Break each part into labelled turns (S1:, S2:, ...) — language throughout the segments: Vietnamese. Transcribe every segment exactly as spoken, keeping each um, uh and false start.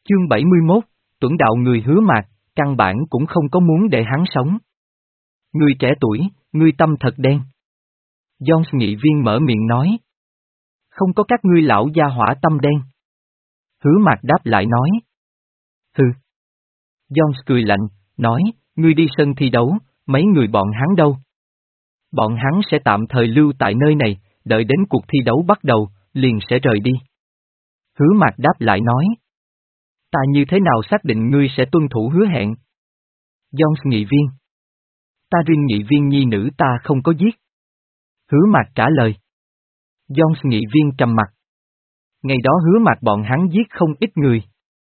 S1: Chương bảy mươi mốt, Tuẫn đạo người Hứa Mạc, căn bản cũng không có muốn để hắn sống. Người trẻ tuổi, ngươi tâm thật đen. Jones nghị viên mở miệng nói. Không có các ngươi lão gia hỏa tâm đen. Hứa Mạc đáp lại nói. Hừ. Jones cười lạnh, nói, ngươi đi sân thi đấu, mấy người bọn hắn đâu? Bọn hắn sẽ tạm thời lưu tại nơi này, đợi đến cuộc thi đấu bắt đầu, liền sẽ rời đi. Hứa Mạc đáp lại nói. Ta như thế nào xác định ngươi sẽ tuân thủ hứa hẹn? Jones nghị viên. Ta riêng nghị viên nhi nữ ta không có giết. Hứa Mạc trả lời. Jones nghị viên trầm mặt. Ngày đó Hứa Mạc bọn hắn giết không ít người.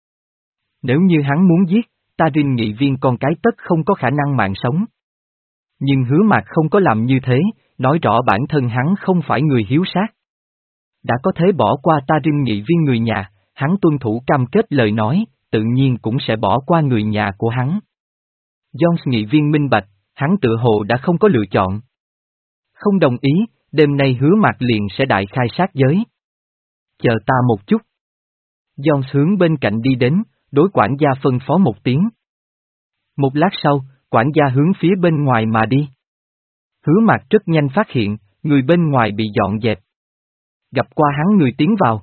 S1: Nếu như hắn muốn giết, ta riêng nghị viên con cái tất không có khả năng mạng sống. Nhưng Hứa Mạc không có làm như thế, nói rõ bản thân hắn không phải người hiếu sát. Đã có thế bỏ qua ta riêng nghị viên người nhà, hắn tuân thủ cam kết lời nói, tự nhiên cũng sẽ bỏ qua người nhà của hắn. Jones nghị viên minh bạch, hắn tự hồ đã không có lựa chọn. Không đồng ý, đêm nay Hứa Mạc liền sẽ đại khai sát giới. Chờ ta một chút. Jones hướng bên cạnh đi đến, đối quản gia phân phó một tiếng. Một lát sau, quản gia hướng phía bên ngoài mà đi. Hứa Mạc rất nhanh phát hiện, người bên ngoài bị dọn dẹp. Gặp qua hắn người tiến vào.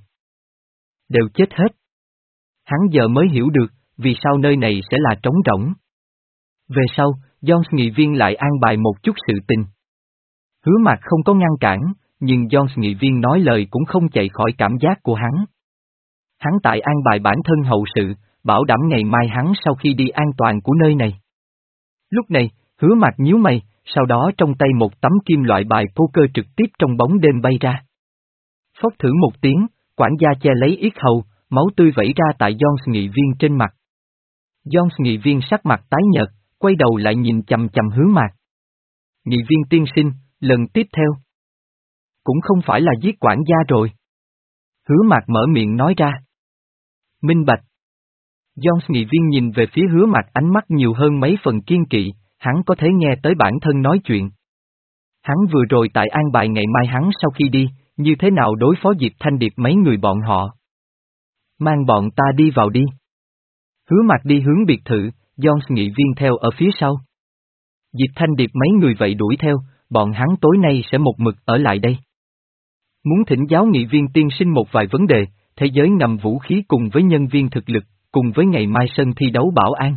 S1: Đều chết hết. Hắn giờ mới hiểu được, vì sao nơi này sẽ là trống rỗng. Về sau, Jones nghị viên lại an bài một chút sự tình. Hứa Mạc không có ngăn cản, nhưng Jones nghị viên nói lời cũng không chạy khỏi cảm giác của hắn. Hắn tại an bài bản thân hậu sự, bảo đảm ngày mai hắn sau khi đi an toàn của nơi này. Lúc này, Hứa Mạc nhíu mày, sau đó trong tay một tấm kim loại bài poker trực tiếp trong bóng đêm bay ra. Phốc thử một tiếng, quản gia che lấy yết hầu, máu tươi vẩy ra tại Jones nghị viên trên mặt. Jones nghị viên sắc mặt tái nhợt, quay đầu lại nhìn chằm chằm Hứa Mạc. Nghị viên tiên sinh, lần tiếp theo. Cũng không phải là giết quản gia rồi. Hứa Mạc mở miệng nói ra. Minh bạch. Jones nghị viên nhìn về phía Hứa Mạc, ánh mắt nhiều hơn mấy phần kiên kỵ, hắn có thể nghe tới bản thân nói chuyện. Hắn vừa rồi tại an bài ngày mai hắn sau khi đi, như thế nào đối phó Diệp Thanh Điệp mấy người bọn họ. Mang bọn ta đi vào đi. Hứa Mạc đi hướng biệt thự, Jones nghị viên theo ở phía sau. Diệp Thanh Điệp mấy người vậy đuổi theo, bọn hắn tối nay sẽ một mực ở lại đây. Muốn thỉnh giáo nghị viên tiên sinh một vài vấn đề, thế giới ngầm vũ khí cùng với nhân viên thực lực, cùng với ngày mai sân thi đấu bảo an.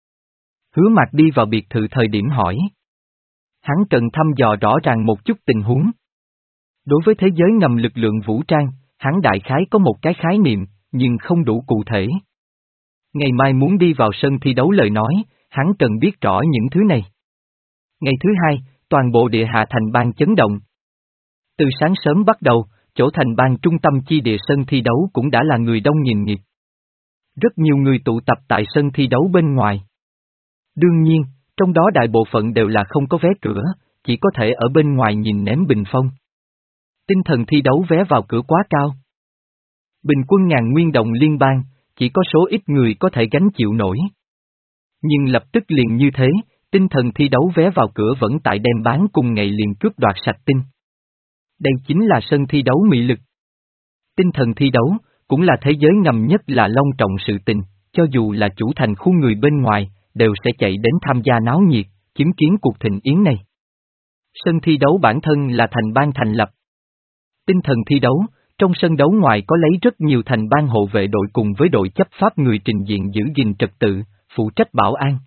S1: Hứa Mạc đi vào biệt thự thời điểm hỏi. Hắn cần thăm dò rõ ràng một chút tình huống. Đối với thế giới ngầm lực lượng vũ trang, hắn đại khái có một cái khái niệm, nhưng không đủ cụ thể. Ngày mai muốn đi vào sân thi đấu lời nói, hắn cần biết rõ những thứ này. Ngày thứ hai, toàn bộ địa hạ thành bang chấn động. Từ sáng sớm bắt đầu, chỗ thành bang trung tâm chi địa sân thi đấu cũng đã là người đông nghìn nghịt. Rất nhiều người tụ tập tại sân thi đấu bên ngoài. Đương nhiên, trong đó đại bộ phận đều là không có vé cửa, chỉ có thể ở bên ngoài nhìn ném bình phong. Tinh thần thi đấu vé vào cửa quá cao. Bình quân ngàn nguyên đồng liên bang, chỉ có số ít người có thể gánh chịu nổi. Nhưng lập tức liền như thế, tinh thần thi đấu vé vào cửa vẫn tại đem bán cùng ngày liền cướp đoạt sạch tinh. Đây chính là sân thi đấu mị lực. Tinh thần thi đấu, cũng là thế giới ngầm nhất là long trọng sự tình, cho dù là chủ thành khu người bên ngoài, đều sẽ chạy đến tham gia náo nhiệt, chứng kiến cuộc thịnh yến này. Sân thi đấu bản thân là thành bang thành lập. Tinh thần thi đấu, trong sân đấu ngoài có lấy rất nhiều thành bang hộ vệ đội cùng với đội chấp pháp người trình diện giữ gìn trật tự, phụ trách bảo an.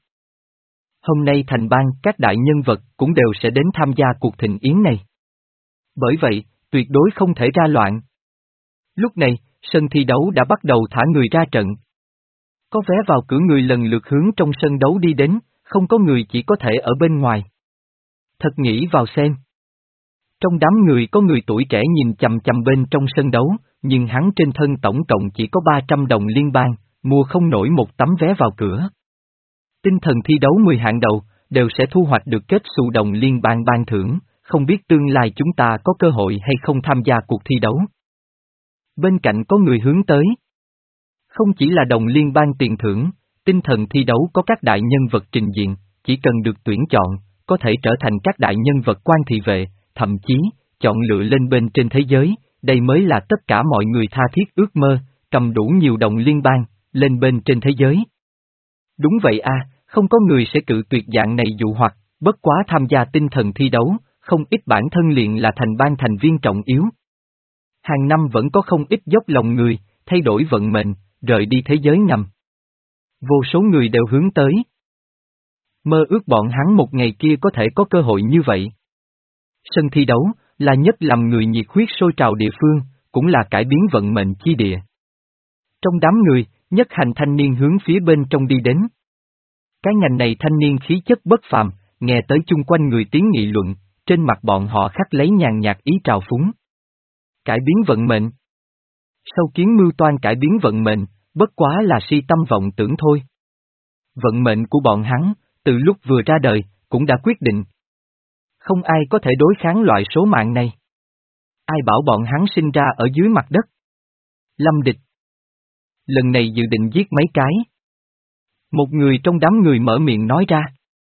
S1: Hôm nay thành bang các đại nhân vật cũng đều sẽ đến tham gia cuộc thịnh yến này. Bởi vậy, tuyệt đối không thể ra loạn. Lúc này, sân thi đấu đã bắt đầu thả người ra trận. Có vé vào cửa người lần lượt hướng trong sân đấu đi đến, không có người chỉ có thể ở bên ngoài. Thật nghĩ vào xem. Trong đám người có người tuổi trẻ nhìn chằm chằm bên trong sân đấu, nhưng hắn trên thân tổng cộng chỉ có ba trăm đồng liên bang, mua không nổi một tấm vé vào cửa. Tinh thần thi đấu mười hạng đầu, đều sẽ thu hoạch được kết xu đồng liên bang ban thưởng, không biết tương lai chúng ta có cơ hội hay không tham gia cuộc thi đấu. Bên cạnh có người hướng tới. Không chỉ là đồng liên bang tiền thưởng, tinh thần thi đấu có các đại nhân vật trình diện, chỉ cần được tuyển chọn, có thể trở thành các đại nhân vật quan thị vệ, thậm chí, chọn lựa lên bên trên thế giới, đây mới là tất cả mọi người tha thiết ước mơ, cầm đủ nhiều đồng liên bang, lên bên trên thế giới. Đúng vậy a, không có người sẽ cự tuyệt dạng này dụ hoặc, bất quá tham gia tinh thần thi đấu, không ít bản thân liền là thành ban thành viên trọng yếu. Hàng năm vẫn có không ít dốc lòng người, thay đổi vận mệnh, rời đi thế giới ngầm. Vô số người đều hướng tới. Mơ ước bọn hắn một ngày kia có thể có cơ hội như vậy. Sân thi đấu, là nhất làm người nhiệt huyết sôi trào địa phương, cũng là cải biến vận mệnh chi địa. Trong đám người, nhất hành thanh niên hướng phía bên trong đi đến. Cái ngành này thanh niên khí chất bất phàm, nghe tới chung quanh người tiếng nghị luận, trên mặt bọn họ khắc lấy nhàn nhạt ý trào phúng. Cải biến vận mệnh. Sâu kiến mưu toan cải biến vận mệnh, bất quá là si tâm vọng tưởng thôi. Vận mệnh của bọn hắn, từ lúc vừa ra đời, cũng đã quyết định. Không ai có thể đối kháng loại số mạng này. Ai bảo bọn hắn sinh ra ở dưới mặt đất? Lâm Địch. Lần này dự định giết mấy cái. Một người trong đám người mở miệng nói ra.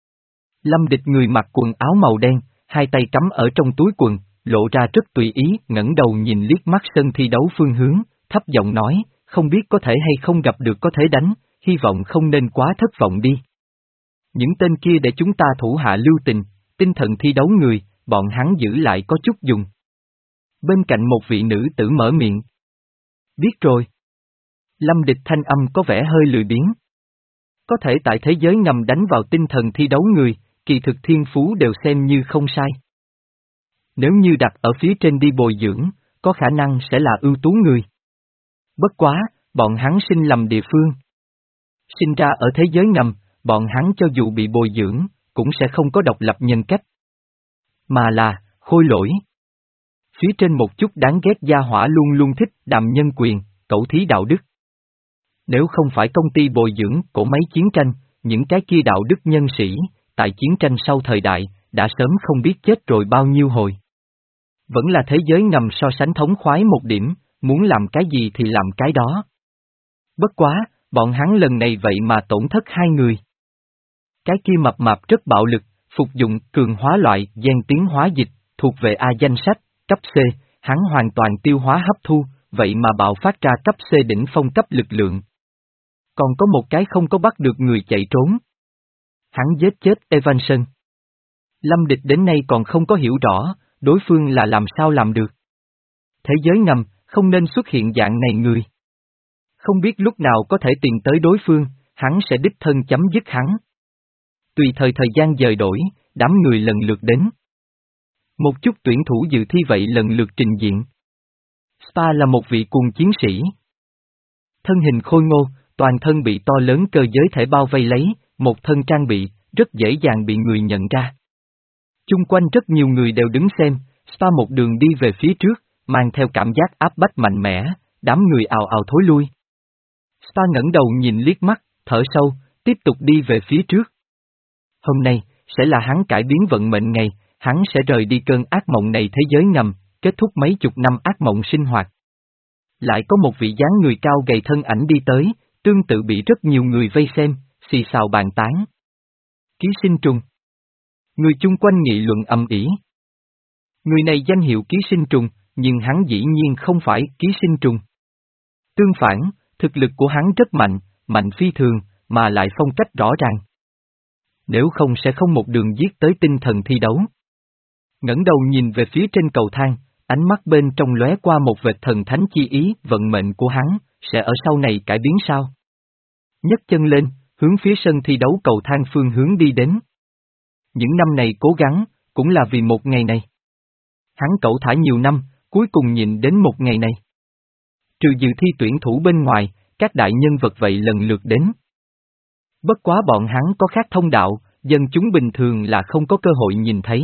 S1: Lâm Địch người mặc quần áo màu đen, hai tay cắm ở trong túi quần, lộ ra rất tùy ý, ngẩng đầu nhìn liếc mắt sân thi đấu phương hướng, thấp giọng nói, không biết có thể hay không gặp được có thể đánh, hy vọng không nên quá thất vọng đi. Những tên kia để chúng ta thủ hạ lưu tình, tinh thần thi đấu người, bọn hắn giữ lại có chút dùng. Bên cạnh một vị nữ tử mở miệng. Biết rồi. Lâm Địch thanh âm có vẻ hơi lười biếng. Có thể tại thế giới ngầm đánh vào tinh thần thi đấu người, kỳ thực thiên phú đều xem như không sai. Nếu như đặt ở phía trên đi bồi dưỡng, có khả năng sẽ là ưu tú người. Bất quá, bọn hắn sinh lầm địa phương. Sinh ra ở thế giới ngầm, bọn hắn cho dù bị bồi dưỡng, cũng sẽ không có độc lập nhân cách. Mà là, khôi lỗi. Phía trên một chút đáng ghét gia hỏa luôn luôn thích đàm nhân quyền, cẩu thí đạo đức. Nếu không phải công ty bồi dưỡng cổ máy chiến tranh, những cái kia đạo đức nhân sĩ, tại chiến tranh sau thời đại, đã sớm không biết chết rồi bao nhiêu hồi. Vẫn là thế giới ngầm so sánh thống khoái một điểm, muốn làm cái gì thì làm cái đó. Bất quá, bọn hắn lần này vậy mà tổn thất hai người. Cái kia mập mạp rất bạo lực, phục dụng cường hóa loại gen tiến hóa dịch, thuộc về A danh sách, cấp C, hắn hoàn toàn tiêu hóa hấp thu, vậy mà bạo phát ra cấp C đỉnh phong cấp lực lượng. Còn có một cái không có bắt được người chạy trốn. Hắn giết chết Evanson. Lâm Địch đến nay còn không có hiểu rõ, đối phương là làm sao làm được. Thế giới ngầm, không nên xuất hiện dạng này người. Không biết lúc nào có thể tìm tới đối phương, hắn sẽ đích thân chấm dứt hắn. Tùy thời thời gian dời đổi, đám người lần lượt đến. Một chút tuyển thủ dự thi vậy lần lượt trình diện. Spa là một vị cuồng chiến sĩ. Thân hình khôi ngô, toàn thân bị to lớn cơ giới thể bao vây lấy, một thân trang bị, rất dễ dàng bị người nhận ra. Chung quanh rất nhiều người đều đứng xem, Spa một đường đi về phía trước, mang theo cảm giác áp bách mạnh mẽ, đám người ào ào thối lui. Spa ngẩng đầu nhìn liếc mắt, thở sâu, tiếp tục đi về phía trước. Hôm nay, sẽ là hắn cải biến vận mệnh ngày, hắn sẽ rời đi cơn ác mộng này thế giới ngầm, kết thúc mấy chục năm ác mộng sinh hoạt. Lại có một vị dáng người cao gầy thân ảnh đi tới, tương tự bị rất nhiều người vây xem, xì xào bàn tán. Ký sinh trùng. Người chung quanh nghị luận ầm ĩ. Người này danh hiệu ký sinh trùng, nhưng hắn dĩ nhiên không phải ký sinh trùng. Tương phản, thực lực của hắn rất mạnh, mạnh phi thường, mà lại phong cách rõ ràng. Nếu không sẽ không một đường giết tới tinh thần thi đấu. Ngẩng đầu nhìn về phía trên cầu thang, ánh mắt bên trong lóe qua một vệt thần thánh chi ý, vận mệnh của hắn, sẽ ở sau này cải biến sao? Nhấc chân lên, hướng phía sân thi đấu cầu thang phương hướng đi đến. Những năm này cố gắng, cũng là vì một ngày này. Hắn cẩu thả nhiều năm, cuối cùng nhìn đến một ngày này. Trừ dự thi tuyển thủ bên ngoài, các đại nhân vật vậy lần lượt đến. Bất quá bọn hắn có khác thông đạo, dân chúng bình thường là không có cơ hội nhìn thấy.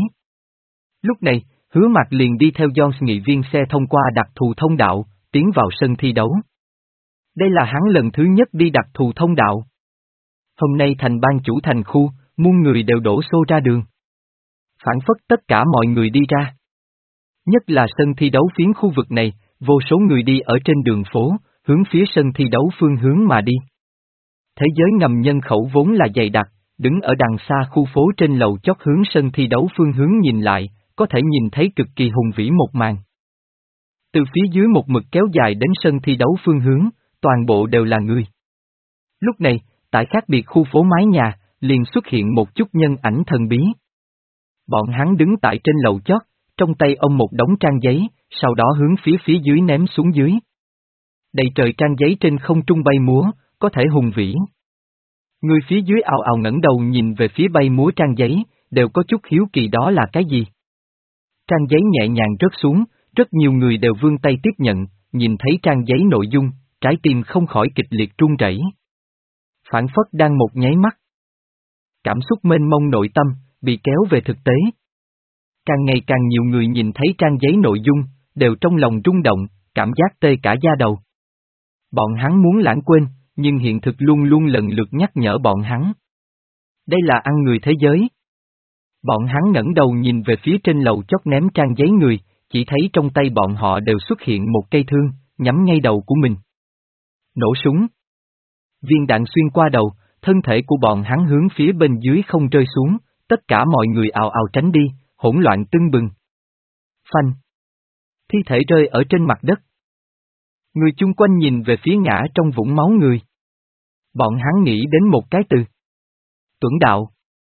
S1: Lúc này, Hứa Mạc liền đi theo Jones nghị viên xe thông qua đặc thù thông đạo, tiến vào sân thi đấu. Đây là hắn lần thứ nhất đi đặc thù thông đạo. Hôm nay thành ban chủ thành khu, muôn người đều đổ xô ra đường. Phản phất tất cả mọi người đi ra. Nhất là sân thi đấu phiến khu vực này, vô số người đi ở trên đường phố, hướng phía sân thi đấu phương hướng mà đi. Thế giới ngầm nhân khẩu vốn là dày đặc, đứng ở đằng xa khu phố trên lầu chót hướng sân thi đấu phương hướng nhìn lại, có thể nhìn thấy cực kỳ hùng vĩ một màn. Từ phía dưới một mực kéo dài đến sân thi đấu phương hướng, toàn bộ đều là người. Lúc này, tại khác biệt khu phố mái nhà, liền xuất hiện một chút nhân ảnh thần bí. Bọn hắn đứng tại trên lầu chót, trong tay ôm một đống trang giấy, sau đó hướng phía phía dưới ném xuống dưới. Đầy trời trang giấy trên không trung bay múa, có thể hùng vĩ. Người phía dưới ào ào ngẩng đầu nhìn về phía bay múa trang giấy, đều có chút hiếu kỳ đó là cái gì. Trang giấy nhẹ nhàng rớt xuống, rất nhiều người đều vươn tay tiếp nhận, nhìn thấy trang giấy nội dung, trái tim không khỏi kịch liệt run rẩy. Phản phất đang một nháy mắt. Cảm xúc mênh mông nội tâm, bị kéo về thực tế. Càng ngày càng nhiều người nhìn thấy trang giấy nội dung, đều trong lòng rung động, cảm giác tê cả da đầu. Bọn hắn muốn lãng quên, nhưng hiện thực luôn luôn lần lượt nhắc nhở bọn hắn. Đây là ăn người thế giới. Bọn hắn ngẩng đầu nhìn về phía trên lầu chót ném trang giấy người, chỉ thấy trong tay bọn họ đều xuất hiện một cây thương, nhắm ngay đầu của mình. Nổ súng. Viên đạn xuyên qua đầu, thân thể của bọn hắn hướng phía bên dưới không rơi xuống, tất cả mọi người ào ào tránh đi, hỗn loạn tưng bừng. Phanh. Thi thể rơi ở trên mặt đất. Người chung quanh nhìn về phía ngã trong vũng máu người. Bọn hắn nghĩ đến một cái từ. Tuẫn đạo.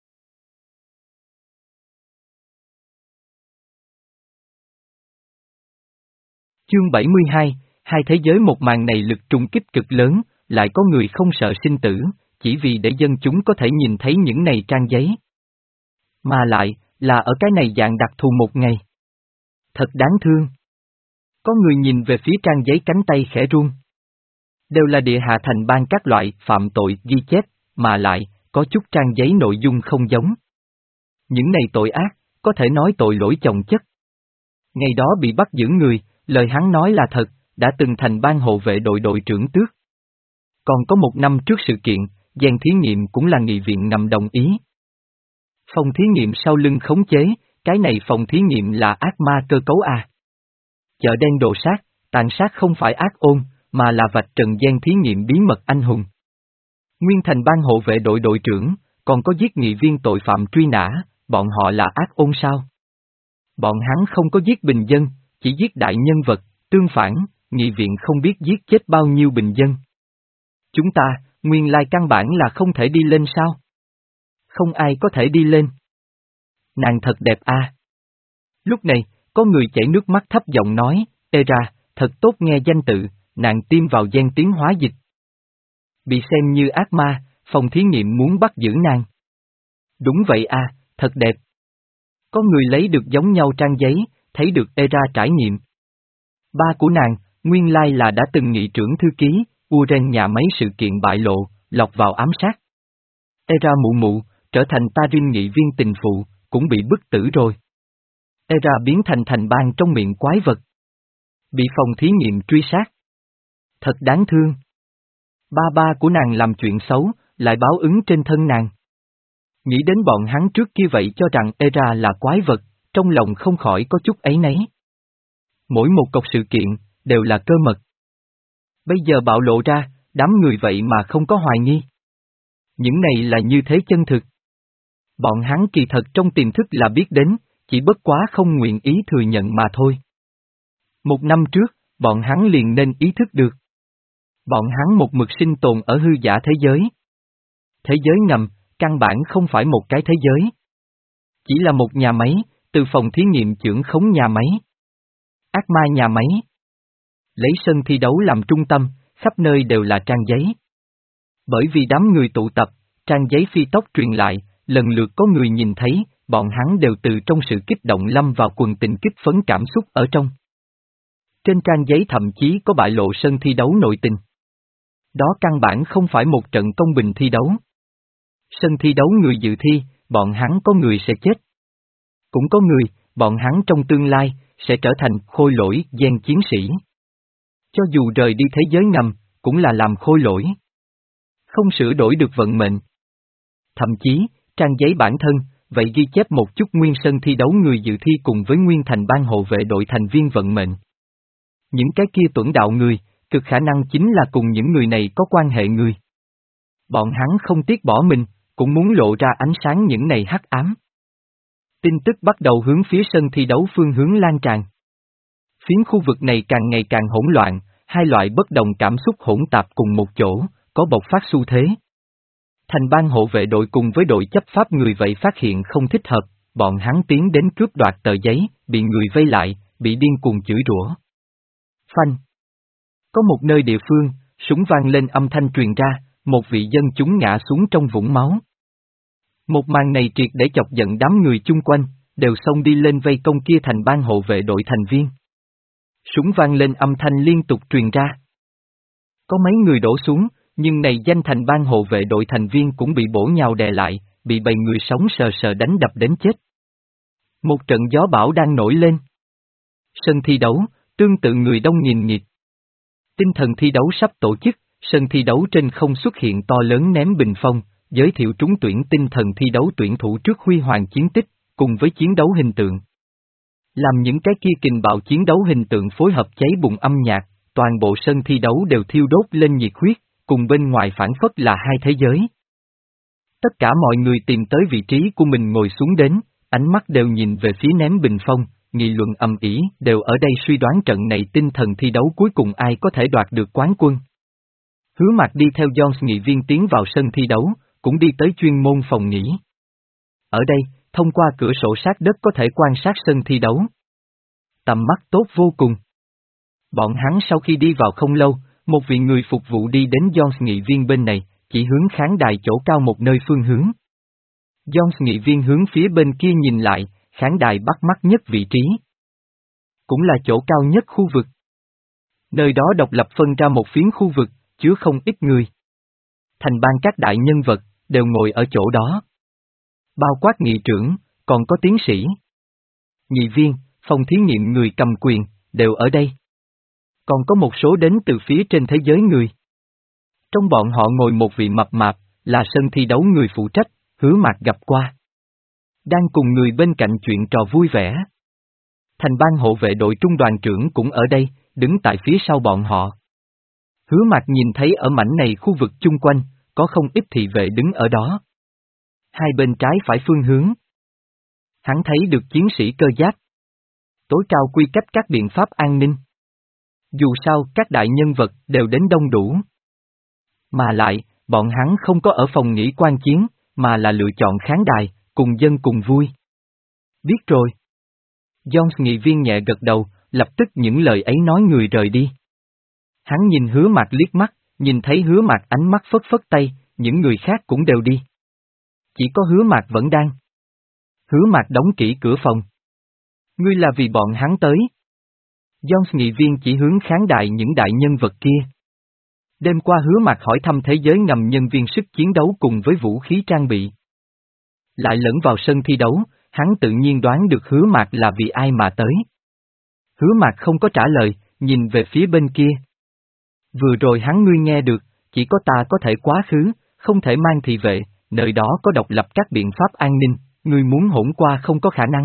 S1: Chương bảy mươi hai, hai thế giới một màn này lực trùng kích cực lớn, lại có người không sợ sinh tử, chỉ vì để dân chúng có thể nhìn thấy những này trang giấy. Mà lại, là ở cái này dạng đặc thù một ngày. Thật đáng thương. Có người nhìn về phía trang giấy cánh tay khẽ run. Đều là địa hạ thành ban các loại phạm tội ghi chép, mà lại, có chút trang giấy nội dung không giống. Những này tội ác, có thể nói tội lỗi chồng chất. Ngày đó bị bắt giữ người, lời hắn nói là thật, đã từng thành ban hộ vệ đội đội trưởng tước. Còn có một năm trước sự kiện, gian thí nghiệm cũng là nghị viện ngầm đồng ý. Phòng thí nghiệm sau lưng khống chế, cái này phòng thí nghiệm là ác ma cơ cấu à. Chợ đen đồ sát, tàn sát không phải ác ôn, mà là vạch trần gian thí nghiệm bí mật anh hùng. Nguyên thành ban hộ vệ đội đội trưởng, còn có giết nghị viên tội phạm truy nã, bọn họ là ác ôn sao? Bọn hắn không có giết bình dân, chỉ giết đại nhân vật, tương phản, nghị viện không biết giết chết bao nhiêu bình dân. Chúng ta, nguyên lai căn bản là không thể đi lên sao? Không ai có thể đi lên. Nàng thật đẹp à. Lúc này, có người chảy nước mắt thấp giọng nói, ê ra, thật tốt nghe danh tự, nàng tiêm vào gen tiến hóa dịch. Bị xem như ác ma, phòng thí nghiệm muốn bắt giữ nàng. Đúng vậy à, thật đẹp. Có người lấy được giống nhau trang giấy, thấy được ê ra trải nghiệm. Ba của nàng, nguyên lai là đã từng nghị trưởng thư ký, Uren nhà máy sự kiện bại lộ, lọt vào ám sát. Ê ra mụ mụ, trở thành Tarin nghị viên tình phụ, cũng bị bức tử rồi. Ê ra biến thành thành ban trong miệng quái vật. Bị phòng thí nghiệm truy sát. Thật đáng thương. Ba ba của nàng làm chuyện xấu, lại báo ứng trên thân nàng. Nghĩ đến bọn hắn trước kia vậy cho rằng Ê ra là quái vật, trong lòng không khỏi có chút áy náy. Mỗi một cọc sự kiện, đều là cơ mật. Bây giờ bạo lộ ra, đám người vậy mà không có hoài nghi. Những này là như thế chân thực. Bọn hắn kỳ thật trong tiềm thức là biết đến, chỉ bất quá không nguyện ý thừa nhận mà thôi. Một năm trước, bọn hắn liền nên ý thức được. Bọn hắn một mực sinh tồn ở hư giả thế giới. Thế giới ngầm, căn bản không phải một cái thế giới. Chỉ là một nhà máy, từ phòng thí nghiệm chưởng khống nhà máy. Ác ma nhà máy. Lấy sân thi đấu làm trung tâm, khắp nơi đều là trang giấy. Bởi vì đám người tụ tập, trang giấy phi tốc truyền lại, lần lượt có người nhìn thấy, bọn hắn đều từ trong sự kích động lâm vào quần tình kích phấn cảm xúc ở trong. Trên trang giấy thậm chí có bại lộ sân thi đấu nội tình. Đó căn bản không phải một trận công bình thi đấu. Sân thi đấu người dự thi, bọn hắn có người sẽ chết. Cũng có người, bọn hắn trong tương lai, sẽ trở thành khôi lỗi gen chiến sĩ. Cho dù rời đi thế giới ngầm, cũng là làm khôi lỗi. Không sửa đổi được vận mệnh. Thậm chí, trang giấy bản thân, vậy ghi chép một chút nguyên sân thi đấu người dự thi cùng với nguyên thành ban hộ vệ đội thành viên vận mệnh. Những cái kia tuẫn đạo người, cực khả năng chính là cùng những người này có quan hệ người. Bọn hắn không tiếc bỏ mình, cũng muốn lộ ra ánh sáng những này hắc ám. Tin tức bắt đầu hướng phía sân thi đấu phương hướng lan tràn. Phiến khu vực này càng ngày càng hỗn loạn, hai loại bất đồng cảm xúc hỗn tạp cùng một chỗ, có bộc phát xu thế. Thành ban hộ vệ đội cùng với đội chấp pháp người vậy phát hiện không thích hợp, bọn hắn tiến đến cướp đoạt tờ giấy, bị người vây lại, bị điên cuồng chửi rủa. Phanh. Có một nơi địa phương, súng vang lên âm thanh truyền ra, một vị dân chúng ngã xuống trong vũng máu. Một màn này triệt để chọc giận đám người chung quanh, đều xông đi lên vây công kia thành ban hộ vệ đội thành viên. Súng vang lên âm thanh liên tục truyền ra. Có mấy người đổ xuống, nhưng này danh thành ban hộ vệ đội thành viên cũng bị bổ nhào đè lại, bị bầy người sống sờ sờ đánh đập đến chết. Một trận gió bão đang nổi lên. Sân thi đấu, tương tự người đông nghìn nghịt. Tinh thần thi đấu sắp tổ chức, sân thi đấu trên không xuất hiện to lớn ném bình phong, giới thiệu trúng tuyển tinh thần thi đấu tuyển thủ trước huy hoàng chiến tích, cùng với chiến đấu hình tượng. Làm những cái kia kình bạo chiến đấu hình tượng phối hợp cháy bùng âm nhạc, toàn bộ sân thi đấu đều thiêu đốt lên nhiệt huyết, cùng bên ngoài phản phất là hai thế giới. Tất cả mọi người tìm tới vị trí của mình ngồi xuống đến, ánh mắt đều nhìn về phía ném bình phong, nghị luận ầm ĩ, đều ở đây suy đoán trận này tinh thần thi đấu cuối cùng ai có thể đoạt được quán quân. Hứa Mạc đi theo Jones nghị viên tiến vào sân thi đấu, cũng đi tới chuyên môn phòng nghỉ. Ở đây, thông qua cửa sổ sát đất có thể quan sát sân thi đấu. Tầm mắt tốt vô cùng. Bọn hắn sau khi đi vào không lâu, một vị người phục vụ đi đến Jones nghị viên bên này, chỉ hướng khán đài chỗ cao một nơi phương hướng. Jones nghị viên hướng phía bên kia nhìn lại, khán đài bắt mắt nhất vị trí. Cũng là chỗ cao nhất khu vực. Nơi đó độc lập phân ra một phiến khu vực, chứa không ít người. Thành ban các đại nhân vật, đều ngồi ở chỗ đó. Bao quát nghị trưởng, còn có tiến sĩ. Nghị viên, phòng thí nghiệm người cầm quyền, đều ở đây. Còn có một số đến từ phía trên thế giới người. Trong bọn họ ngồi một vị mập mạp, là sân thi đấu người phụ trách, Hứa Mạc gặp qua. Đang cùng người bên cạnh chuyện trò vui vẻ. Thành ban hộ vệ đội trung đoàn trưởng cũng ở đây, đứng tại phía sau bọn họ. Hứa Mạc nhìn thấy ở mảnh này khu vực chung quanh, có không ít thị vệ đứng ở đó. Hai bên trái phải phương hướng. Hắn thấy được chiến sĩ cơ giáp. Tối cao quy cách các biện pháp an ninh. Dù sao, các đại nhân vật đều đến đông đủ. Mà lại, bọn hắn không có ở phòng nghỉ quan chiến, mà là lựa chọn khán đài, cùng dân cùng vui. Biết rồi. Jones nghị viên nhẹ gật đầu, lập tức những lời ấy nói người rời đi. Hắn nhìn Hứa Mạc liếc mắt, nhìn thấy Hứa Mạc ánh mắt phất phất tay, những người khác cũng đều đi. Chỉ có Hứa Mạc vẫn đang. Hứa Mạc đóng kỹ cửa phòng. Ngươi là vì bọn hắn tới. Jones nghị viên chỉ hướng khán đài những đại nhân vật kia. Đêm qua Hứa Mạc hỏi thăm thế giới ngầm nhân viên sức chiến đấu cùng với vũ khí trang bị. Lại lẫn vào sân thi đấu, hắn tự nhiên đoán được Hứa Mạc là vì ai mà tới. Hứa Mạc không có trả lời, nhìn về phía bên kia. Vừa rồi hắn ngươi nghe được, chỉ có ta có thể quá khứ, không thể mang thị vệ, nơi đó có độc lập các biện pháp an ninh, ngươi muốn hỗn qua không có khả năng.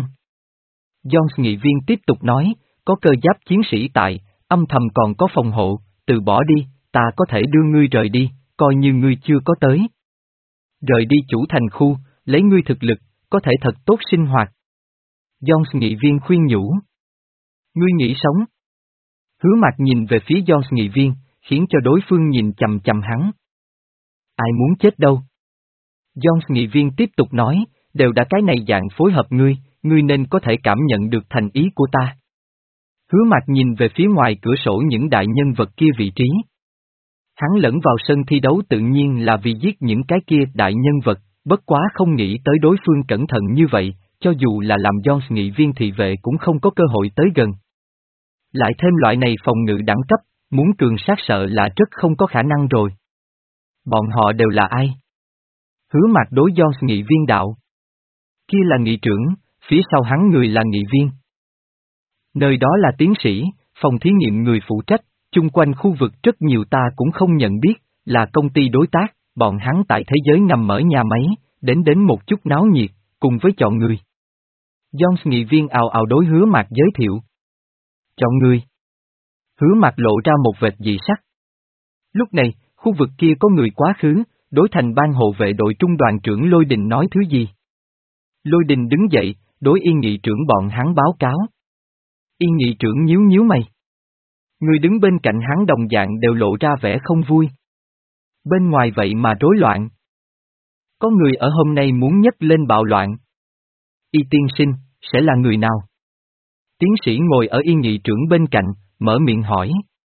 S1: Jones nghị viên tiếp tục nói, có cơ giáp chiến sĩ tại, âm thầm còn có phòng hộ, từ bỏ đi, ta có thể đưa ngươi rời đi, coi như ngươi chưa có tới. Rời đi chủ thành khu, lấy ngươi thực lực, có thể thật tốt sinh hoạt. Jones nghị viên khuyên nhủ. Ngươi nghĩ sống. Hứa Mạc nhìn về phía Jones nghị viên, khiến cho đối phương nhìn chằm chằm hắn. Ai muốn chết đâu? Jones nghị viên tiếp tục nói, đều đã cái này dạng phối hợp ngươi, ngươi nên có thể cảm nhận được thành ý của ta. Hứa Mạc nhìn về phía ngoài cửa sổ những đại nhân vật kia vị trí. Hắn lẫn vào sân thi đấu tự nhiên là vì giết những cái kia đại nhân vật, bất quá không nghĩ tới đối phương cẩn thận như vậy, cho dù là làm Jones nghị viên thị vệ cũng không có cơ hội tới gần. Lại thêm loại này phòng ngự đẳng cấp, muốn cường sát sợ là rất không có khả năng rồi. Bọn họ đều là ai? Hứa Mạc đối Jones nghị viên đạo. Kia là nghị trưởng, phía sau hắn người là nghị viên. Nơi đó là tiến sĩ, phòng thí nghiệm người phụ trách, chung quanh khu vực rất nhiều ta cũng không nhận biết, là công ty đối tác, bọn hắn tại thế giới ngầm mở nhà máy, đến đến một chút náo nhiệt, cùng với chọn người. Jones nghị viên ào ào đối Hứa Mạc giới thiệu. Chọn người. Hứa Mạc lộ ra một vệt dị sắc. Lúc này, khu vực kia có người quá khứ, đối thành ban hộ vệ đội trung đoàn trưởng Lôi Đình nói thứ gì. Lôi Đình đứng dậy, đối Yên nghị trưởng bọn hắn báo cáo. Yên nghị trưởng nhíu nhíu mày. Người đứng bên cạnh hắn đồng dạng đều lộ ra vẻ không vui. Bên ngoài vậy mà rối loạn. Có người ở hôm nay muốn nhấc lên bạo loạn. Y tiên sinh, sẽ là người nào? Tiến sĩ ngồi ở y nghị trưởng bên cạnh, mở miệng hỏi.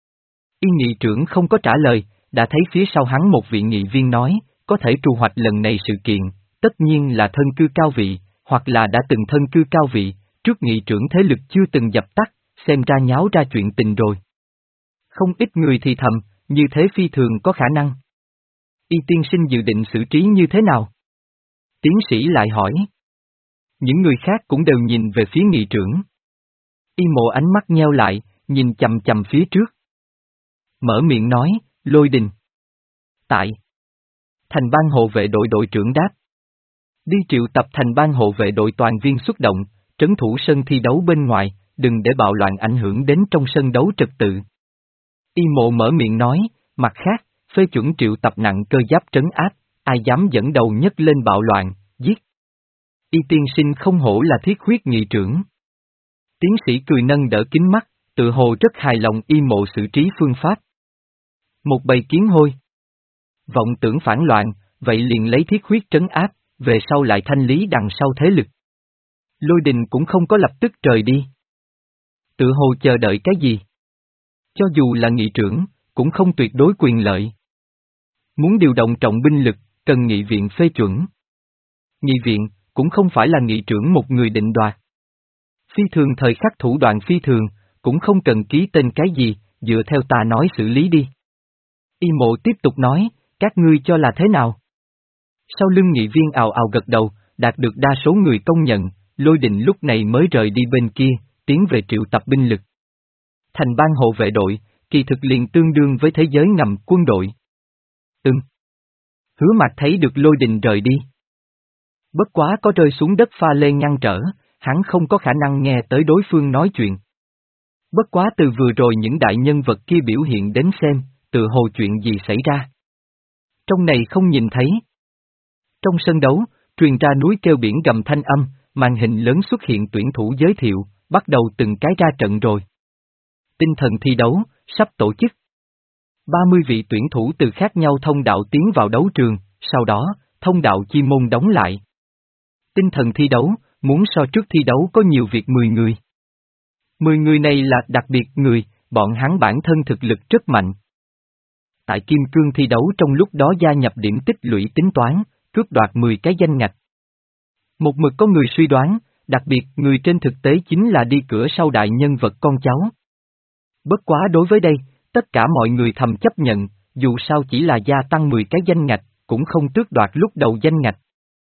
S1: Y nghị trưởng không có trả lời, đã thấy phía sau hắn một vị nghị viên nói, có thể trù hoạch lần này sự kiện, tất nhiên là thân cư cao vị, hoặc là đã từng thân cư cao vị, trước nghị trưởng thế lực chưa từng dập tắt, xem ra nháo ra chuyện tình rồi. Không ít người thì thầm, như thế phi thường có khả năng. Y tiên sinh dự định xử trí như thế nào? Tiến sĩ lại hỏi. Những người khác cũng đều nhìn về phía nghị trưởng. Y mộ ánh mắt nheo lại, nhìn chầm chầm phía trước. Mở miệng nói, Lôi Đình. Tại. Thành ban hộ vệ đội đội trưởng đáp. Đi triệu tập thành ban hộ vệ đội toàn viên xuất động, trấn thủ sân thi đấu bên ngoài, đừng để bạo loạn ảnh hưởng đến trong sân đấu trật tự. Y mộ mở miệng nói, mặt khác, phê chuẩn triệu tập nặng cơ giáp trấn áp, ai dám dẫn đầu nhất lên bạo loạn, giết. Y tiên sinh không hổ là thiết huyết nghị trưởng. Tiến sĩ cười nâng đỡ kính mắt, tự hồ rất hài lòng y mộ xử trí phương pháp. Một bầy kiến hôi. Vọng tưởng phản loạn, vậy liền lấy thiết huyết trấn áp, về sau lại thanh lý đằng sau thế lực. Lôi Đình cũng không có lập tức rời đi. Tự hồ chờ đợi cái gì? Cho dù là nghị trưởng, cũng không tuyệt đối quyền lợi. Muốn điều động trọng binh lực, cần nghị viện phê chuẩn. Nghị viện, cũng không phải là nghị trưởng một người định đoạt. Phi thường thời khắc thủ đoạn phi thường, cũng không cần ký tên cái gì, dựa theo ta nói xử lý đi. Y mộ tiếp tục nói, các ngươi cho là thế nào? Sau lưng nghị viên ào ào gật đầu, đạt được đa số người công nhận, Lôi Đình lúc này mới rời đi bên kia, tiến về triệu tập binh lực. Thành ban hộ vệ đội, kỳ thực liền tương đương với thế giới ngầm quân đội. Ừm. Hứa Mạc thấy được Lôi Đình rời đi. Bất quá có rơi xuống đất pha lê ngăn trở, hắn không có khả năng nghe tới đối phương nói chuyện. Bất quá từ vừa rồi những đại nhân vật kia biểu hiện đến xem, tự hồ chuyện gì xảy ra. Trong này không nhìn thấy. Trong sân đấu, truyền ra núi kêu biển gầm thanh âm, màn hình lớn xuất hiện tuyển thủ giới thiệu, bắt đầu từng cái ra trận rồi. Tinh thần thi đấu, sắp tổ chức. ba mươi vị tuyển thủ từ khác nhau thông đạo tiến vào đấu trường, sau đó, thông đạo chi môn đóng lại. Tinh thần thi đấu, muốn so trước thi đấu có nhiều việc mười người. mười người này là đặc biệt người, bọn hắn bản thân thực lực rất mạnh. Tại Kim Cương thi đấu trong lúc đó gia nhập điểm tích lũy tính toán, cướp đoạt mười cái danh ngạch. Một mực có người suy đoán, đặc biệt người trên thực tế chính là đi cửa sau đại nhân vật con cháu. Bất quá đối với đây, tất cả mọi người thầm chấp nhận, dù sao chỉ là gia tăng mười cái danh ngạch, cũng không tước đoạt lúc đầu danh ngạch.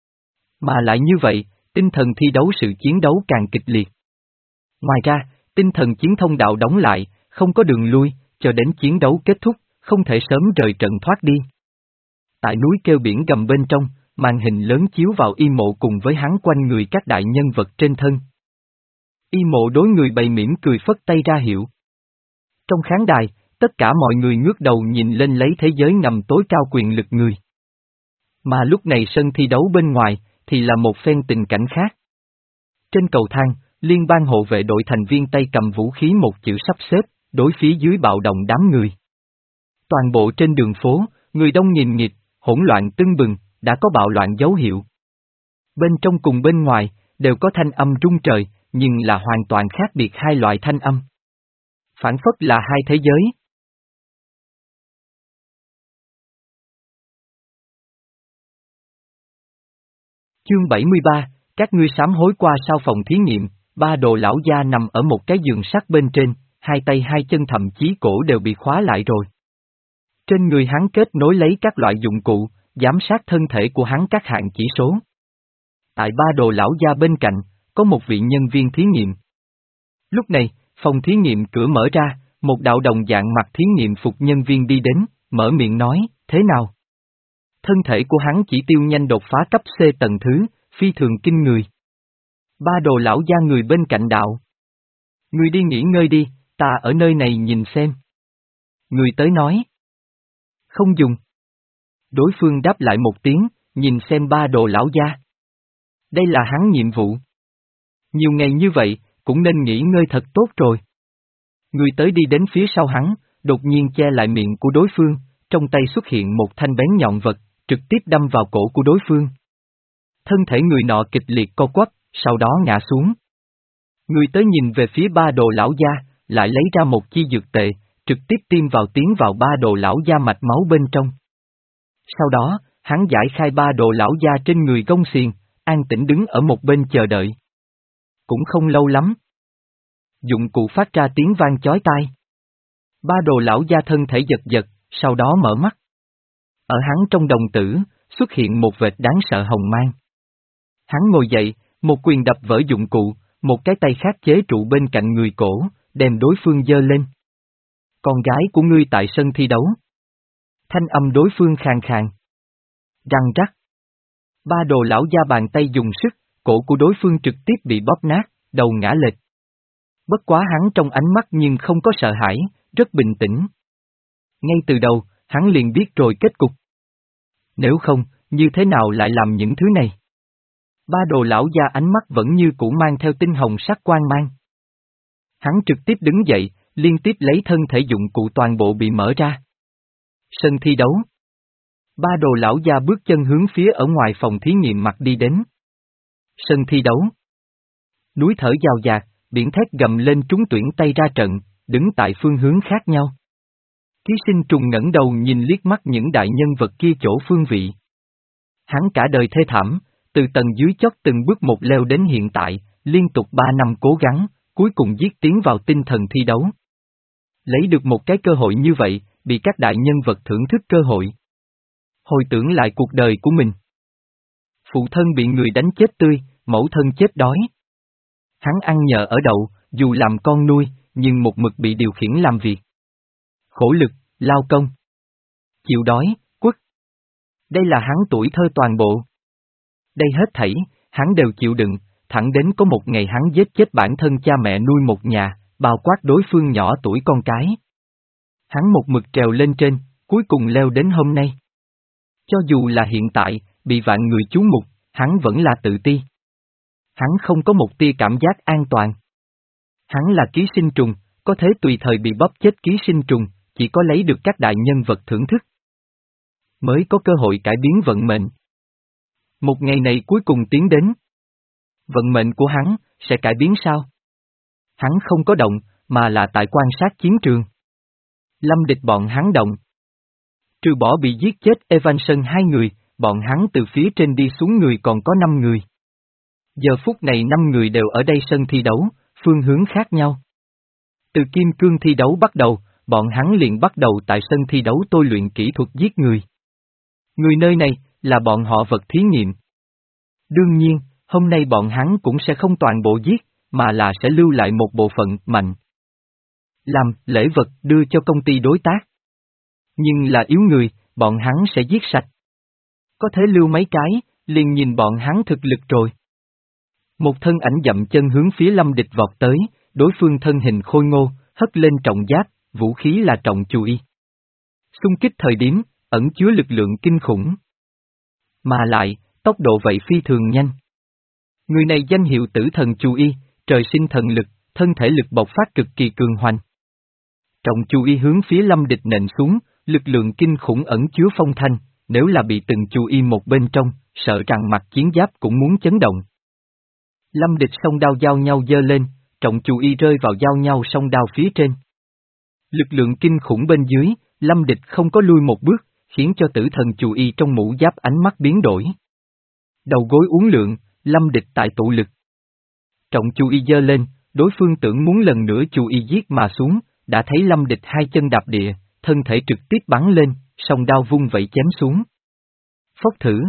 S1: Mà lại như vậy, tinh thần thi đấu sự chiến đấu càng kịch liệt. Ngoài ra, tinh thần chiến thông đạo đóng lại, không có đường lui, cho đến chiến đấu kết thúc, không thể sớm rời trận thoát đi. Tại núi kêu biển gầm bên trong, màn hình lớn chiếu vào y mộ cùng với hắn quanh người các đại nhân vật trên thân. Y mộ đối người bày mỉm cười phất tay ra hiệu. Trong khán đài, tất cả mọi người ngước đầu nhìn lên lấy thế giới ngầm tối cao quyền lực người. Mà lúc này sân thi đấu bên ngoài, thì là một phen tình cảnh khác. Trên cầu thang, liên bang hộ vệ đội thành viên tay cầm vũ khí một chữ sắp xếp, đối phía dưới bạo động đám người. Toàn bộ trên đường phố, người đông nghìn nghịt, hỗn loạn tưng bừng, đã có bạo loạn dấu hiệu. Bên trong cùng bên ngoài, đều có thanh âm rung trời, nhưng là hoàn toàn khác biệt hai loại thanh âm. Phản phất là hai thế giới. Chương bảy mươi ba, các ngươi sám hối qua sau phòng thí nghiệm, ba đồ lão gia nằm ở một cái giường sắt bên trên, hai tay hai chân thậm chí cổ đều bị khóa lại rồi. Trên người hắn kết nối lấy các loại dụng cụ, giám sát thân thể của hắn các hạng chỉ số. Tại ba đồ lão gia bên cạnh, có một vị nhân viên thí nghiệm. Lúc này, phòng thí nghiệm cửa mở ra, một đạo đồng dạng mặc thí nghiệm phục nhân viên đi đến, mở miệng nói, thế nào? Thân thể của hắn chỉ tiêu nhanh đột phá cấp C tầng thứ, phi thường kinh người. Ba đồ lão gia người bên cạnh đạo. Người đi nghỉ ngơi đi, ta ở nơi này nhìn xem. Người tới nói. Không dùng. Đối phương đáp lại một tiếng, nhìn xem ba đồ lão gia. Đây là hắn nhiệm vụ. Nhiều ngày như vậy, cũng nên nghỉ ngơi thật tốt rồi. Người tới đi đến phía sau hắn, đột nhiên che lại miệng của đối phương, trong tay xuất hiện một thanh bén nhọn vật, trực tiếp đâm vào cổ của đối phương. Thân thể người nọ kịch liệt co quắp, sau đó ngã xuống. Người tới nhìn về phía ba đồ lão gia, lại lấy ra một chi dược tệ, trực tiếp tiêm vào tiến vào ba đồ lão gia mạch máu bên trong. Sau đó, hắn giải khai ba đồ lão gia trên người gông xiềng, an tĩnh đứng ở một bên chờ đợi. Cũng không lâu lắm. Dụng cụ phát ra tiếng vang chói tai. Ba đồ lão gia thân thể giật giật, sau đó mở mắt. Ở hắn trong đồng tử, xuất hiện một vệt đáng sợ hồng mang. Hắn ngồi dậy, một quyền đập vỡ dụng cụ, một cái tay khác chế trụ bên cạnh người cổ, đem đối phương giơ lên. Con gái của ngươi tại sân thi đấu. Thanh âm đối phương khàn khàn. Răng rắc. Ba đồ lão gia bàn tay dùng sức, cổ của đối phương trực tiếp bị bóp nát, đầu ngã lệch. Bất quá hắn trong ánh mắt nhưng không có sợ hãi, rất bình tĩnh. Ngay từ đầu, hắn liền biết rồi kết cục. Nếu không, như thế nào lại làm những thứ này? Ba đồ lão gia ánh mắt vẫn như cũ mang theo tinh hồng sắc quang mang. Hắn trực tiếp đứng dậy, liên tiếp lấy thân thể dụng cụ toàn bộ bị mở ra. Sân thi đấu. Ba đồ lão gia bước chân hướng phía ở ngoài phòng thí nghiệm mặt đi đến. Sân thi đấu. Núi thở giàu dạt, biển thét gầm lên trúng tuyển tay ra trận, đứng tại phương hướng khác nhau. Ký sinh trùng ngẩng đầu nhìn liếc mắt những đại nhân vật kia chỗ phương vị. Hắn cả đời thê thảm, từ tầng dưới chót từng bước một leo đến hiện tại, liên tục ba năm cố gắng, cuối cùng giết tiến vào tinh thần thi đấu. Lấy được một cái cơ hội như vậy, bị các đại nhân vật thưởng thức cơ hội. Hồi tưởng lại cuộc đời của mình. Phụ thân bị người đánh chết tươi, mẫu thân chết đói. Hắn ăn nhờ ở đậu, dù làm con nuôi, nhưng một mực bị điều khiển làm việc. Khổ lực, lao công. Chịu đói, quất. Đây là hắn tuổi thơ toàn bộ. Đây hết thảy, hắn đều chịu đựng, thẳng đến có một ngày hắn giết chết bản thân cha mẹ nuôi một nhà, bao quát đối phương nhỏ tuổi con cái. Hắn một mực trèo lên trên, cuối cùng leo đến hôm nay. Cho dù là hiện tại, bị vạn người chú mục, hắn vẫn là tự ti. Hắn không có một tia cảm giác an toàn. Hắn là ký sinh trùng, có thể tùy thời bị bóp chết ký sinh trùng, chỉ có lấy được các đại nhân vật thưởng thức. Mới có cơ hội cải biến vận mệnh. Một ngày này cuối cùng tiến đến. Vận mệnh của hắn, sẽ cải biến sao? Hắn không có động, mà là tại quan sát chiến trường. Lâm địch bọn hắn động. Trừ bỏ bị giết chết Evanson hai người, bọn hắn từ phía trên đi xuống người còn có năm người. Giờ phút này năm người đều ở đây sân thi đấu, phương hướng khác nhau. Từ kim cương thi đấu bắt đầu, bọn hắn liền bắt đầu tại sân thi đấu tôi luyện kỹ thuật giết người. Người nơi này, là bọn họ vật thí nghiệm. Đương nhiên, hôm nay bọn hắn cũng sẽ không toàn bộ giết, mà là sẽ lưu lại một bộ phận mạnh. Làm lễ vật đưa cho công ty đối tác. Nhưng là yếu người, bọn hắn sẽ giết sạch. Có thể lưu mấy cái, liền nhìn bọn hắn thực lực rồi. Một thân ảnh dậm chân hướng phía Lâm Địch vọt tới, đối phương thân hình khôi ngô, hất lên trọng giáp, vũ khí là trọng chu y. Xung kích thời điểm, ẩn chứa lực lượng kinh khủng. Mà lại, tốc độ vậy phi thường nhanh. Người này danh hiệu tử thần chu y, trời sinh thần lực, thân thể lực bộc phát cực kỳ cường hoành. Trọng chu y hướng phía Lâm Địch nện xuống, lực lượng kinh khủng ẩn chứa phong thanh, nếu là bị từng chu y một bên trong, sợ rằng mặt chiến giáp cũng muốn chấn động. Lâm Địch song đao giao nhau giơ lên, trọng chu y rơi vào giao nhau song đao phía trên. Lực lượng kinh khủng bên dưới, Lâm Địch không có lui một bước, khiến cho tử thần chu y trong mũ giáp ánh mắt biến đổi. Đầu gối uốn lượn, Lâm Địch tại tụ lực. Trọng chu y giơ lên, đối phương tưởng muốn lần nữa chu y giết mà xuống, đã thấy Lâm Địch hai chân đạp địa, thân thể trực tiếp bắn lên, song đao vung vẩy chém xuống. Phốc thử.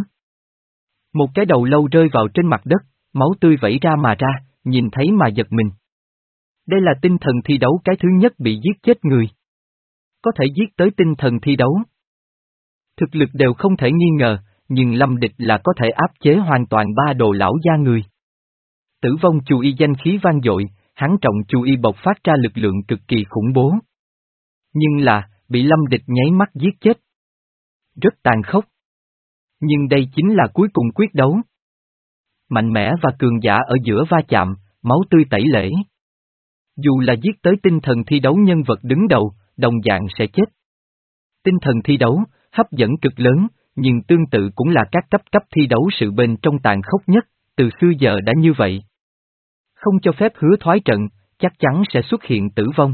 S1: Một cái đầu lâu rơi vào trên mặt đất, máu tươi vẩy ra mà ra, nhìn thấy mà giật mình. Đây là tinh thần thi đấu cái thứ nhất bị giết chết người. Có thể giết tới tinh thần thi đấu. Thực lực đều không thể nghi ngờ, nhưng Lâm Địch là có thể áp chế hoàn toàn ba đồ lão gia người. Tử vong chu y danh khí vang dội, hắn trọng chu y bộc phát ra lực lượng cực kỳ khủng bố. Nhưng là, bị Lâm Địch nháy mắt giết chết. Rất tàn khốc. Nhưng đây chính là cuối cùng quyết đấu. Mạnh mẽ và cường giả ở giữa va chạm, máu tươi tẩy lễ. Dù là giết tới tinh thần thi đấu nhân vật đứng đầu, đồng dạng sẽ chết. Tinh thần thi đấu, hấp dẫn cực lớn, nhưng tương tự cũng là các cấp cấp thi đấu sự bên trong tàn khốc nhất, từ xưa giờ đã như vậy. Không cho phép hứa thoái trận, chắc chắn sẽ xuất hiện tử vong.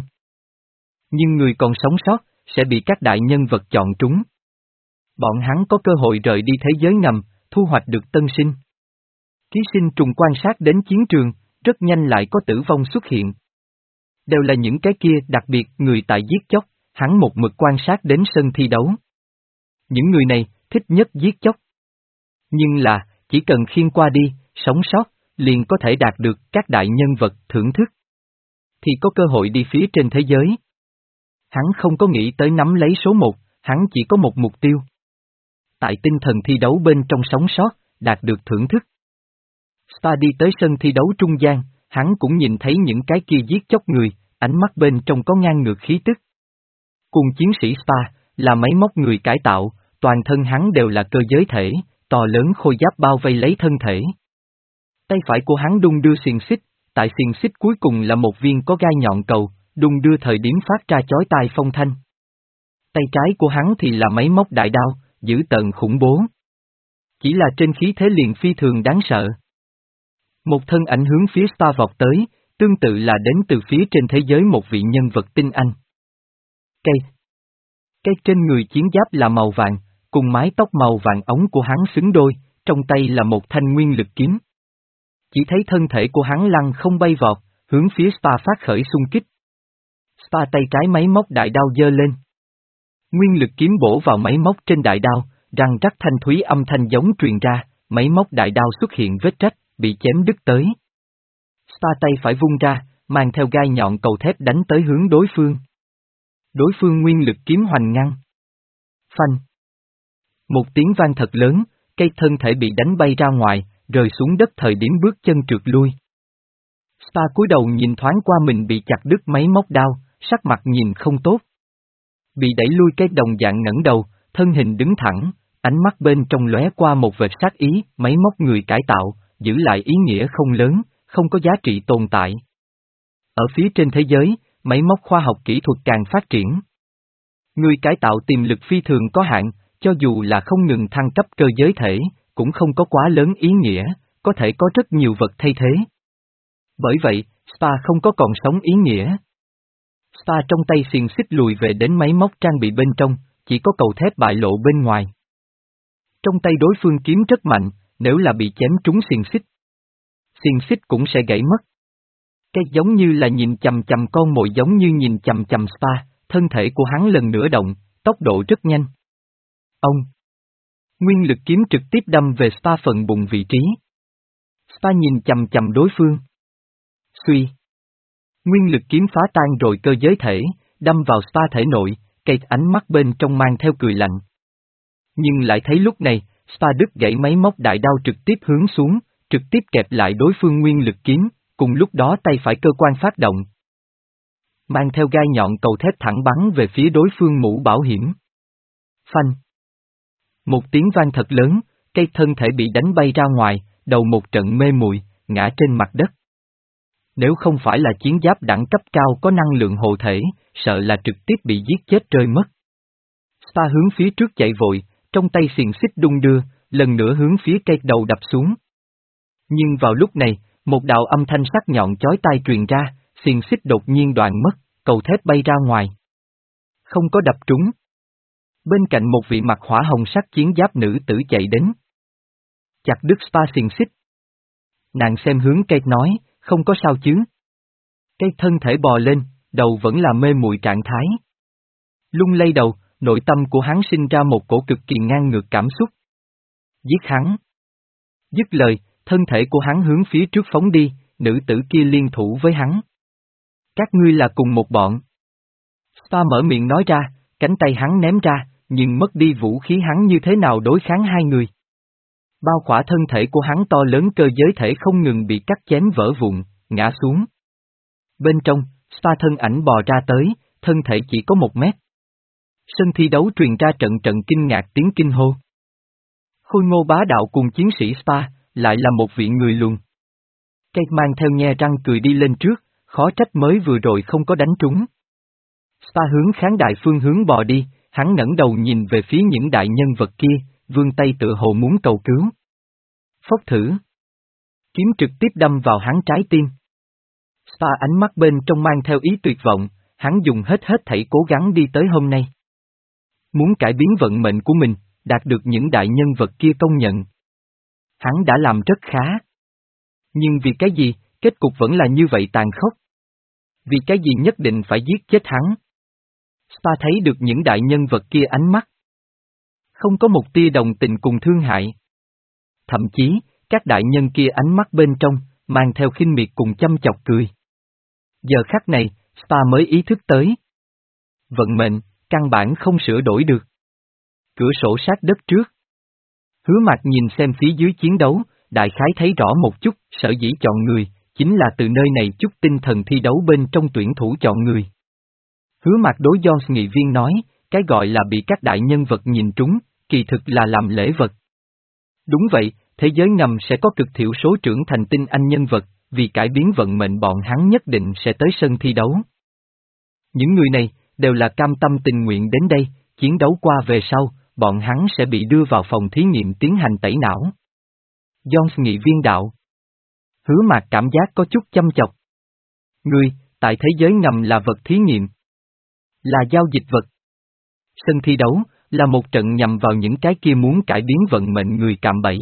S1: Nhưng người còn sống sót, sẽ bị các đại nhân vật chọn trúng. Bọn hắn có cơ hội rời đi thế giới ngầm, thu hoạch được tân sinh. Ký sinh trùng quan sát đến chiến trường, rất nhanh lại có tử vong xuất hiện. Đều là những cái kia đặc biệt người tại giết chóc, hắn một mực quan sát đến sân thi đấu. Những người này, thích nhất giết chóc. Nhưng là, chỉ cần khiêng qua đi, sống sót, liền có thể đạt được các đại nhân vật thưởng thức. Thì có cơ hội đi phía trên thế giới. Hắn không có nghĩ tới nắm lấy số một, hắn chỉ có một mục tiêu. Tại tinh thần thi đấu bên trong sống sót, đạt được thưởng thức. Star đi tới sân thi đấu trung gian, hắn cũng nhìn thấy những cái kia giết chóc người, ánh mắt bên trong có ngang ngược khí tức. Cùng chiến sĩ Star, là máy móc người cải tạo, toàn thân hắn đều là cơ giới thể, to lớn khôi giáp bao vây lấy thân thể. Tay phải của hắn đung đưa xiềng xích, tại xiềng xích cuối cùng là một viên có gai nhọn cầu, đung đưa thời điểm phát ra chói tai phong thanh. Tay trái của hắn thì là máy móc đại đao, dữ tợn khủng bố. Chỉ là trên khí thế liền phi thường đáng sợ. Một thân ảnh hướng phía Star vọt tới, tương tự là đến từ phía trên thế giới một vị nhân vật tinh anh. Cây. Cây trên người chiến giáp là màu vàng, cùng mái tóc màu vàng ống của hắn xứng đôi, trong tay là một thanh nguyên lực kiếm. Chỉ thấy thân thể của hắn lăn không bay vọt, hướng phía Star phát khởi xung kích. Star tay trái máy móc đại đao giơ lên. Nguyên lực kiếm bổ vào máy móc trên đại đao, răng rắc thanh thúy âm thanh giống truyền ra, máy móc đại đao xuất hiện vết rách, bị chém đứt tới. Star tay phải vung ra, mang theo gai nhọn cầu thép đánh tới hướng đối phương. Đối phương nguyên lực kiếm hoành ngăn. Phanh. Một tiếng vang thật lớn, cây thân thể bị đánh bay ra ngoài, rơi xuống đất thời điểm bước chân trượt lui. Star cúi đầu nhìn thoáng qua mình bị chặt đứt máy móc đao, sắc mặt nhìn không tốt. Bị đẩy lui cái đồng dạng ngẩng đầu, thân hình đứng thẳng, ánh mắt bên trong lóe qua một vệt sát ý, máy móc người cải tạo, giữ lại ý nghĩa không lớn, không có giá trị tồn tại. Ở phía trên thế giới, máy móc khoa học kỹ thuật càng phát triển. Người cải tạo tiềm lực phi thường có hạn, cho dù là không ngừng thăng cấp cơ giới thể, cũng không có quá lớn ý nghĩa, có thể có rất nhiều vật thay thế. Bởi vậy, Star không có còn sống ý nghĩa. Star trong tay xiềng xích lùi về đến máy móc trang bị bên trong, chỉ có cầu thép bại lộ bên ngoài. Trong tay đối phương kiếm rất mạnh, nếu là bị chém trúng xiềng xích, xiềng xích cũng sẽ gãy mất. Cái giống như là nhìn chằm chằm con mồi giống như nhìn chằm chằm Star, thân thể của hắn lần nữa động, tốc độ rất nhanh. Ông! Nguyên lực kiếm trực tiếp đâm về Star phần bụng vị trí. Star nhìn chằm chằm đối phương. Suy! Nguyên lực kiếm phá tan rồi cơ giới thể, đâm vào Star thể nội, cây ánh mắt bên trong mang theo cười lạnh. Nhưng lại thấy lúc này, Star đứt gãy máy móc đại đao trực tiếp hướng xuống, trực tiếp kẹp lại đối phương nguyên lực kiếm, cùng lúc đó tay phải cơ quan phát động. Mang theo gai nhọn cầu thép thẳng bắn về phía đối phương mũ bảo hiểm. Phanh! Một tiếng vang thật lớn, cây thân thể bị đánh bay ra ngoài, đầu một trận mê muội, ngã trên mặt đất. Nếu không phải là chiến giáp đẳng cấp cao có năng lượng hộ thể, sợ là trực tiếp bị giết chết rơi mất. Star hướng phía trước chạy vội, trong tay xiềng xích đung đưa, lần nữa hướng phía cây đầu đập xuống. Nhưng vào lúc này, một đạo âm thanh sắc nhọn chói tai truyền ra, xiềng xích đột nhiên đoạn mất, cầu thép bay ra ngoài. Không có đập trúng. Bên cạnh một vị mặc hỏa hồng sắc chiến giáp nữ tử chạy đến. Chặt đứt Star xiềng xích. Nàng xem hướng cây nói, không có sao chứ. Cây thân thể bò lên, đầu vẫn là mê muội trạng thái. Lung lay đầu, nội tâm của hắn sinh ra một cổ cực kỳ ngang ngược cảm xúc. Giết hắn. Dứt lời, thân thể của hắn hướng phía trước phóng đi, nữ tử kia liên thủ với hắn. Các ngươi là cùng một bọn. Star mở miệng nói ra, cánh tay hắn ném ra, nhưng mất đi vũ khí hắn như thế nào đối kháng hai người. Bao khỏa thân thể của hắn to lớn cơ giới thể không ngừng bị cắt chém vỡ vụn, ngã xuống. Bên trong, Star thân ảnh bò ra tới, thân thể chỉ có một mét. Sân thi đấu truyền ra trận trận kinh ngạc tiếng kinh hô. Khôi ngô bá đạo cùng chiến sĩ Star, lại là một vị người luồn. Cây mang theo nhe răng cười đi lên trước, khó trách mới vừa rồi không có đánh trúng. Star hướng khán đài phương hướng bò đi, hắn ngẩng đầu nhìn về phía những đại nhân vật kia, vươn tay tựa hồ muốn cầu cứu. Phốc thử. Kiếm trực tiếp đâm vào hắn trái tim. Spa ánh mắt bên trong mang theo ý tuyệt vọng, hắn dùng hết hết thảy cố gắng đi tới hôm nay. Muốn cải biến vận mệnh của mình, đạt được những đại nhân vật kia công nhận. Hắn đã làm rất khá. Nhưng vì cái gì, kết cục vẫn là như vậy tàn khốc? Vì cái gì nhất định phải giết chết hắn? Spa thấy được những đại nhân vật kia ánh mắt. Không có một tia đồng tình cùng thương hại. Thậm chí, các đại nhân kia ánh mắt bên trong, mang theo khinh miệt cùng chăm chọc cười. Giờ khắc này, Spa mới ý thức tới. Vận mệnh, căn bản không sửa đổi được. Cửa sổ sát đất trước. Hứa Mạc nhìn xem phía dưới chiến đấu, đại khái thấy rõ một chút, sở dĩ chọn người, chính là từ nơi này chút tinh thần thi đấu bên trong tuyển thủ chọn người. Hứa Mạc đối Jones nghị viên nói, cái gọi là bị các đại nhân vật nhìn trúng, kỳ thực là làm lễ vật. Đúng vậy, thế giới ngầm sẽ có cực thiểu số trưởng thành tinh anh nhân vật, vì cải biến vận mệnh bọn hắn nhất định sẽ tới sân thi đấu. Những người này, đều là cam tâm tình nguyện đến đây, chiến đấu qua về sau, bọn hắn sẽ bị đưa vào phòng thí nghiệm tiến hành tẩy não. Jones nghị viên đạo. Hứa Mạc cảm giác có chút chăm chọc. Ngươi, tại thế giới ngầm là vật thí nghiệm. Là giao dịch vật. Sân thi đấu, là một trận nhằm vào những cái kia muốn cải biến vận mệnh người cạm bẫy.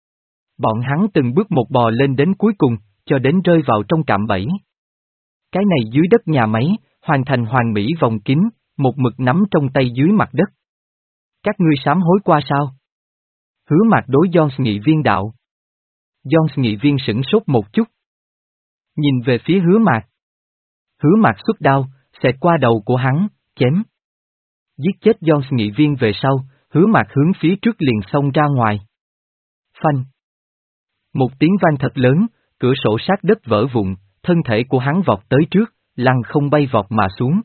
S1: Bọn hắn từng bước một bò lên đến cuối cùng, cho đến rơi vào trong cạm bẫy. Cái này dưới đất nhà máy, hoàn thành hoàn mỹ vòng kính, một mực nắm trong tay dưới mặt đất. Các ngươi sám hối qua sao? Hứa Mạc đối Jones nghị viên đạo. Jones nghị viên sửng sốt một chút. Nhìn về phía Hứa Mạc. Hứa Mạc xuất đao, xẹt qua đầu của hắn, chém. Giết chết Jones nghị viên về sau, Hứa Mạc hướng phía trước liền xông ra ngoài. Phanh. Một tiếng vang thật lớn, cửa sổ sát đất vỡ vụn, thân thể của hắn vọt tới trước, lăn không bay vọt mà xuống.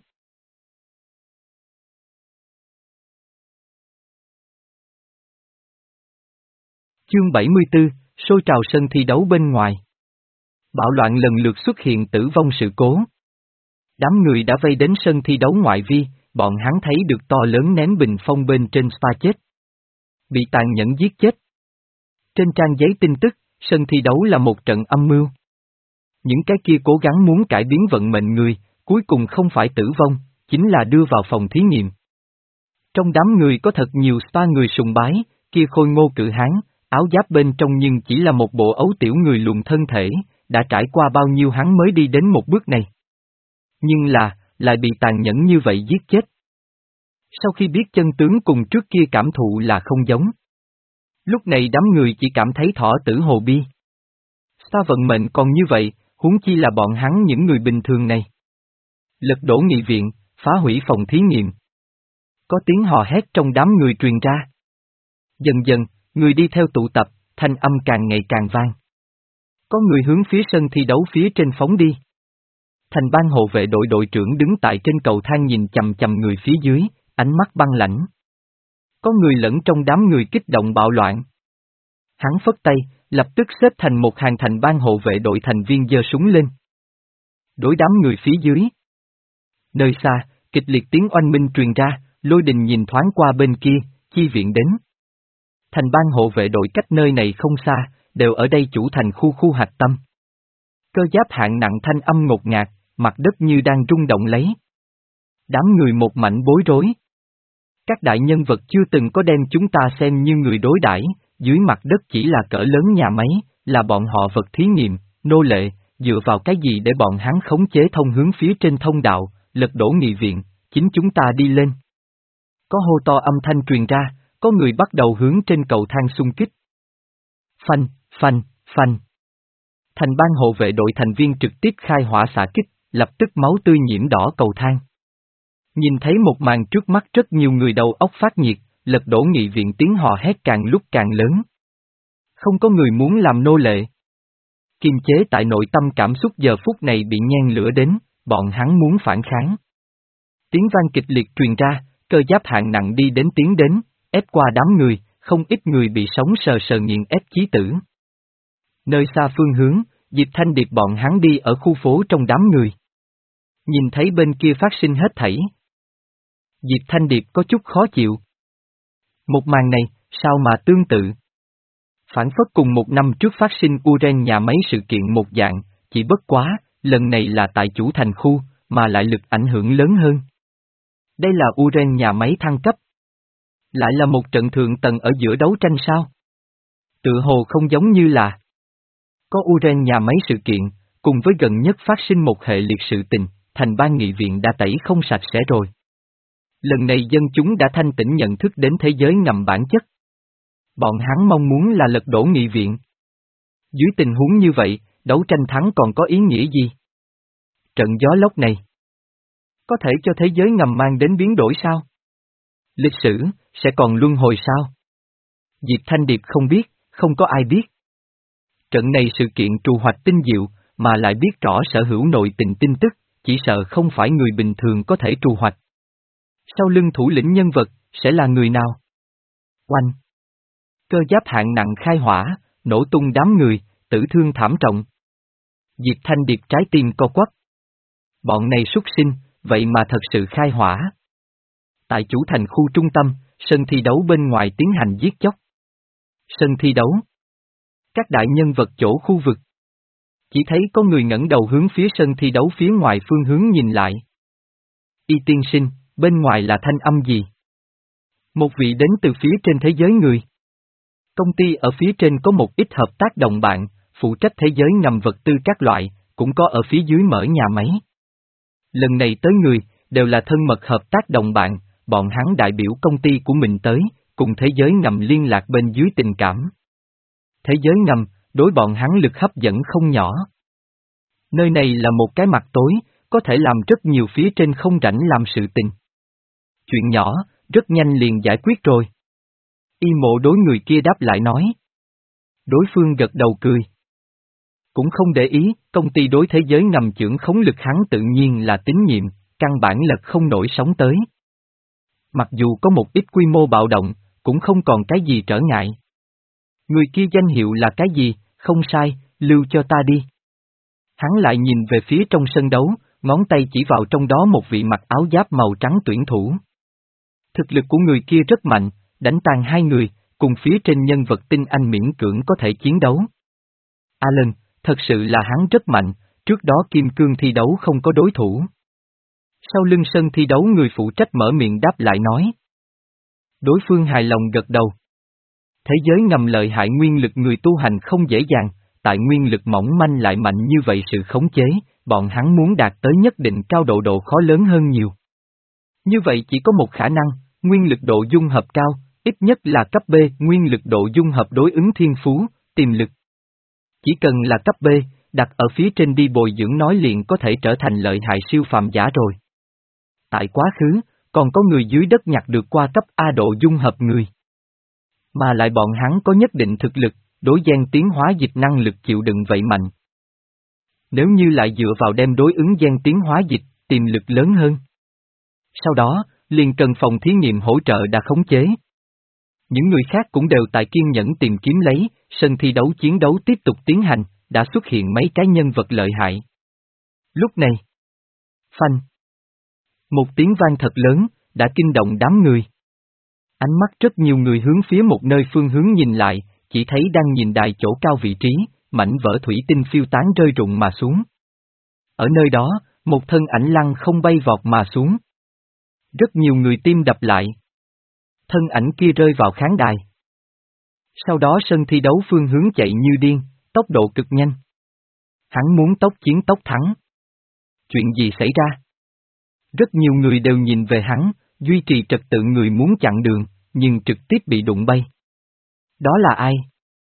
S1: Chương bảy mươi tư, sôi trào sân thi đấu bên ngoài. Bạo loạn lần lượt xuất hiện tử vong sự cố. Đám người đã vây đến sân thi đấu ngoại vi, bọn hắn thấy được to lớn ném bình phong bên trên Spa chết. Bị tàn nhẫn giết chết. Trên trang giấy tin tức, sân thi đấu là một trận âm mưu. Những cái kia cố gắng muốn cải biến vận mệnh người, cuối cùng không phải tử vong, chính là đưa vào phòng thí nghiệm. Trong đám người có thật nhiều Spa người sùng bái, kia khôi ngô cự hán, áo giáp bên trong nhưng chỉ là một bộ ấu tiểu người luồn thân thể, đã trải qua bao nhiêu hắn mới đi đến một bước này. Nhưng là, lại bị tàn nhẫn như vậy giết chết. Sau khi biết chân tướng cùng trước kia cảm thụ là không giống. Lúc này đám người chỉ cảm thấy thỏ tử hồ bi. Sao vận mệnh còn như vậy, huống chi là bọn hắn những người bình thường này. Lật đổ nghị viện, phá hủy phòng thí nghiệm. Có tiếng hò hét trong đám người truyền ra. Dần dần, người đi theo tụ tập, thanh âm càng ngày càng vang. Có người hướng phía sân thi đấu phía trên phóng đi. Thành ban hộ vệ đội đội trưởng đứng tại trên cầu thang nhìn chằm chằm người phía dưới, ánh mắt băng lãnh. Có người lẫn trong đám người kích động bạo loạn. Hắn phất tay, lập tức xếp thành một hàng thành ban hộ vệ đội thành viên giơ súng lên. Đối đám người phía dưới. Nơi xa, kịch liệt tiếng oanh minh truyền ra, Lôi Đình nhìn thoáng qua bên kia, chi viện đến. Thành ban hộ vệ đội cách nơi này không xa, đều ở đây chủ thành khu khu hạch tâm. Cơ giáp hạng nặng thanh âm ngột ngạt, mặt đất như đang rung động lấy. Đám người một mảnh bối rối. Các đại nhân vật chưa từng có đem chúng ta xem như người đối đãi, dưới mặt đất chỉ là cỡ lớn nhà máy, là bọn họ vật thí nghiệm, nô lệ, dựa vào cái gì để bọn hắn khống chế thông hướng phía trên thông đạo, lật đổ nghị viện, chính chúng ta đi lên. Có hô to âm thanh truyền ra, có người bắt đầu hướng trên cầu thang xung kích. Phanh, phanh, phanh. Thành ban hộ vệ đội thành viên trực tiếp khai hỏa xạ kích, lập tức máu tươi nhiễm đỏ cầu thang. Nhìn thấy một màn trước mắt rất nhiều người đầu óc phát nhiệt, lật đổ nghị viện tiếng hò hét càng lúc càng lớn. Không có người muốn làm nô lệ. Kiềm chế tại nội tâm cảm xúc giờ phút này bị nhen lửa đến, bọn hắn muốn phản kháng. Tiếng vang kịch liệt truyền ra, cơ giáp hạng nặng đi đến tiến đến, ép qua đám người, không ít người bị sống sờ sờ nghiền ép chí tử. Nơi xa phương hướng, Diệp Thanh Điệp bọn hắn đi ở khu phố trong đám người. Nhìn thấy bên kia phát sinh hết thảy. Diệp Thanh Điệp có chút khó chịu. Một màn này, sao mà tương tự? Phản phất cùng một năm trước phát sinh Uren nhà máy sự kiện một dạng, chỉ bất quá, lần này là tại chủ thành khu, mà lại lực ảnh hưởng lớn hơn. Đây là Uren nhà máy thăng cấp. Lại là một trận thượng tầng ở giữa đấu tranh sao? Tự hồ không giống như là có Uren nhà máy sự kiện, cùng với gần nhất phát sinh một hệ liệt sự tình, thành ban nghị viện đã tẩy không sạch sẽ rồi. Lần này dân chúng đã thanh tỉnh nhận thức đến thế giới ngầm bản chất. Bọn hắn mong muốn là lật đổ nghị viện. Dưới tình huống như vậy, đấu tranh thắng còn có ý nghĩa gì? Trận gió lốc này có thể cho thế giới ngầm mang đến biến đổi sao? Lịch sử sẽ còn luân hồi sao? Diệp Thanh Điệp không biết, không có ai biết. Trận này sự kiện trù hoạch tinh diệu, mà lại biết rõ sở hữu nội tình tin tức, chỉ sợ không phải người bình thường có thể trù hoạch. Sau lưng thủ lĩnh nhân vật, sẽ là người nào? Oanh! Cơ giáp hạng nặng khai hỏa, nổ tung đám người, tử thương thảm trọng. Diệp Thanh Điệp trái tim co quắp. Bọn này súc sinh, vậy mà thật sự khai hỏa. Tại chủ thành khu trung tâm, sân thi đấu bên ngoài tiến hành giết chóc. Sân thi đấu. Các đại nhân vật chỗ khu vực. Chỉ thấy có người ngẩng đầu hướng phía sân thi đấu phía ngoài phương hướng nhìn lại. Y tiên sinh, bên ngoài là thanh âm gì? Một vị đến từ phía trên thế giới người. Công ty ở phía trên có một ít hợp tác đồng bạn, phụ trách thế giới ngầm vật tư các loại, cũng có ở phía dưới mở nhà máy. Lần này tới người, đều là thân mật hợp tác đồng bạn, bọn hắn đại biểu công ty của mình tới, cùng thế giới ngầm liên lạc bên dưới tình cảm. Thế giới ngầm, đối bọn hắn lực hấp dẫn không nhỏ. Nơi này là một cái mặt tối, có thể làm rất nhiều phía trên không rảnh làm sự tình. Chuyện nhỏ, rất nhanh liền giải quyết rồi. Y mộ đối người kia đáp lại nói. Đối phương gật đầu cười. Cũng không để ý, công ty đối thế giới ngầm chưởng khống lực hắn tự nhiên là tín nhiệm, căn bản lật không nổi sóng tới. Mặc dù có một ít quy mô bạo động, cũng không còn cái gì trở ngại. Người kia danh hiệu là cái gì, không sai, lưu cho ta đi. Hắn lại nhìn về phía trong sân đấu, ngón tay chỉ vào trong đó một vị mặc áo giáp màu trắng tuyển thủ. Thực lực của người kia rất mạnh, đánh tan hai người, cùng phía trên nhân vật tinh anh miễn cưỡng có thể chiến đấu. Alan, thật sự là hắn rất mạnh, trước đó Kim Cương thi đấu không có đối thủ. Sau lưng sân thi đấu người phụ trách mở miệng đáp lại nói. Đối phương hài lòng gật đầu. Thế giới ngầm lợi hại nguyên lực người tu hành không dễ dàng, tại nguyên lực mỏng manh lại mạnh như vậy sự khống chế, bọn hắn muốn đạt tới nhất định cao độ độ khó lớn hơn nhiều. Như vậy chỉ có một khả năng, nguyên lực độ dung hợp cao, ít nhất là cấp B, nguyên lực độ dung hợp đối ứng thiên phú, tiềm lực. Chỉ cần là cấp B, đặt ở phía trên đi bồi dưỡng nói liền có thể trở thành lợi hại siêu phàm giả rồi. Tại quá khứ, còn có người dưới đất nhặt được qua cấp A độ dung hợp người. Mà lại bọn hắn có nhất định thực lực, đối gen tiến hóa dịch năng lực chịu đựng vậy mạnh. Nếu như lại dựa vào đem đối ứng gen tiến hóa dịch, tiềm lực lớn hơn. Sau đó, liền cần phòng thí nghiệm hỗ trợ đã khống chế. Những người khác cũng đều tại kiên nhẫn tìm kiếm lấy, sân thi đấu chiến đấu tiếp tục tiến hành, đã xuất hiện mấy cái nhân vật lợi hại. Lúc này, phanh. Một tiếng vang thật lớn, đã kinh động đám người. Ánh mắt rất nhiều người hướng phía một nơi phương hướng nhìn lại, chỉ thấy đang nhìn đài chỗ cao vị trí, mảnh vỡ thủy tinh phiêu tán rơi rụng mà xuống. Ở nơi đó, một thân ảnh lăng không bay vọt mà xuống. Rất nhiều người tim đập lại. Thân ảnh kia rơi vào khán đài. Sau đó sân thi đấu phương hướng chạy như điên, tốc độ cực nhanh. Hắn muốn tốc chiến tốc thắng. Chuyện gì xảy ra? Rất nhiều người đều nhìn về hắn, duy trì trật tự người muốn chặn đường, nhưng trực tiếp bị đụng bay. Đó là ai?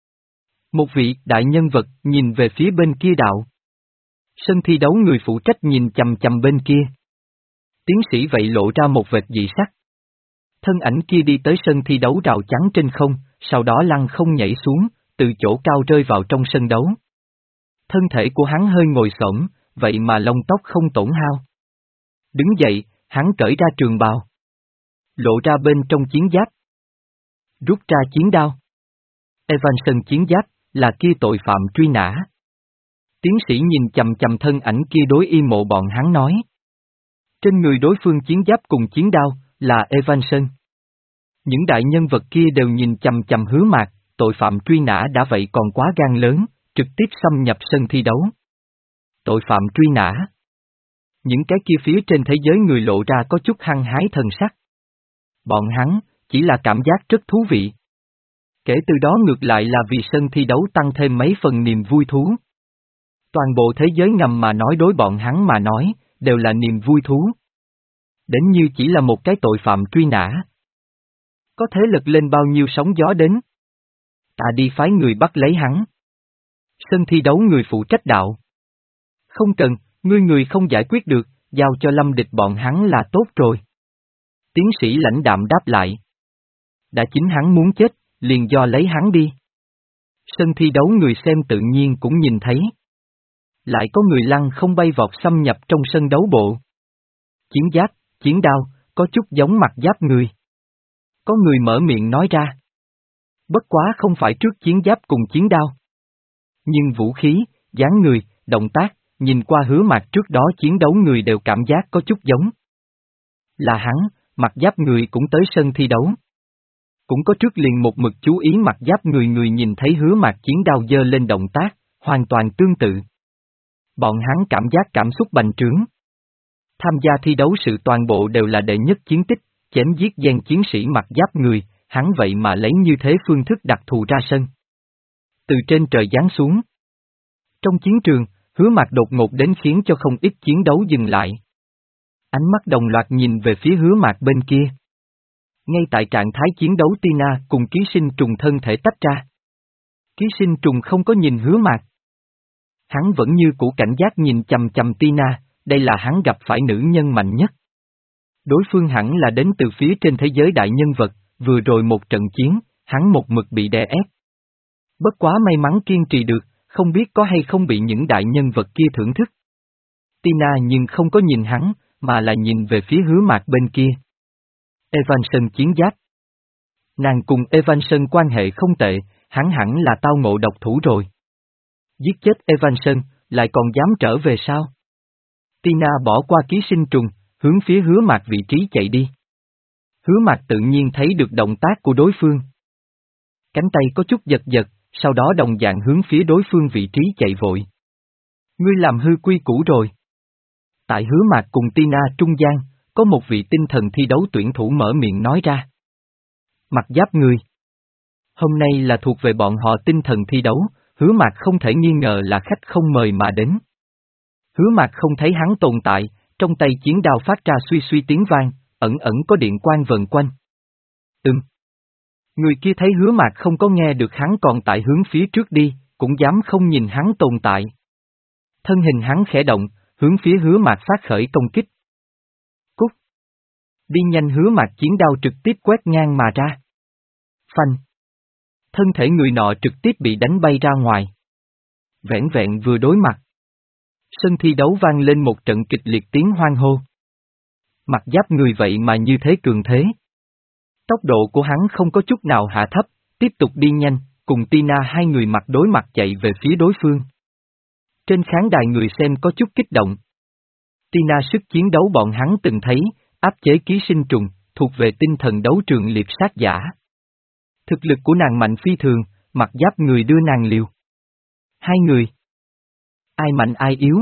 S1: Một vị đại nhân vật nhìn về phía bên kia đạo. Sân thi đấu người phụ trách nhìn chằm chằm bên kia. Tiến sĩ vậy lộ ra một vệt dị sắc. Thân ảnh kia đi tới sân thi đấu rào chắn trên không, sau đó lăn không nhảy xuống, từ chỗ cao rơi vào trong sân đấu. Thân thể của hắn hơi ngồi xổm, vậy mà lông tóc không tổn hao. Đứng dậy, hắn cởi ra trường bào. Lộ ra bên trong chiến giáp. Rút ra chiến đao. Evanson chiến giáp, là kia tội phạm truy nã. Tiến sĩ nhìn chằm chằm thân ảnh kia đối y mộ bọn hắn nói. Trên người đối phương chiến giáp cùng chiến đao, Là Evanson. Những đại nhân vật kia đều nhìn chằm chằm Hứa Mạc, tội phạm truy nã đã vậy còn quá gan lớn, trực tiếp xâm nhập sân thi đấu. Tội phạm truy nã. Những cái kia phía trên thế giới người lộ ra có chút hăng hái thần sắc. Bọn hắn, chỉ là cảm giác rất thú vị. Kể từ đó ngược lại là vì sân thi đấu tăng thêm mấy phần niềm vui thú. Toàn bộ thế giới ngầm mà nói đối bọn hắn mà nói, đều là niềm vui thú. Đến như chỉ là một cái tội phạm truy nã. Có thể lật lên bao nhiêu sóng gió đến. Ta đi phái người bắt lấy hắn. Sân thi đấu người phụ trách đạo. Không cần, ngươi người không giải quyết được, giao cho Lâm Địch bọn hắn là tốt rồi. Tiến sĩ lãnh đạm đáp lại. Đã chính hắn muốn chết, liền do lấy hắn đi. Sân thi đấu người xem tự nhiên cũng nhìn thấy. Lại có người lăng không bay vọt xâm nhập trong sân đấu bộ. Chiến giáp, chiến đao, có chút giống mặt giáp người. Có người mở miệng nói ra. Bất quá không phải trước chiến giáp cùng chiến đao. Nhưng vũ khí, dáng người, động tác, nhìn qua Hứa Mạc trước đó chiến đấu người đều cảm giác có chút giống. Là hắn, mặt giáp người cũng tới sân thi đấu. Cũng có trước liền một mực chú ý mặt giáp người người nhìn thấy Hứa Mạc chiến đao giơ lên động tác, hoàn toàn tương tự. Bọn hắn cảm giác cảm xúc bành trướng. Tham gia thi đấu sự toàn bộ đều là đệ nhất chiến tích, chém giết gian chiến sĩ mặt giáp người, hắn vậy mà lấy như thế phương thức đặc thù ra sân. Từ trên trời giáng xuống. Trong chiến trường, Hứa Mạc đột ngột đến khiến cho không ít chiến đấu dừng lại. Ánh mắt đồng loạt nhìn về phía Hứa Mạc bên kia. Ngay tại trạng thái chiến đấu Tina cùng ký sinh trùng thân thể tách ra. Ký sinh trùng không có nhìn Hứa Mạc. Hắn vẫn như cũ cảnh giác nhìn chằm chằm Tina, đây là hắn gặp phải nữ nhân mạnh nhất. Đối phương hẳn là đến từ phía trên thế giới đại nhân vật, vừa rồi một trận chiến, hắn một mực bị đè ép. Bất quá may mắn kiên trì được, không biết có hay không bị những đại nhân vật kia thưởng thức. Tina nhưng không có nhìn hắn, mà là nhìn về phía Hứa Mạc bên kia. Evanson chiến giáp. Nàng cùng Evanson quan hệ không tệ, hắn hẳn là tao ngộ độc thủ rồi. Giết chết Evanson, lại còn dám trở về sao? Tina bỏ qua ký sinh trùng, hướng phía Hứa Mạc vị trí chạy đi. Hứa Mạc tự nhiên thấy được động tác của đối phương. Cánh tay có chút giật giật, sau đó đồng dạng hướng phía đối phương vị trí chạy vội. Ngươi làm hư quy củ rồi. Tại Hứa Mạc cùng Tina trung gian, có một vị tinh thần thi đấu tuyển thủ mở miệng nói ra. Mặt giáp người. Hôm nay là thuộc về bọn họ tinh thần thi đấu, Hứa Mạc không thể nghi ngờ là khách không mời mà đến. Hứa Mạc không thấy hắn tồn tại, trong tay chiến đao phát ra suy suy tiếng vang, ẩn ẩn có điện quang vần quanh. Ừm. Người kia thấy Hứa Mạc không có nghe được hắn còn tại hướng phía trước đi, cũng dám không nhìn hắn tồn tại. Thân hình hắn khẽ động, hướng phía Hứa Mạc phát khởi công kích. Cút. Đi nhanh Hứa Mạc chiến đao trực tiếp quét ngang mà ra. Phanh. Thân thể người nọ trực tiếp bị đánh bay ra ngoài. Vẻn vẹn vừa đối mặt. Sân thi đấu vang lên một trận kịch liệt tiếng hoan hô. Mặt giáp người vậy mà như thế cường thế. Tốc độ của hắn không có chút nào hạ thấp, tiếp tục đi nhanh, cùng Tina hai người mặt đối mặt chạy về phía đối phương. Trên khán đài người xem có chút kích động. Tina sức chiến đấu bọn hắn từng thấy, áp chế ký sinh trùng, thuộc về tinh thần đấu trường liệp sát giả. Thực lực của nàng mạnh phi thường, mặt giáp người đưa nàng liều. Hai người. Ai mạnh ai yếu?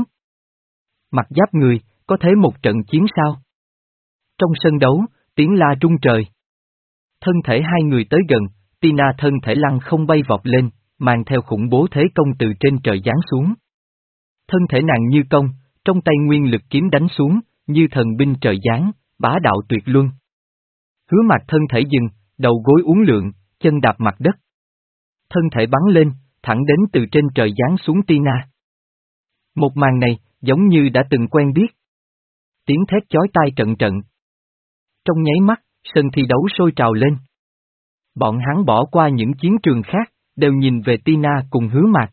S1: Mặt giáp người, có thế một trận chiến sao? Trong sân đấu, tiếng la rung trời. Thân thể hai người tới gần, Tina thân thể lăng không bay vọt lên, mang theo khủng bố thế công từ trên trời giáng xuống. Thân thể nàng như công, trong tay nguyên lực kiếm đánh xuống, như thần binh trời giáng, bá đạo tuyệt luân. Hứa Mạc thân thể dừng, đầu gối uốn lượn, chân đạp mặt đất. Thân thể bắn lên, thẳng đến từ trên trời giáng xuống Tina. Một màn này, giống như đã từng quen biết. Tiếng thét chói tai trận trận. Trong nháy mắt, sân thi đấu sôi trào lên. Bọn hắn bỏ qua những chiến trường khác, đều nhìn về Tina cùng Hứa Mạc.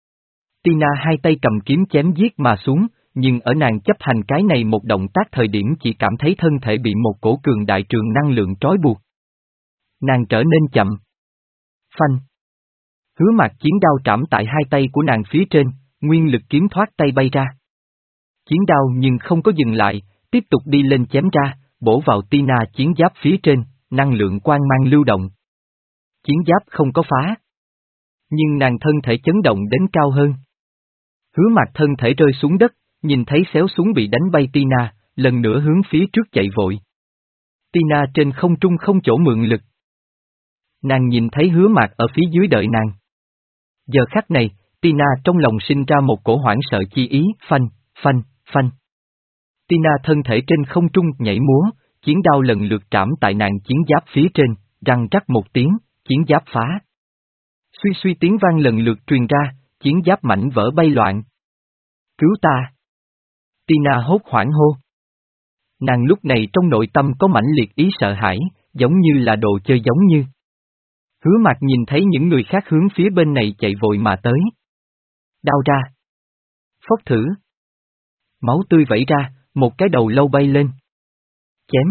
S1: Tina hai tay cầm kiếm chém giết mà xuống, nhưng ở nàng chấp hành cái này một động tác thời điểm chỉ cảm thấy thân thể bị một cổ cường đại trường năng lượng trói buộc. Nàng trở nên chậm. Phanh. Hứa Mạc chiến đao trảm tại hai tay của nàng phía trên, nguyên lực kiếm thoát tay bay ra. Chiến đao nhưng không có dừng lại, tiếp tục đi lên chém ra, bổ vào Tina chiến giáp phía trên, năng lượng quang mang lưu động. Chiến giáp không có phá. Nhưng nàng thân thể chấn động đến cao hơn. Hứa Mạc thân thể rơi xuống đất, nhìn thấy xéo súng bị đánh bay Tina, lần nữa hướng phía trước chạy vội. Tina trên không trung không chỗ mượn lực. Nàng nhìn thấy Hứa Mạc ở phía dưới đợi nàng. Giờ khắc này, Tina trong lòng sinh ra một cổ hoảng sợ chi ý, phanh, phanh, phanh. Tina thân thể trên không trung nhảy múa, chiến đao lần lượt trảm tại nàng chiến giáp phía trên, răng rắc một tiếng, chiến giáp phá. Suy suy tiếng vang lần lượt truyền ra, chiến giáp mảnh vỡ bay loạn. Cứu ta! Tina hốt hoảng hô. Nàng lúc này trong nội tâm có mãnh liệt ý sợ hãi, giống như là đồ chơi giống như. Hứa Mạc nhìn thấy những người khác hướng phía bên này chạy vội mà tới. Đao ra. Phốc thử. Máu tươi vẩy ra, một cái đầu lâu bay lên. Chém.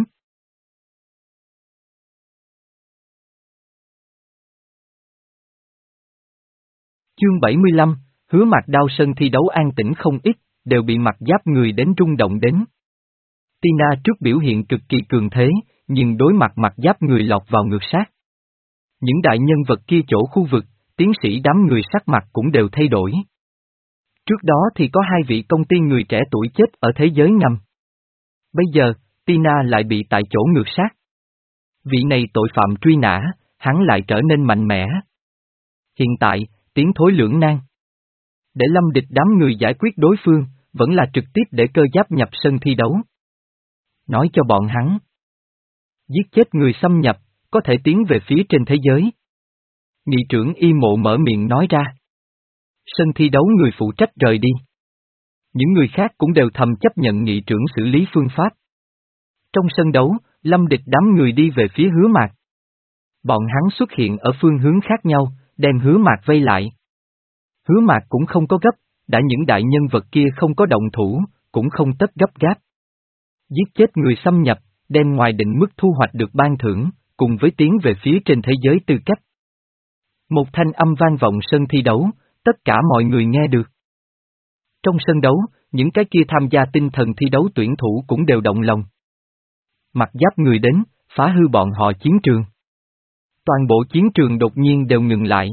S1: Chương bảy mươi lăm, Hứa Mạc đao sân thi đấu an tĩnh không ít, đều bị mặt giáp người đến rung động đến. Tina trước biểu hiện cực kỳ cường thế, nhưng đối mặt mặt giáp người lọt vào ngược sát. Những đại nhân vật kia chỗ khu vực, tiến sĩ đám người sắc mặt cũng đều thay đổi. Trước đó thì có hai vị công ty người trẻ tuổi chết ở thế giới ngầm. Bây giờ, Tina lại bị tại chỗ ngược sát. Vị này tội phạm truy nã, hắn lại trở nên mạnh mẽ. Hiện tại, tiến thối lưỡng nan. Để lâm địch đám người giải quyết đối phương, vẫn là trực tiếp để cơ giáp nhập sân thi đấu. Nói cho bọn hắn. Giết chết người xâm nhập, có thể tiến về phía trên thế giới. Nghị trưởng Y Mộ mở miệng nói ra. Sân thi đấu người phụ trách rời đi. Những người khác cũng đều thầm chấp nhận nghị trưởng xử lý phương pháp. Trong sân đấu, lâm địch đám người đi về phía Hứa Mạc. Bọn hắn xuất hiện ở phương hướng khác nhau, đem Hứa Mạc vây lại. Hứa Mạc cũng không có gấp, đã những đại nhân vật kia không có động thủ, cũng không tất gấp gáp. Giết chết người xâm nhập, đem ngoài định mức thu hoạch được ban thưởng, cùng với tiến về phía trên thế giới tư cách. Một thanh âm vang vọng sân thi đấu, tất cả mọi người nghe được. Trong sân đấu, những cái kia tham gia tinh thần thi đấu tuyển thủ cũng đều động lòng. Mặt giáp người đến, phá hư bọn họ chiến trường. Toàn bộ chiến trường đột nhiên đều ngừng lại.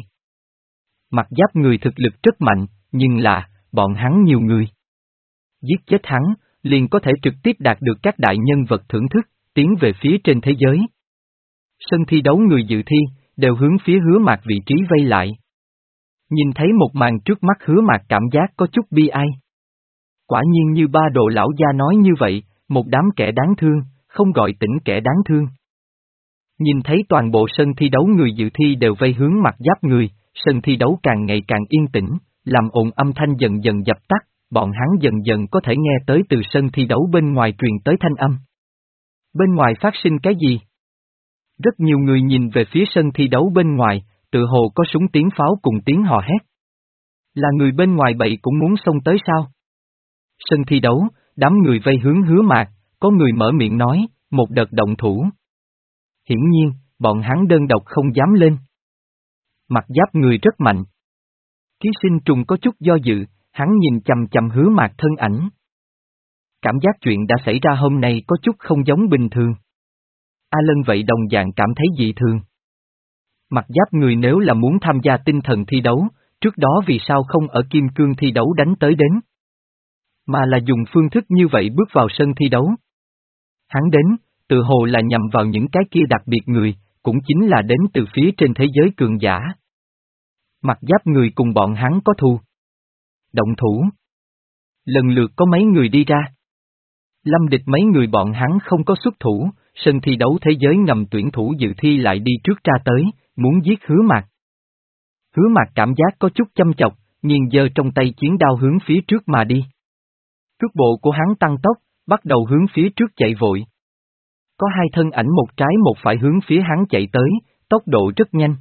S1: Mặt giáp người thực lực rất mạnh, nhưng là, bọn hắn nhiều người. Giết chết hắn, liền có thể trực tiếp đạt được các đại nhân vật thưởng thức, tiến về phía trên thế giới. Sân thi đấu người dự thi, đều hướng phía Hứa Mạc vị trí vây lại. Nhìn thấy một màn trước mắt Hứa Mạc cảm giác có chút bi ai. Quả nhiên như ba đồ lão gia nói như vậy, một đám kẻ đáng thương, không gọi tỉnh kẻ đáng thương. Nhìn thấy toàn bộ sân thi đấu người dự thi đều vây hướng mặt giáp người, sân thi đấu càng ngày càng yên tĩnh, làm ồn âm thanh dần dần dập tắt, bọn hắn dần dần có thể nghe tới từ sân thi đấu bên ngoài truyền tới thanh âm. Bên ngoài phát sinh cái gì? Rất nhiều người nhìn về phía sân thi đấu bên ngoài, tự hồ có súng tiếng pháo cùng tiếng hò hét. Là người bên ngoài bậy cũng muốn xông tới sao? Sân thi đấu, đám người vây hướng Hứa Mạc, có người mở miệng nói, một đợt động thủ. Hiển nhiên, bọn hắn đơn độc không dám lên. Mặt giáp người rất mạnh. Ký sinh trùng có chút do dự, hắn nhìn chằm chằm Hứa Mạc thân ảnh. Cảm giác chuyện đã xảy ra hôm nay có chút không giống bình thường. A Lân vậy đồng dạng cảm thấy dị thường. Mặt giáp người nếu là muốn tham gia tinh thần thi đấu, trước đó vì sao không ở kim cương thi đấu đánh tới đến? Mà là dùng phương thức như vậy bước vào sân thi đấu. Hắn đến, tự hồ là nhằm vào những cái kia đặc biệt người, cũng chính là đến từ phía trên thế giới cường giả. Mặt giáp người cùng bọn hắn có thù. Động thủ. Lần lượt có mấy người đi ra. Lâm địch mấy người bọn hắn không có xuất thủ, sân thi đấu thế giới ngầm tuyển thủ dự thi lại đi trước ra tới, muốn giết Hứa Mạc. Hứa Mạc cảm giác có chút châm chọc, nhưng giơ trong tay chiến đao hướng phía trước mà đi. Cước bộ của hắn tăng tốc, bắt đầu hướng phía trước chạy vội. Có hai thân ảnh một trái một phải hướng phía hắn chạy tới, tốc độ rất nhanh.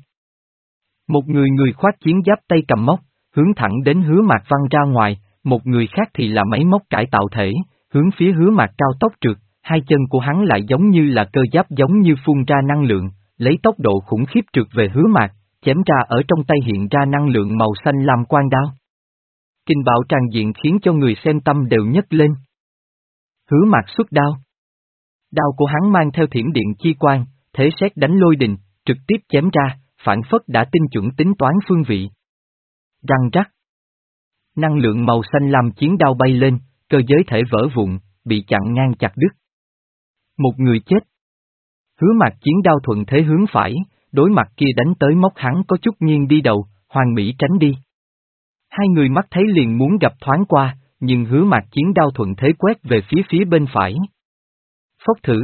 S1: Một người người khoác chiến giáp tay cầm móc, hướng thẳng đến Hứa Mạc văng ra ngoài, một người khác thì là máy móc cải tạo thể, hướng phía Hứa Mạc cao tốc trượt, hai chân của hắn lại giống như là cơ giáp giống như phun ra năng lượng, lấy tốc độ khủng khiếp trượt về Hứa Mạc, chém ra ở trong tay hiện ra năng lượng màu xanh lam quang đao. Kinh bạo tràn diện khiến cho người xem tâm đều nhấc lên. Hứa Mạc xuất đao. Đao của hắn mang theo thiểm điện chi quang, thế sét đánh lôi đình, trực tiếp chém ra, phản phất đã tinh chuẩn tính toán phương vị. Răng rắc. Năng lượng màu xanh lam chiến đao bay lên, cơ giới thể vỡ vụn, bị chặn ngang chặt đứt. Một người chết. Hứa Mạc chiến đao thuận thế hướng phải, đối mặt kia đánh tới móc hắn có chút nghiêng đi đầu, Hoàng Mỹ tránh đi. Hai người mắt thấy liền muốn gặp thoáng qua, nhưng Hứa Mạc chiến đao thuận thế quét về phía phía bên phải. Phốc thử.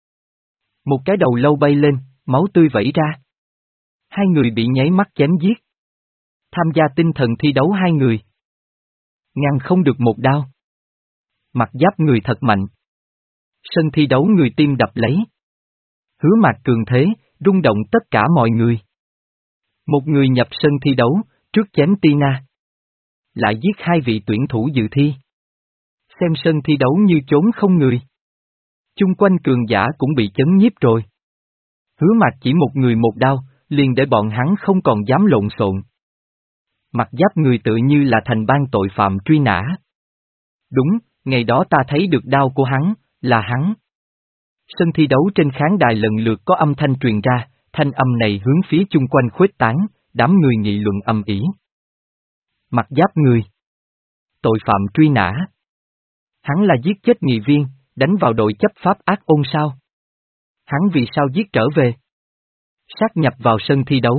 S1: Một cái đầu lâu bay lên, máu tươi vẩy ra. Hai người bị nháy mắt chém giết. Tham gia tinh thần thi đấu hai người. Ngăn không được một đao. Mặt giáp người thật mạnh. Sân thi đấu người tim đập lấy. Hứa Mạc cường thế, rung động tất cả mọi người. Một người nhập sân thi đấu, trước chém Tina. Lại giết hai vị tuyển thủ dự thi. Xem sân thi đấu như trốn không người. Chung quanh cường giả cũng bị chấn nhiếp rồi. Hứa Mạc chỉ một người một đao, liền để bọn hắn không còn dám lộn xộn. Mặt giáp người tự như là thành ban tội phạm truy nã. Đúng, ngày đó ta thấy được đao của hắn, là hắn. Sân thi đấu trên khán đài lần lượt có âm thanh truyền ra, thanh âm này hướng phía chung quanh khuếch tán, đám người nghị luận ầm ĩ. Mặt giáp người. Tội phạm truy nã. Hắn là giết chết nghị viên, đánh vào đội chấp pháp ác ôn sao? Hắn vì sao giết trở về? Sát nhập vào sân thi đấu.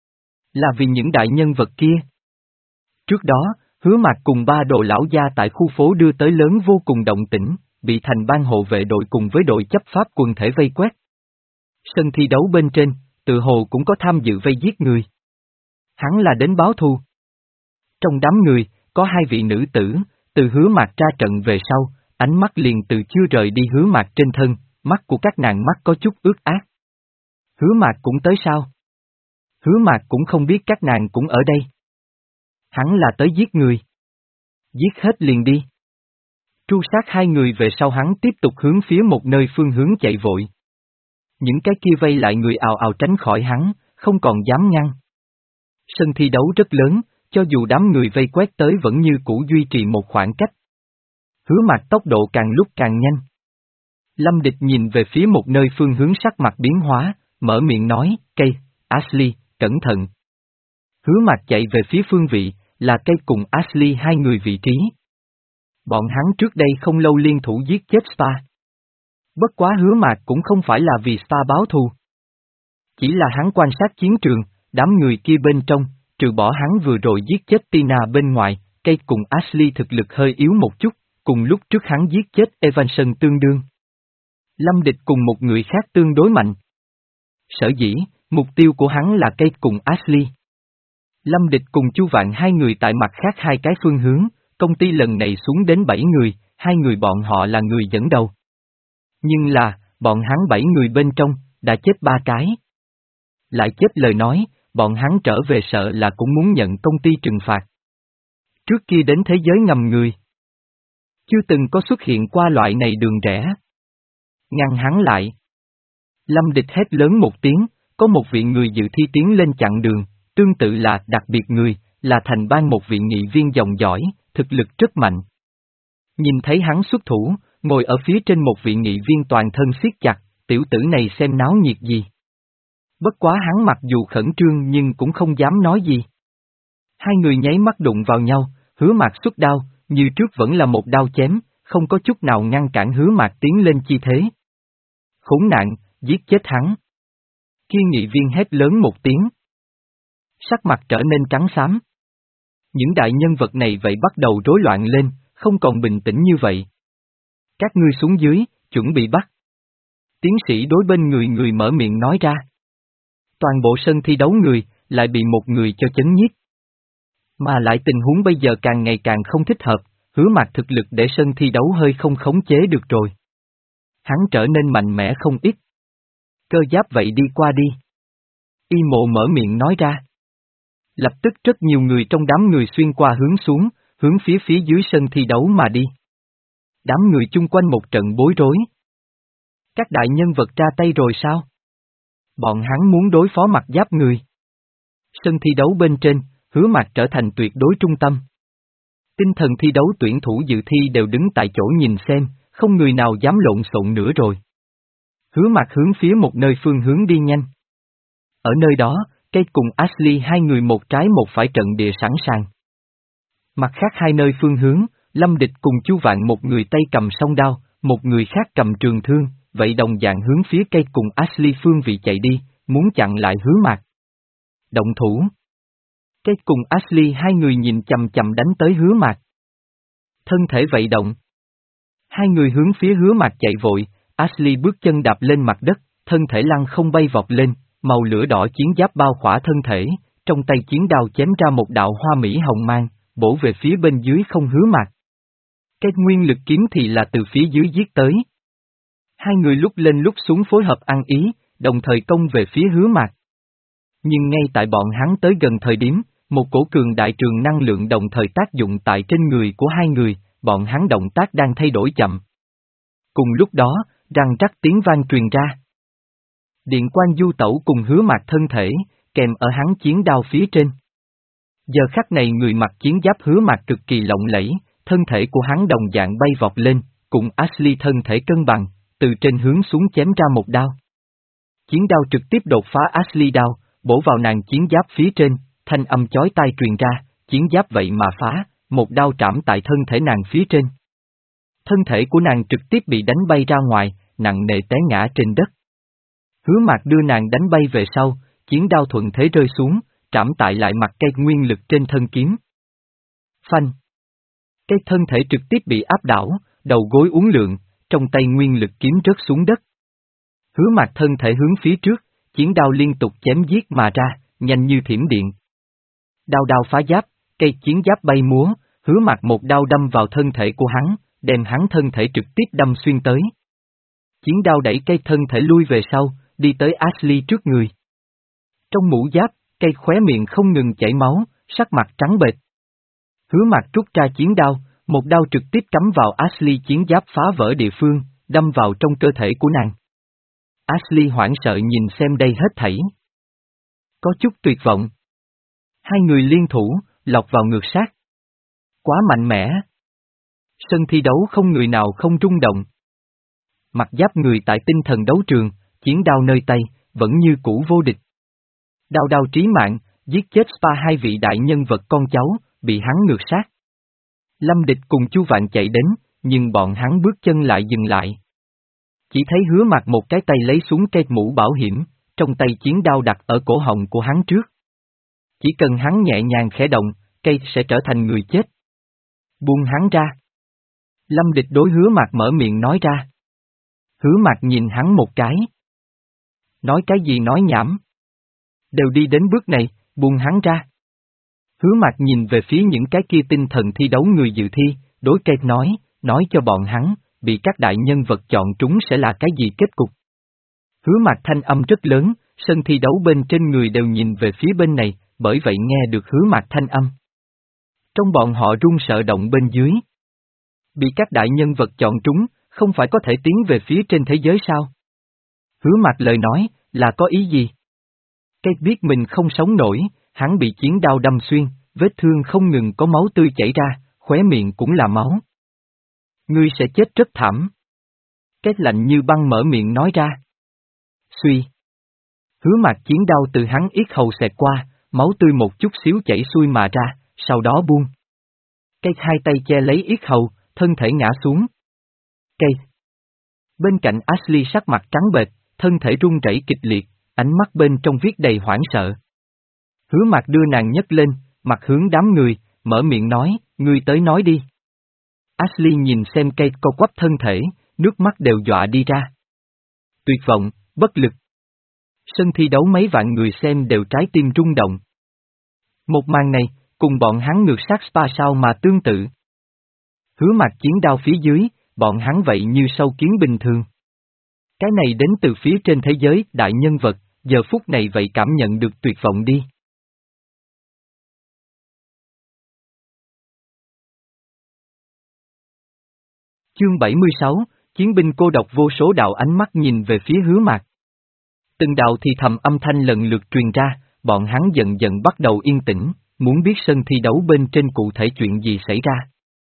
S1: Là vì những đại nhân vật kia. Trước đó, Hứa Mạc cùng ba đồ lão gia tại khu phố đưa tới lớn vô cùng động tĩnh, bị thành ban hộ vệ đội cùng với đội chấp pháp quần thể vây quét. Sân thi đấu bên trên, tự hồ cũng có tham dự vây giết người. Hắn là đến báo thù. Trong đám người, có hai vị nữ tử, từ Hứa Mạc ra trận về sau, ánh mắt liền từ chưa rời đi Hứa Mạc trên thân, mắt của các nàng mắt có chút ướt át. Hứa Mạc cũng tới sao? Hứa Mạc cũng không biết các nàng cũng ở đây. Hắn là tới giết người. Giết hết liền đi. Tru sát hai người về sau hắn tiếp tục hướng phía một nơi phương hướng chạy vội. Những cái kia vây lại người ào ào tránh khỏi hắn, không còn dám ngăn. Sân thi đấu rất lớn, cho dù đám người vây quét tới vẫn như cũ duy trì một khoảng cách. Hứa Mạc tốc độ càng lúc càng nhanh. Lâm Địch nhìn về phía một nơi phương hướng sắc mặt biến hóa, mở miệng nói, cây, Ashley, cẩn thận. Hứa Mạc chạy về phía phương vị, là cây cùng Ashley hai người vị trí. Bọn hắn trước đây không lâu liên thủ giết chết Spa. Bất quá Hứa Mạc cũng không phải là vì Spa báo thù. Chỉ là hắn quan sát chiến trường, đám người kia bên trong, trừ bỏ hắn vừa rồi giết chết Tina bên ngoài, cây cùng Ashley thực lực hơi yếu một chút, cùng lúc trước hắn giết chết Evanson tương đương. Lâm Địch cùng một người khác tương đối mạnh. Sở dĩ, mục tiêu của hắn là cây cùng Ashley. Lâm Địch cùng Chu Vạn hai người tại mặt khác hai cái phương hướng, công ty lần này xuống đến bảy người, hai người bọn họ là người dẫn đầu. Nhưng là, bọn hắn bảy người bên trong, đã chết ba cái. Lại chết lời nói, bọn hắn trở về sợ là cũng muốn nhận công ty trừng phạt. Trước kia đến thế giới ngầm người. Chưa từng có xuất hiện qua loại này đường rẽ. Ngăn hắn lại. Lâm Địch hét lớn một tiếng, có một vị người dự thi tiến lên chặn đường, tương tự là đặc biệt người, là thành ban một vị nghị viên dòng dõi, thực lực rất mạnh. Nhìn thấy hắn xuất thủ, ngồi ở phía trên một vị nghị viên toàn thân siết chặt, tiểu tử này xem náo nhiệt gì. Bất quá hắn mặc dù khẩn trương nhưng cũng không dám nói gì. Hai người nháy mắt đụng vào nhau, Hứa Mạc xuất đao, như trước vẫn là một đao chém, không có chút nào ngăn cản Hứa Mạc tiến lên chi thế. Khốn nạn, giết chết hắn. Kia nghị viên hét lớn một tiếng. Sắc mặt trở nên trắng xám. Những đại nhân vật này vậy bắt đầu rối loạn lên, không còn bình tĩnh như vậy. Các ngươi xuống dưới, chuẩn bị bắt. Tiến sĩ đối bên người người mở miệng nói ra. Toàn bộ sân thi đấu người, lại bị một người cho chấn nhiếp. Mà lại tình huống bây giờ càng ngày càng không thích hợp, Hứa Mạc thực lực để sân thi đấu hơi không khống chế được rồi. Hắn trở nên mạnh mẽ không ít. Cơ giáp vậy đi qua đi. Y Mộ mở miệng nói ra. Lập tức rất nhiều người trong đám người xuyên qua hướng xuống, hướng phía phía dưới sân thi đấu mà đi. Đám người chung quanh một trận bối rối. Các đại nhân vật ra tay rồi sao? Bọn hắn muốn đối phó mặt giáp người. Sân thi đấu bên trên, Hứa Mạc trở thành tuyệt đối trung tâm. Tinh thần thi đấu tuyển thủ dự thi đều đứng tại chỗ nhìn xem, không người nào dám lộn xộn nữa rồi. Hứa Mạc hướng phía một nơi phương hướng đi nhanh. Ở nơi đó, Kate cùng Ashley hai người một trái một phải trận địa sẵn sàng. Mặt khác hai nơi phương hướng, Lâm Địch cùng Chu Vạn một người tay cầm song đao, một người khác cầm trường thương, vậy đồng dạng hướng phía Kate cùng Ashley phương vị chạy đi, muốn chặn lại Hứa Mạc. Động thủ. Kate cùng Ashley hai người nhìn chầm chầm đánh tới Hứa Mạc. Thân thể vậy động. Hai người hướng phía Hứa Mạc chạy vội, Ashley bước chân đạp lên mặt đất, thân thể lăn không bay vọt lên, màu lửa đỏ chiến giáp bao khỏa thân thể, trong tay chiến đao chém ra một đạo hoa mỹ hồng mang, bổ về phía bên dưới không Hứa Mạc. Cái nguyên lực kiếm thì là từ phía dưới giết tới. Hai người lúc lên lúc xuống phối hợp ăn ý, đồng thời công về phía Hứa Mạc. Nhưng ngay tại bọn hắn tới gần thời điểm, một cổ cường đại trường năng lượng đồng thời tác dụng tại trên người của hai người, bọn hắn động tác đang thay đổi chậm. Cùng lúc đó, răng rắc tiếng vang truyền ra. Điện quang du tẩu cùng Hứa Mạc thân thể, kèm ở hắn chiến đao phía trên. Giờ khắc này người mặc chiến giáp Hứa Mạc cực kỳ lộng lẫy, thân thể của hắn đồng dạng bay vọt lên, cùng Ashley thân thể cân bằng, từ trên hướng xuống chém ra một đao. Chiến đao trực tiếp đột phá Ashley đao, bổ vào nàng chiến giáp phía trên, thanh âm chói tai truyền ra, chiến giáp vậy mà phá, một đao trảm tại thân thể nàng phía trên. Thân thể của nàng trực tiếp bị đánh bay ra ngoài, nặng nề té ngã trên đất. Hứa Mạc đưa nàng đánh bay về sau, chiến đao thuận thế rơi xuống, trảm tại lại mặt cây nguyên lực trên thân kiếm. Phanh. Cái thân thể trực tiếp bị áp đảo, đầu gối uốn lượn, trong tay nguyên lực kiếm rớt xuống đất. Hứa Mạc thân thể hướng phía trước, chiến đao liên tục chém giết mà ra, nhanh như thiểm điện. Đao đao phá giáp, cây chiến giáp bay múa, Hứa Mạc một đao đâm vào thân thể của hắn, đem hắn thân thể trực tiếp đâm xuyên tới. Chiến đao đẩy cây thân thể lui về sau, đi tới Ashley trước người. Trong mũ giáp, cây khóe miệng không ngừng chảy máu, sắc mặt trắng bệch. Hứa Mạc rút ra chiến đao, một đao trực tiếp cắm vào Ashley chiến giáp phá vỡ địa phương, đâm vào trong cơ thể của nàng. Ashley hoảng sợ nhìn xem đây hết thảy. Có chút tuyệt vọng. Hai người liên thủ, lọc vào ngược sát. Quá mạnh mẽ. Sân thi đấu không người nào không rung động. Mặt giáp người tại tinh thần đấu trường, chiến đao nơi tay, vẫn như cũ vô địch. Đao đao trí mạng, giết chết spa hai vị đại nhân vật con cháu, bị hắn ngược sát. Lâm Địch cùng Chu Vạn chạy đến, nhưng bọn hắn bước chân lại dừng lại. Chỉ thấy Hứa Mạc một cái tay lấy xuống cây mũ bảo hiểm, trong tay chiến đao đặt ở cổ họng của hắn trước. Chỉ cần hắn nhẹ nhàng khẽ động, cây sẽ trở thành người chết. Buông hắn ra. Lâm Địch đối Hứa Mạc mở miệng nói ra. Hứa Mạc nhìn hắn một cái. Nói cái gì nói nhảm. Đều đi đến bước này, buông hắn ra. Hứa Mạc nhìn về phía những cái kia tinh thần thi đấu người dự thi, đối Kate nói, nói cho bọn hắn, bị các đại nhân vật chọn trúng sẽ là cái gì kết cục. Hứa Mạc thanh âm rất lớn, sân thi đấu bên trên người đều nhìn về phía bên này, bởi vậy nghe được Hứa Mạc thanh âm. Trong bọn họ run sợ động bên dưới. Bị các đại nhân vật chọn trúng, không phải có thể tiến về phía trên thế giới sao? Hứa Mạc lời nói, là có ý gì? Kate biết mình không sống nổi, hắn bị chiến đao đâm xuyên, vết thương không ngừng có máu tươi chảy ra, khóe miệng cũng là máu. Ngươi sẽ chết rất thảm. Kate lạnh như băng mở miệng nói ra. Suy. Hứa Mạc chiến đao từ hắn yết hầu xẹt qua, máu tươi một chút xíu chảy xuôi mà ra, sau đó buông. Kate hai tay che lấy yết hầu, thân thể ngã xuống. Kate. Bên cạnh Ashley sắc mặt trắng bệch, thân thể run rẩy kịch liệt, ánh mắt bên trong viết đầy hoảng sợ. Hứa Mạc đưa nàng nhấc lên, mặt hướng đám người, mở miệng nói, ngươi tới nói đi. Ashley nhìn xem Kate co quắp thân thể, nước mắt đều dọa đi ra. Tuyệt vọng, bất lực. Sân thi đấu mấy vạn người xem đều trái tim rung động. Một màn này, cùng bọn hắn ngược sát spa sao mà tương tự. Hứa Mạc chiến đao phía dưới, bọn hắn vậy như sâu kiến bình thường. Cái này đến từ phía trên thế giới, đại nhân vật, giờ phút này vậy cảm nhận được tuyệt vọng đi. Chương bảy mươi sáu, chiến binh cô độc vô số đạo ánh mắt nhìn về phía Hứa Mạc. Từng đạo thì thầm âm thanh lần lượt truyền ra, bọn hắn dần dần bắt đầu yên tĩnh, muốn biết sân thi đấu bên trên cụ thể chuyện gì xảy ra.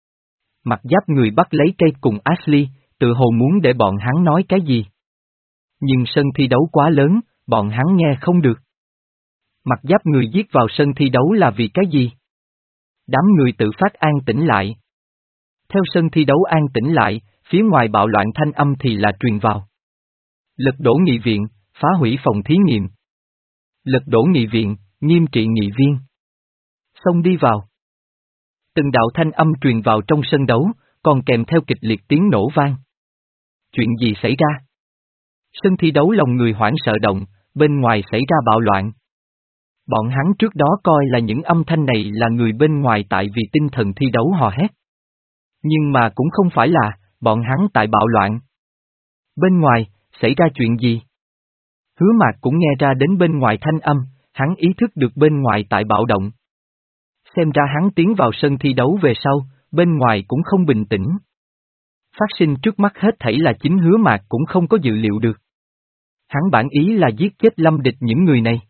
S1: Mặt giáp người bắt lấy cây cùng Ashley, tự hồ muốn để bọn hắn nói cái gì. Nhưng sân thi đấu quá lớn, bọn hắn nghe không được. Mặt giáp người giết vào sân thi đấu là vì cái gì? Đám người tự phát an tĩnh lại. Theo sân thi đấu an tĩnh lại, phía ngoài bạo loạn thanh âm thì là truyền vào. Lật đổ nghị viện, phá hủy phòng thí nghiệm. Lật đổ nghị viện, nghiêm trị nghị viên. Xông đi vào. Từng đạo thanh âm truyền vào trong sân đấu, còn kèm theo kịch liệt tiếng nổ vang. Chuyện gì xảy ra? Sân thi đấu lòng người hoảng sợ động, bên ngoài xảy ra bạo loạn. Bọn hắn trước đó coi là những âm thanh này là người bên ngoài tại vì tinh thần thi đấu hò hét. Nhưng mà cũng không phải là, bọn hắn tại bạo loạn. Bên ngoài, xảy ra chuyện gì? Hứa Mạc cũng nghe ra đến bên ngoài thanh âm, hắn ý thức được bên ngoài tại bạo động. Xem ra hắn tiến vào sân thi đấu về sau, bên ngoài cũng không bình tĩnh. Phát sinh trước mắt hết thảy là chính Hứa Mạc cũng không có dự liệu được. Hắn bản ý là giết chết Lâm Địch những người này.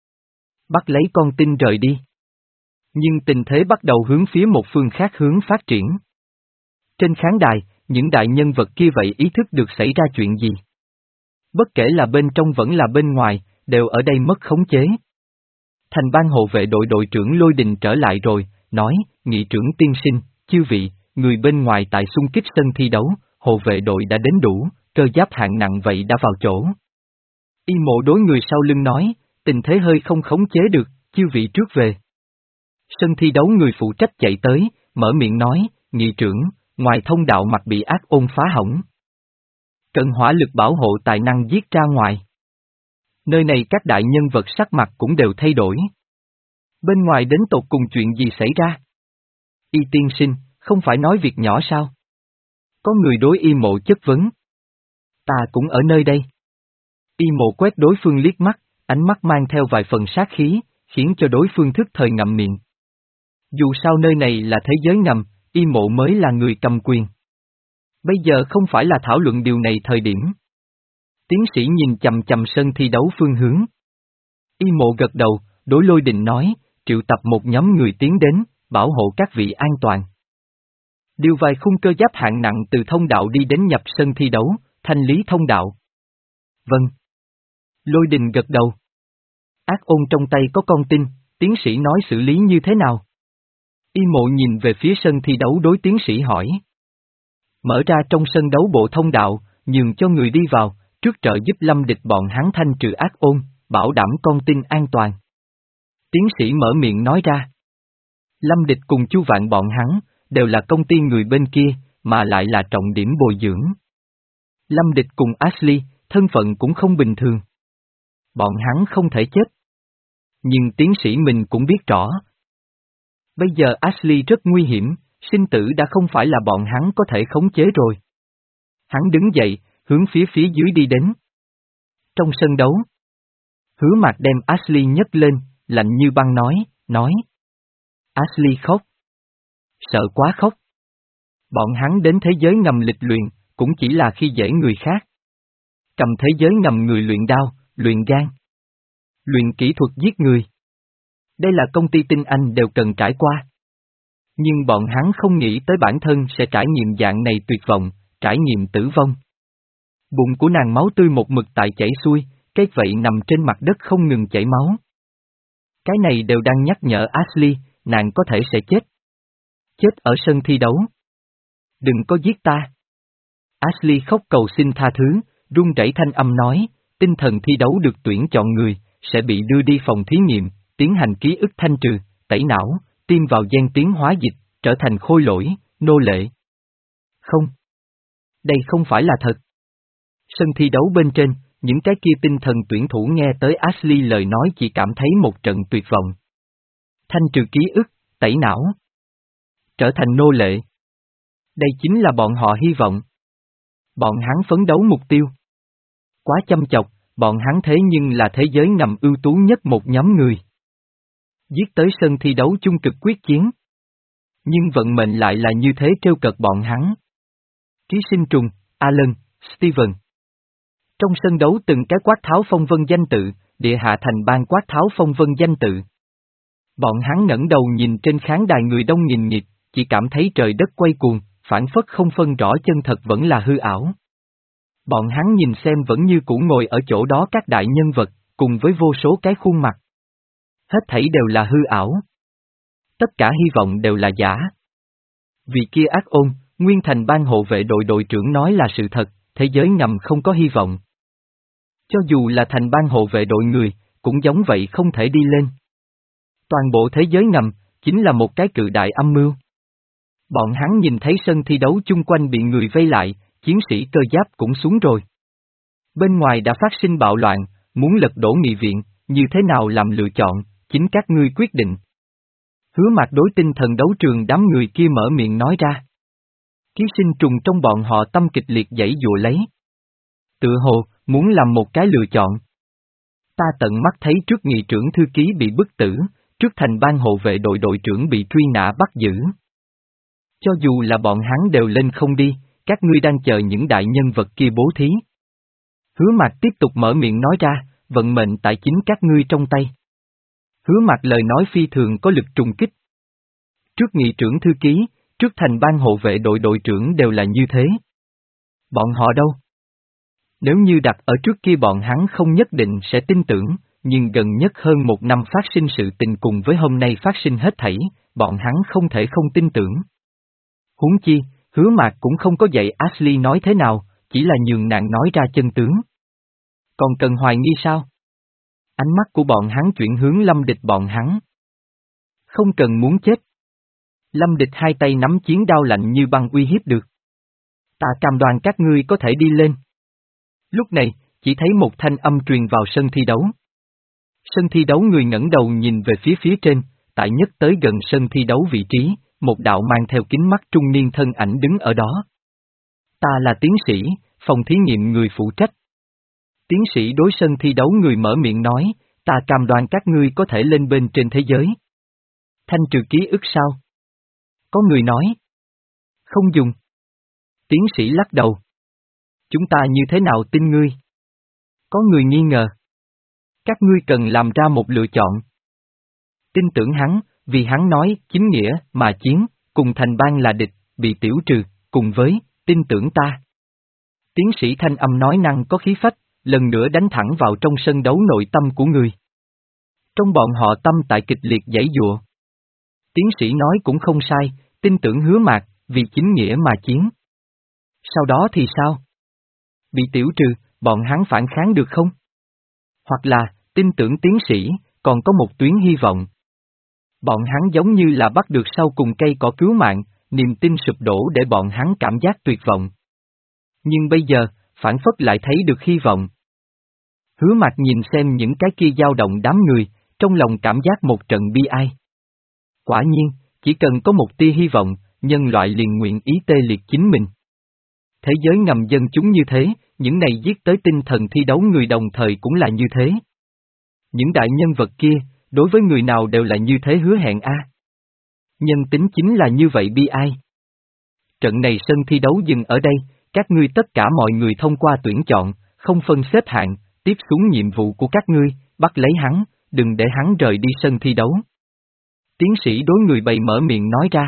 S1: Bắt lấy con tin rời đi. Nhưng tình thế bắt đầu hướng phía một phương khác hướng phát triển. Trên khán đài, những đại nhân vật kia vậy ý thức được xảy ra chuyện gì. Bất kể là bên trong vẫn là bên ngoài, đều ở đây mất khống chế. Thành ban hộ vệ đội đội trưởng Lôi Đình trở lại rồi, nói, nghị trưởng tiên sinh, chư vị, người bên ngoài tại xung kích sân thi đấu, hộ vệ đội đã đến đủ, cơ giáp hạng nặng vậy đã vào chỗ. Y Mộ đối người sau lưng nói, tình thế hơi không khống chế được, chư vị trước về. Sân thi đấu người phụ trách chạy tới, mở miệng nói, nghị trưởng, ngoài thông đạo mặt bị ác ôn phá hỏng. Cần hỏa lực bảo hộ tài năng giết ra ngoài. Nơi này các đại nhân vật sắc mặt cũng đều thay đổi. Bên ngoài đến tột cùng chuyện gì xảy ra? Y tiên sinh, không phải nói việc nhỏ sao? Có người đối Y Mộ chất vấn. Ta cũng ở nơi đây. Y Mộ quét đối phương liếc mắt, ánh mắt mang theo vài phần sát khí, khiến cho đối phương thức thời ngậm miệng. Dù sao nơi này là thế giới ngầm, Y Mộ mới là người cầm quyền. Bây giờ không phải là thảo luận điều này thời điểm. Tiến sĩ nhìn chầm chầm sân thi đấu phương hướng. Y Mộ gật đầu, đối Lôi Đình nói, triệu tập một nhóm người tiến đến, bảo hộ các vị an toàn. Điều vài khung cơ giáp hạng nặng từ thông đạo đi đến nhập sân thi đấu, thanh lý thông đạo. Vâng. Lôi Đình gật đầu. Ác ôn trong tay có con tin, tiến sĩ nói xử lý như thế nào? Y Mộ nhìn về phía sân thi đấu đối tiến sĩ hỏi. Mở ra trong sân đấu bộ thông đạo, nhường cho người đi vào, trước trợ giúp Lâm Địch bọn hắn thanh trừ ác ôn, bảo đảm con tin an toàn. Tiến sĩ mở miệng nói ra. Lâm Địch cùng Chu Vạn bọn hắn, đều là công ty người bên kia, mà lại là trọng điểm bồi dưỡng. Lâm Địch cùng Ashley, thân phận cũng không bình thường. Bọn hắn không thể chết. Nhưng tiến sĩ mình cũng biết rõ. Bây giờ Ashley rất nguy hiểm, sinh tử đã không phải là bọn hắn có thể khống chế rồi. Hắn đứng dậy, hướng phía phía dưới đi đến. Trong sân đấu, Hứa Mạc đem Ashley nhấc lên, lạnh như băng nói, nói. Ashley khóc. Sợ quá khóc. Bọn hắn đến thế giới ngầm lịch luyện, cũng chỉ là khi dễ người khác. Cầm thế giới ngầm người luyện đao, luyện gan. Luyện kỹ thuật giết người. Đây là công ty tinh anh đều cần trải qua. Nhưng bọn hắn không nghĩ tới bản thân sẽ trải nghiệm dạng này tuyệt vọng, trải nghiệm tử vong. Bụng của nàng máu tươi một mực tại chảy xuôi, cái vậy nằm trên mặt đất không ngừng chảy máu. Cái này đều đang nhắc nhở Ashley, nàng có thể sẽ chết. Chết ở sân thi đấu. Đừng có giết ta. Ashley khóc cầu xin tha thứ, run rẩy thanh âm nói, tinh thần thi đấu được tuyển chọn người, sẽ bị đưa đi phòng thí nghiệm, tiến hành ký ức thanh trừ, tẩy não, tiêm vào gen tiến hóa dịch, trở thành khôi lỗi, nô lệ. Không. Đây không phải là thật. Sân thi đấu bên trên, những cái kia tinh thần tuyển thủ nghe tới Ashley lời nói chỉ cảm thấy một trận tuyệt vọng. Thanh trừ ký ức, tẩy não. Trở thành nô lệ. Đây chính là bọn họ hy vọng. Bọn hắn phấn đấu mục tiêu. Quá chăm chọc, bọn hắn thế nhưng là thế giới ngầm ưu tú nhất một nhóm người. Giết tới sân thi đấu chung cực quyết chiến. Nhưng vận mệnh lại là như thế trêu cợt bọn hắn. Ký sinh trùng, Alan, Steven. Trong sân đấu từng cái quát tháo phong vân danh tự, địa hạ thành ban quát tháo phong vân danh tự. Bọn hắn ngẩng đầu nhìn trên khán đài người đông nghìn nghịt, chỉ cảm thấy trời đất quay cuồng, phản phất không phân rõ chân thật vẫn là hư ảo. Bọn hắn nhìn xem vẫn như cũ ngồi ở chỗ đó các đại nhân vật, cùng với vô số cái khuôn mặt. Hết thảy đều là hư ảo. Tất cả hy vọng đều là giả. Vì kia ác ôn, Nguyên Thành ban hộ vệ đội đội trưởng nói là sự thật, thế giới ngầm không có hy vọng. Cho dù là thành ban hộ vệ đội người, cũng giống vậy không thể đi lên. Toàn bộ thế giới ngầm, chính là một cái cự đại âm mưu. Bọn hắn nhìn thấy sân thi đấu chung quanh bị người vây lại, chiến sĩ cơ giáp cũng xuống rồi. Bên ngoài đã phát sinh bạo loạn, muốn lật đổ nghị viện, như thế nào làm lựa chọn, chính các ngươi quyết định. Hứa Mạc đối tinh thần đấu trường đám người kia mở miệng nói ra. Ký sinh trùng trong bọn họ tâm kịch liệt giãy giụa lấy. Tự hồ, muốn làm một cái lựa chọn. Ta tận mắt thấy trước nghị trưởng thư ký bị bức tử, trước thành ban hộ vệ đội đội trưởng bị truy nã bắt giữ. Cho dù là bọn hắn đều lên không đi, các ngươi đang chờ những đại nhân vật kia bố thí. Hứa Mạc tiếp tục mở miệng nói ra, vận mệnh tại chính các ngươi trong tay. Hứa Mạc lời nói phi thường có lực trùng kích. Trước nghị trưởng thư ký, trước thành ban hộ vệ đội đội trưởng đều là như thế. Bọn họ đâu? Nếu như đặt ở trước kia bọn hắn không nhất định sẽ tin tưởng, nhưng gần nhất hơn một năm phát sinh sự tình cùng với hôm nay phát sinh hết thảy, bọn hắn không thể không tin tưởng. Huống chi, Hứa Mạc cũng không có dạy Ashley nói thế nào, chỉ là nhường nàng nói ra chân tướng. Còn cần hoài nghi sao? Ánh mắt của bọn hắn chuyển hướng Lâm Địch bọn hắn. Không cần muốn chết. Lâm Địch hai tay nắm chiến đao lạnh như băng uy hiếp được. Ta cam đoan các ngươi có thể đi lên. Lúc này, chỉ thấy một thanh âm truyền vào sân thi đấu. Sân thi đấu người ngẩng đầu nhìn về phía phía trên, tại nhất tới gần sân thi đấu vị trí, một đạo mang theo kính mắt trung niên thân ảnh đứng ở đó. Ta là tiến sĩ, phòng thí nghiệm người phụ trách. Tiến sĩ đối sân thi đấu người mở miệng nói, ta cam đoan các ngươi có thể lên bên trên thế giới. Thanh trừ ký ức sao? Có người nói. Không dùng. Tiến sĩ lắc đầu. Chúng ta như thế nào tin ngươi? Có người nghi ngờ. Các ngươi cần làm ra một lựa chọn. Tin tưởng hắn, vì hắn nói, chính nghĩa, mà chiến, cùng thành ban là địch, bị tiểu trừ, cùng với, tin tưởng ta. Tiến sĩ thanh âm nói năng có khí phách, lần nữa đánh thẳng vào trong sân đấu nội tâm của người. Trong bọn họ tâm tại kịch liệt giãy giụa. Tiến sĩ nói cũng không sai, tin tưởng Hứa Mạc, vì chính nghĩa mà chiến. Sau đó thì sao? Bị tiểu trừ, bọn hắn phản kháng được không? Hoặc là, tin tưởng tiến sĩ, còn có một tuyến hy vọng. Bọn hắn giống như là bắt được sau cùng cây cỏ cứu mạng, niềm tin sụp đổ để bọn hắn cảm giác tuyệt vọng. Nhưng bây giờ, phản phất lại thấy được hy vọng. Hứa Mạc nhìn xem những cái kia dao động đám người, trong lòng cảm giác một trận bi ai. Quả nhiên, chỉ cần có một tia hy vọng, nhân loại liền nguyện ý tê liệt chính mình. Thế giới ngầm dân chúng như thế, những này giết tới tinh thần thi đấu người đồng thời cũng là như thế. Những đại nhân vật kia, đối với người nào đều là như thế hứa hẹn a. À. Nhân tính chính là như vậy bi ai. Trận này sân thi đấu dừng ở đây, các ngươi tất cả mọi người thông qua tuyển chọn, không phân xếp hạng, tiếp xuống nhiệm vụ của các ngươi, bắt lấy hắn, đừng để hắn rời đi sân thi đấu. Tiến sĩ đối người bày mở miệng nói ra.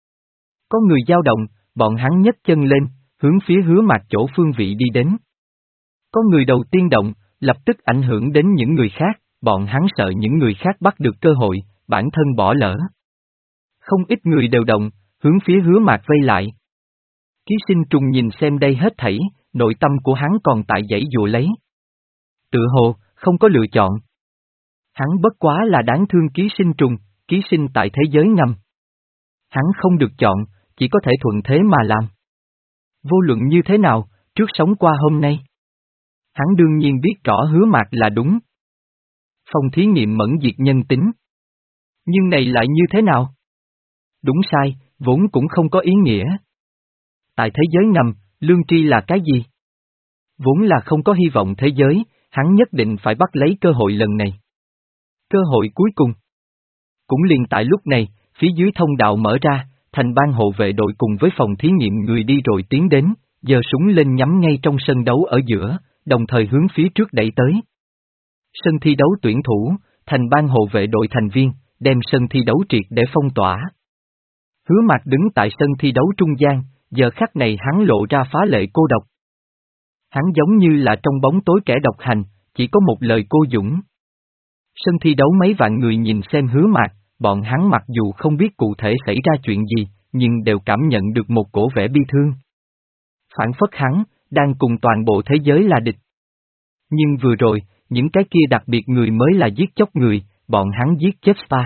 S1: Có người dao động, bọn hắn nhấc chân lên, hướng phía Hứa Mạc chỗ phương vị đi đến. Có người đầu tiên động, lập tức ảnh hưởng đến những người khác, bọn hắn sợ những người khác bắt được cơ hội, bản thân bỏ lỡ. Không ít người đều động, hướng phía Hứa Mạc vây lại. Ký sinh trùng nhìn xem đây hết thảy, nội tâm của hắn còn tại giãy giụa lấy. Tự hồ, không có lựa chọn. Hắn bất quá là đáng thương ký sinh trùng, ký sinh tại thế giới ngầm. Hắn không được chọn, chỉ có thể thuận thế mà làm. Vô luận như thế nào, trước sống qua hôm nay. Hắn đương nhiên biết rõ Hứa Mạc là đúng. Phòng thí nghiệm mẫn diệt nhân tính. Nhưng này lại như thế nào? Đúng sai, vốn cũng không có ý nghĩa. Tại thế giới ngầm, lương tri là cái gì? Vốn là không có hy vọng thế giới, hắn nhất định phải bắt lấy cơ hội lần này. Cơ hội cuối cùng. Cũng liền tại lúc này, phía dưới thông đạo mở ra, thành ban hộ vệ đội cùng với phòng thí nghiệm người đi rồi tiến đến, giơ súng lên nhắm ngay trong sân đấu ở giữa, đồng thời hướng phía trước đẩy tới. Sân thi đấu tuyển thủ, thành ban hộ vệ đội thành viên, đem sân thi đấu triệt để phong tỏa. Hứa Mạc đứng tại sân thi đấu trung gian, giờ khắc này hắn lộ ra phá lệ cô độc. Hắn giống như là trong bóng tối kẻ độc hành, chỉ có một lời cô dũng. Sân thi đấu mấy vạn người nhìn xem Hứa Mạc, bọn hắn mặc dù không biết cụ thể xảy ra chuyện gì, nhưng đều cảm nhận được một cổ vẻ bi thương. Phản phất hắn, đang cùng toàn bộ thế giới là địch. Nhưng vừa rồi, những cái kia đặc biệt người mới là giết chóc người, bọn hắn giết chết Spa.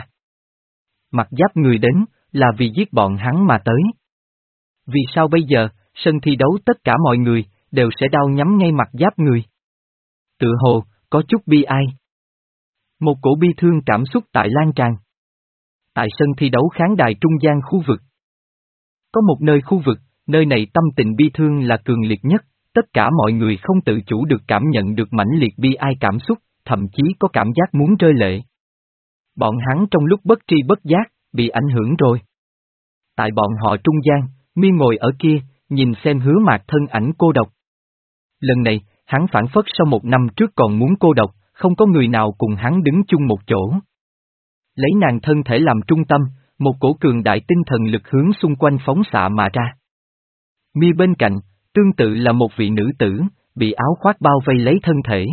S1: Mặt giáp người đến, là vì giết bọn hắn mà tới. Vì sao bây giờ, sân thi đấu tất cả mọi người, đều sẽ đau nhắm ngay mặt giáp người? Tự hồ, có chút bi ai. Một cổ bi thương cảm xúc tại lan tràn. Tại sân thi đấu khán đài trung gian khu vực. Có một nơi khu vực, nơi này tâm tình bi thương là cường liệt nhất, tất cả mọi người không tự chủ được cảm nhận được mãnh liệt bi ai cảm xúc, thậm chí có cảm giác muốn rơi lệ. Bọn hắn trong lúc bất tri bất giác, bị ảnh hưởng rồi. Tại bọn họ trung gian, Mi ngồi ở kia, nhìn xem Hứa Mạc thân ảnh cô độc. Lần này, hắn phản phất sau một năm trước còn muốn cô độc, không có người nào cùng hắn đứng chung một chỗ. Lấy nàng thân thể làm trung tâm, một cổ cường đại tinh thần lực hướng xung quanh phóng xạ mà ra. Mi bên cạnh, tương tự là một vị nữ tử, bị áo khoác bao vây lấy thân thể.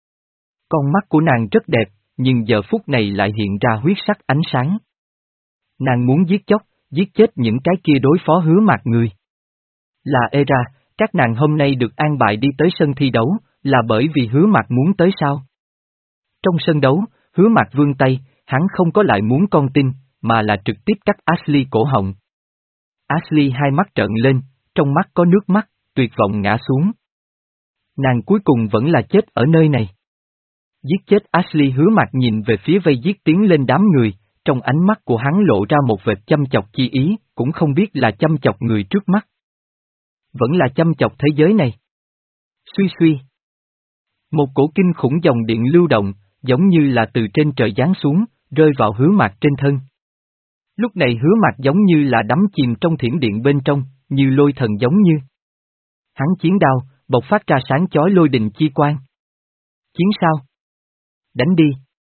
S1: Con mắt của nàng rất đẹp, nhưng giờ phút này lại hiện ra huyết sắc ánh sáng. Nàng muốn giết chóc, giết chết những cái kia đối phó Hứa Mạc người. Là Era, các nàng hôm nay được an bài đi tới sân thi đấu, là bởi vì Hứa Mạc muốn tới sao? Trong sân đấu, Hứa Mạc vươn tay, hắn không có lại muốn con tin, mà là trực tiếp cắt Ashley cổ họng. Ashley hai mắt trợn lên, trong mắt có nước mắt, tuyệt vọng ngã xuống. Nàng cuối cùng vẫn là chết ở nơi này. Giết chết Ashley, Hứa Mạc nhìn về phía vây giết tiến lên đám người, trong ánh mắt của hắn lộ ra một vệt chăm chọc chi ý, cũng không biết là chăm chọc người trước mắt. Vẫn là chăm chọc thế giới này. Suy suy. Một cổ kinh khủng dòng điện lưu động, giống như là từ trên trời giáng xuống, rơi vào Hứa Mạc trên thân. Lúc này Hứa Mạc giống như là đắm chìm trong thiểm điện bên trong, như lôi thần giống như. Hắn chiến đao, bộc phát ra sáng chói lôi đình chi quang. Chiến sao? Đánh đi.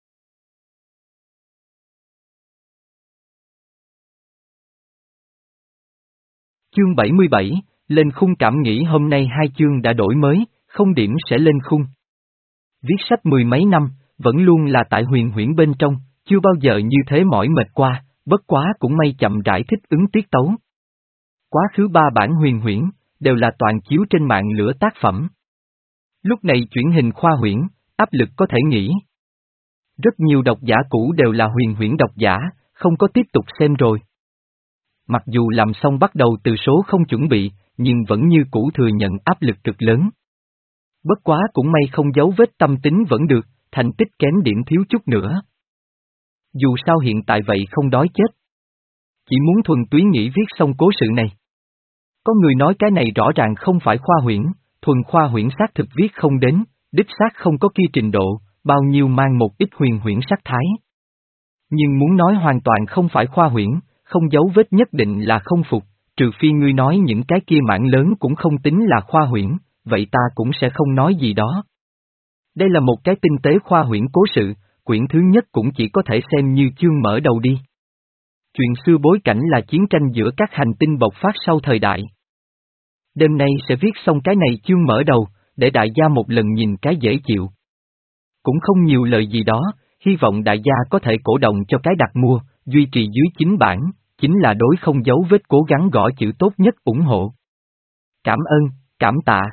S1: Chương bảy mươi bảy, lên khung cảm nghĩ hôm nay hai chương đã đổi mới, không điểm sẽ lên khung. Viết sách mười mấy năm, vẫn luôn là tại huyền huyễn bên trong, chưa bao giờ như thế mỏi mệt qua, bất quá cũng may chậm rãi thích ứng tiết tấu. Quá khứ ba bản huyền huyễn, đều là toàn chiếu trên mạng lửa tác phẩm. Lúc này chuyển hình khoa huyễn, áp lực có thể nghĩ. Rất nhiều độc giả cũ đều là huyền huyễn độc giả, không có tiếp tục xem rồi. Mặc dù làm xong bắt đầu từ số không chuẩn bị, nhưng vẫn như cũ thừa nhận áp lực cực lớn. Bất quá cũng may không giấu vết tâm tính vẫn được, thành tích kém điểm thiếu chút nữa. Dù sao hiện tại vậy không đói chết. Chỉ muốn thuần túy nghĩ viết xong cố sự này. Có người nói cái này rõ ràng không phải khoa huyễn, thuần khoa huyễn xác thực viết không đến, đích xác không có kia trình độ, bao nhiêu mang một ít huyền huyễn sắc thái. Nhưng muốn nói hoàn toàn không phải khoa huyễn, không giấu vết nhất định là không phục, trừ phi ngươi nói những cái kia mảng lớn cũng không tính là khoa huyễn, vậy ta cũng sẽ không nói gì đó. Đây là một cái tinh tế khoa huyễn cố sự, quyển thứ nhất cũng chỉ có thể xem như chương mở đầu đi. Chuyện xưa bối cảnh là chiến tranh giữa các hành tinh bộc phát sau thời đại. Đêm nay sẽ viết xong cái này chương mở đầu, để đại gia một lần nhìn cái dễ chịu. Cũng không nhiều lời gì đó, hy vọng đại gia có thể cổ động cho cái đặt mua, duy trì dưới chính bản, chính là đối không giấu vết cố gắng gõ chữ tốt nhất ủng hộ. Cảm ơn, cảm tạ.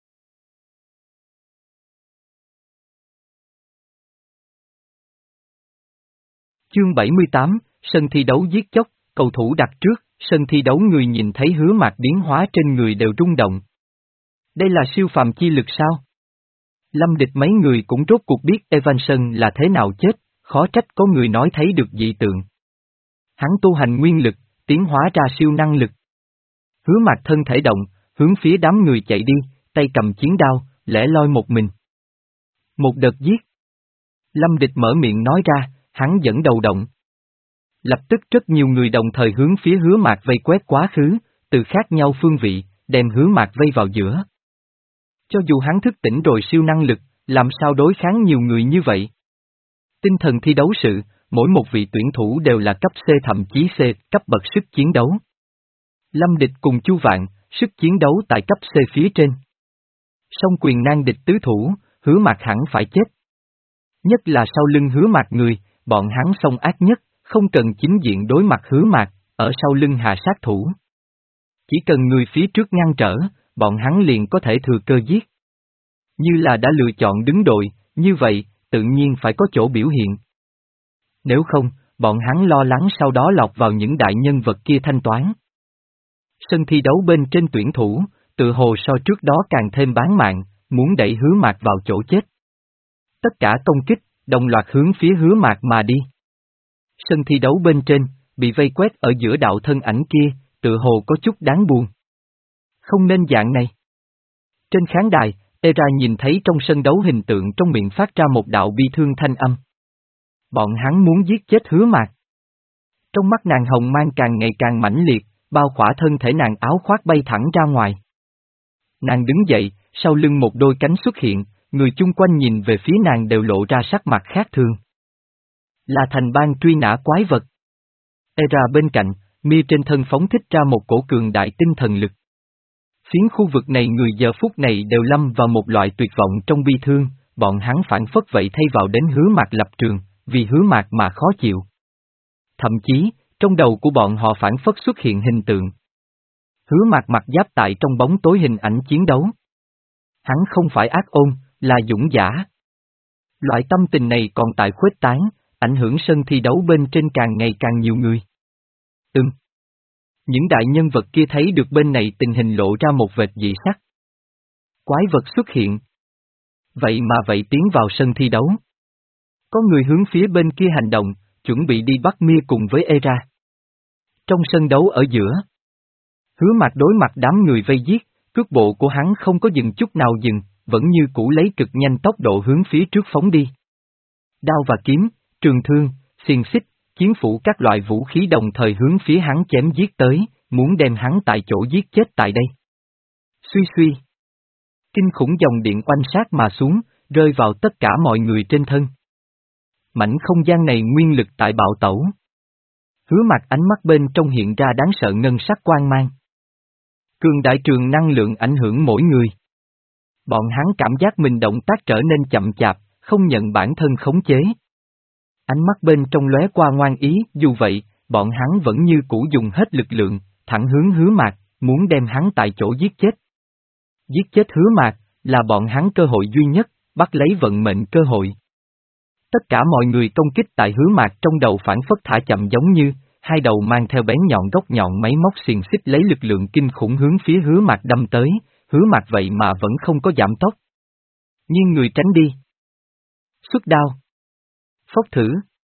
S1: Chương bảy mươi tám, sân thi đấu giết chóc, cầu thủ đặt trước, sân thi đấu người nhìn thấy Hứa Mạc biến hóa trên người đều rung động. Đây là siêu phàm chi lực sao? Lâm Địch mấy người cũng rốt cuộc biết Evanson là thế nào chết, khó trách có người nói thấy được dị tượng. Hắn tu hành nguyên lực, tiến hóa ra siêu năng lực. Hứa Mạc thân thể động, hướng phía đám người chạy đi, tay cầm chiến đao, lẻ loi một mình. Một đợt giết. Lâm Địch mở miệng nói ra, hắn dẫn đầu động. Lập tức rất nhiều người đồng thời hướng phía Hứa Mạc vây quét quá khứ, từ khác nhau phương vị, đem Hứa Mạc vây vào giữa. Cho dù hắn thức tỉnh rồi siêu năng lực, làm sao đối kháng nhiều người như vậy? Tinh thần thi đấu sự, mỗi một vị tuyển thủ đều là cấp C thậm chí C, cấp bậc sức chiến đấu. Lâm Địch cùng Chu Vạn, sức chiến đấu tại cấp C phía trên. Song quyền nan địch tứ thủ, Hứa Mạc hẳn phải chết. Nhất là sau lưng Hứa Mạc người, bọn hắn song ác nhất, không cần chính diện đối mặt Hứa Mạc, ở sau lưng hạ sát thủ. Chỉ cần người phía trước ngăn trở, bọn hắn liền có thể thừa cơ giết. Như là đã lựa chọn đứng đội, như vậy, tự nhiên phải có chỗ biểu hiện. Nếu không, bọn hắn lo lắng sau đó lọt vào những đại nhân vật kia thanh toán. Sân thi đấu bên trên tuyển thủ, tự hồ so trước đó càng thêm bán mạng, muốn đẩy Hứa Mạc vào chỗ chết. Tất cả công kích, đồng loạt hướng phía Hứa Mạc mà đi. Sân thi đấu bên trên, bị vây quét ở giữa đạo thân ảnh kia, tự hồ có chút đáng buồn. Không nên dạng này. Trên khán đài, Era nhìn thấy trong sân đấu hình tượng trong miệng phát ra một đạo bi thương thanh âm. Bọn hắn muốn giết chết Hứa Mạc. Trong mắt nàng hồng mang càng ngày càng mãnh liệt, bao khỏa thân thể nàng áo khoác bay thẳng ra ngoài. Nàng đứng dậy, sau lưng một đôi cánh xuất hiện, người chung quanh nhìn về phía nàng đều lộ ra sắc mặt khác thường. Là thành bang truy nã quái vật. Era bên cạnh, Mia trên thân phóng thích ra một cổ cường đại tinh thần lực. Phiến khu vực này người giờ phút này đều lâm vào một loại tuyệt vọng trong bi thương, bọn hắn phản phất vậy thay vào đến Hứa Mạc lập trường, vì Hứa Mạc mà khó chịu. Thậm chí, trong đầu của bọn họ phản phất xuất hiện hình tượng. Hứa Mạc mặc giáp tại trong bóng tối hình ảnh chiến đấu. Hắn không phải ác ôn, là dũng giả. Loại tâm tình này còn tại khuếch tán, ảnh hưởng sân thi đấu bên trên càng ngày càng nhiều người. Ừm. Những đại nhân vật kia thấy được bên này tình hình lộ ra một vệt dị sắc. Quái vật xuất hiện. Vậy mà vậy tiến vào sân thi đấu. Có người hướng phía bên kia hành động, chuẩn bị đi bắt Mia cùng với Era. Trong sân đấu ở giữa, Hứa Mạc đối mặt đám người vây giết, cước bộ của hắn không có dừng chút nào dừng, vẫn như cũ lấy cực nhanh tốc độ hướng phía trước phóng đi. Đao và kiếm, trường thương, xiềng xích, chiến phủ các loại vũ khí đồng thời hướng phía hắn chém giết tới, muốn đem hắn tại chỗ giết chết tại đây. Suy suy. Kinh khủng dòng điện oanh sát mà xuống, rơi vào tất cả mọi người trên thân. Mảnh không gian này nguyên lực tại bạo tẩu. Hứa Mạc ánh mắt bên trong hiện ra đáng sợ ngân sắc quang mang. Cường đại trường năng lượng ảnh hưởng mỗi người. Bọn hắn cảm giác mình động tác trở nên chậm chạp, không nhận bản thân khống chế. Ánh mắt bên trong lóe qua ngoan ý, dù vậy, bọn hắn vẫn như cũ dùng hết lực lượng, thẳng hướng Hứa Mạc, muốn đem hắn tại chỗ giết chết. Giết chết Hứa Mạc, là bọn hắn cơ hội duy nhất, bắt lấy vận mệnh cơ hội. Tất cả mọi người công kích tại Hứa Mạc trong đầu phản phất thả chậm giống như, hai đầu mang theo bén nhọn góc nhọn máy móc xiềng xích lấy lực lượng kinh khủng hướng phía Hứa Mạc đâm tới, Hứa Mạc vậy mà vẫn không có giảm tốc. Nhưng người tránh đi. Xuất đao. Phốc thử.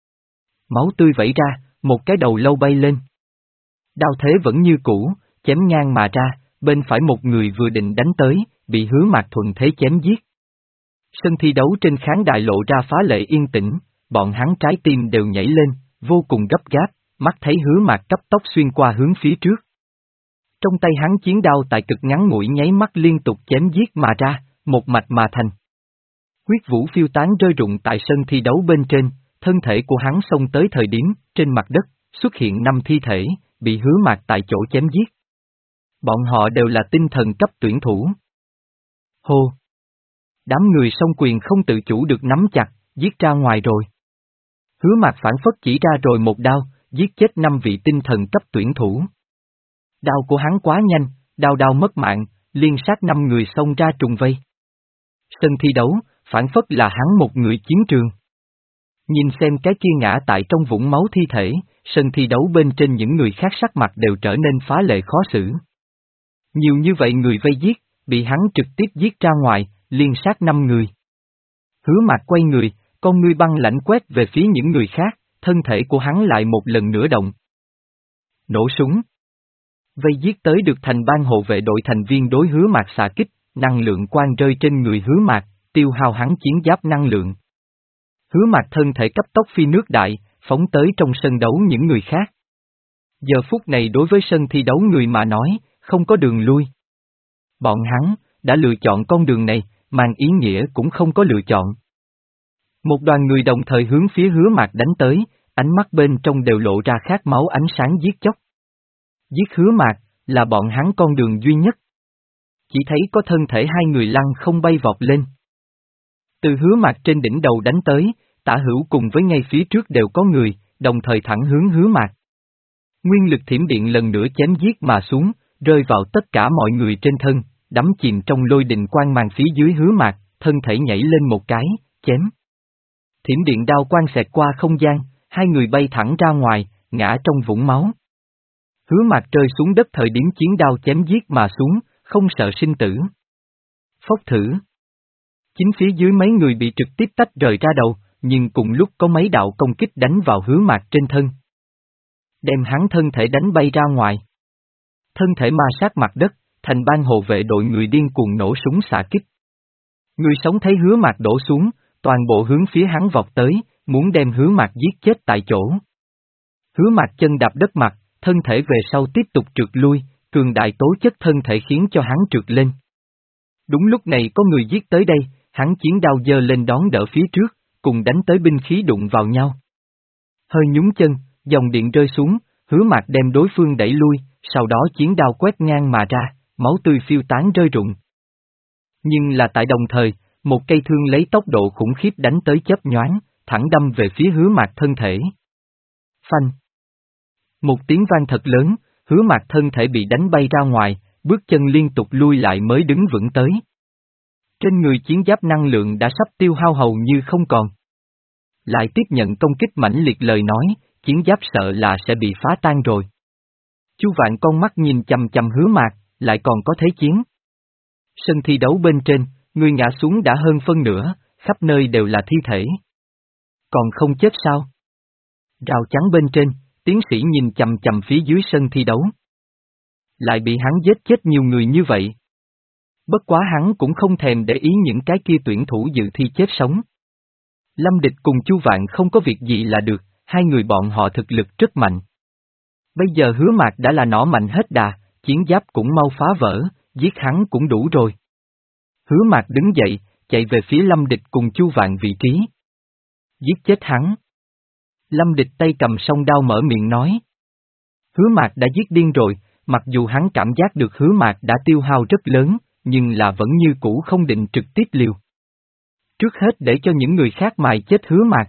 S1: Máu tươi vẩy ra, một cái đầu lâu bay lên. Đao thế vẫn như cũ, chém ngang mà ra, bên phải một người vừa định đánh tới, bị Hứa Mạc thuận thế chém giết. Sân thi đấu trên khán đài lộ ra phá lệ yên tĩnh, bọn hắn trái tim đều nhảy lên, vô cùng gấp gáp, mắt thấy Hứa Mạc cấp tốc xuyên qua hướng phía trước. Trong tay hắn chiến đao tại cực ngắn ngủi nháy mắt liên tục chém giết mà ra, một mạch mà thành. Huyết vũ phiêu tán rơi rụng tại sân thi đấu bên trên, thân thể của hắn xông tới thời điểm, trên mặt đất, xuất hiện năm thi thể, bị Hứa Mạc tại chỗ chém giết. Bọn họ đều là tinh thần cấp tuyển thủ. Hô! Đám người song quyền không tự chủ được nắm chặt, giết ra ngoài rồi. Hứa Mạc phản phất chỉ ra rồi một đao, giết chết năm vị tinh thần cấp tuyển thủ. Đao của hắn quá nhanh, đao đao mất mạng, liên sát năm người xông ra trùng vây. Sân thi đấu, phản phất là hắn một người chiến trường. Nhìn xem cái kia ngã tại trong vũng máu thi thể, sân thi đấu bên trên những người khác sắc mặt đều trở nên phá lệ khó xử. Nhiều như vậy người vây giết, bị hắn trực tiếp giết ra ngoài, liên sát năm người. Hứa Mạc quay người, con ngươi băng lãnh quét về phía những người khác, thân thể của hắn lại một lần nữa động. Nổ súng. Vây giết tới được thành ban hộ vệ đội thành viên đối Hứa Mạc xạ kích, năng lượng quang rơi trên người Hứa Mạc, tiêu hao hắn chiến giáp năng lượng. Hứa Mạc thân thể cấp tốc phi nước đại, phóng tới trong sân đấu những người khác. Giờ phút này đối với sân thi đấu người mà nói, không có đường lui. Bọn hắn, đã lựa chọn con đường này, mang ý nghĩa cũng không có lựa chọn. Một đoàn người đồng thời hướng phía Hứa Mạc đánh tới, ánh mắt bên trong đều lộ ra khát máu ánh sáng giết chóc. Giết Hứa Mạc, là bọn hắn con đường duy nhất. chỉ thấy có thân thể hai người lăng không bay vọt lên. Từ Hứa Mạc trên đỉnh đầu đánh tới, tả hữu cùng với ngay phía trước đều có người, đồng thời thẳng hướng Hứa Mạc. Nguyên lực thiểm điện lần nữa chém giết mà xuống, rơi vào tất cả mọi người trên thân, đắm chìm trong lôi đình quang mang phía dưới Hứa Mạc, thân thể nhảy lên một cái, chém. Thiểm điện đao quang xẹt qua không gian, hai người bay thẳng ra ngoài, ngã trong vũng máu. Hứa Mạc rơi xuống đất thời điểm chiến đao chém giết mà xuống, không sợ sinh tử. Phốc thử. Chính phía dưới mấy người bị trực tiếp tách rời ra đầu, nhưng cùng lúc có mấy đạo công kích đánh vào Hứa Mạc trên thân. Đem hắn thân thể đánh bay ra ngoài. Thân thể ma sát mặt đất, thành ban hộ vệ đội người điên cuồng nổ súng xạ kích. Người sống thấy Hứa Mạc đổ xuống, toàn bộ hướng phía hắn vọt tới, muốn đem Hứa Mạc giết chết tại chỗ. Hứa Mạc chân đạp đất mặt, thân thể về sau tiếp tục trượt lui, cường đại tố chất thân thể khiến cho hắn trượt lên. Đúng lúc này có người giết tới đây, hắn chiến đao giơ lên đón đỡ phía trước, cùng đánh tới binh khí đụng vào nhau. Hơi nhúng chân, dòng điện rơi xuống, Hứa Mạc đem đối phương đẩy lui, sau đó chiến đao quét ngang mà ra, máu tươi phiêu tán rơi rụng. Nhưng là tại đồng thời, một cây thương lấy tốc độ khủng khiếp đánh tới chớp nhoáng, thẳng đâm về phía Hứa Mạc thân thể. Phanh. Một tiếng vang thật lớn, Hứa Mạc thân thể bị đánh bay ra ngoài, bước chân liên tục lui lại mới đứng vững tới. Trên người chiến giáp năng lượng đã sắp tiêu hao hầu như không còn. Lại tiếp nhận công kích mãnh liệt lời nói, chiến giáp sợ là sẽ bị phá tan rồi. Chu Vạn con mắt nhìn chằm chằm Hứa Mạc, lại còn có thế chiến. Sân thi đấu bên trên, người ngã xuống đã hơn phân nửa, khắp nơi đều là thi thể. Còn không chết sao? Rào chắn bên trên, tiến sĩ nhìn chằm chằm phía dưới sân thi đấu. Lại bị hắn giết chết nhiều người như vậy. Bất quá hắn cũng không thèm để ý những cái kia tuyển thủ dự thi chết sống. Lâm Địch cùng Chu Vạn không có việc gì là được, hai người bọn họ thực lực rất mạnh. Bây giờ Hứa Mạc đã là nỏ mạnh hết đà, chiến giáp cũng mau phá vỡ, giết hắn cũng đủ rồi. Hứa Mạc đứng dậy, chạy về phía Lâm Địch cùng Chu Vạn vị trí. Giết chết hắn. Lâm Địch tay cầm song đao mở miệng nói. Hứa Mạc đã giết điên rồi, mặc dù hắn cảm giác được Hứa Mạc đã tiêu hao rất lớn, nhưng là vẫn như cũ không định trực tiếp liều. Trước hết để cho những người khác mài chết Hứa Mạc.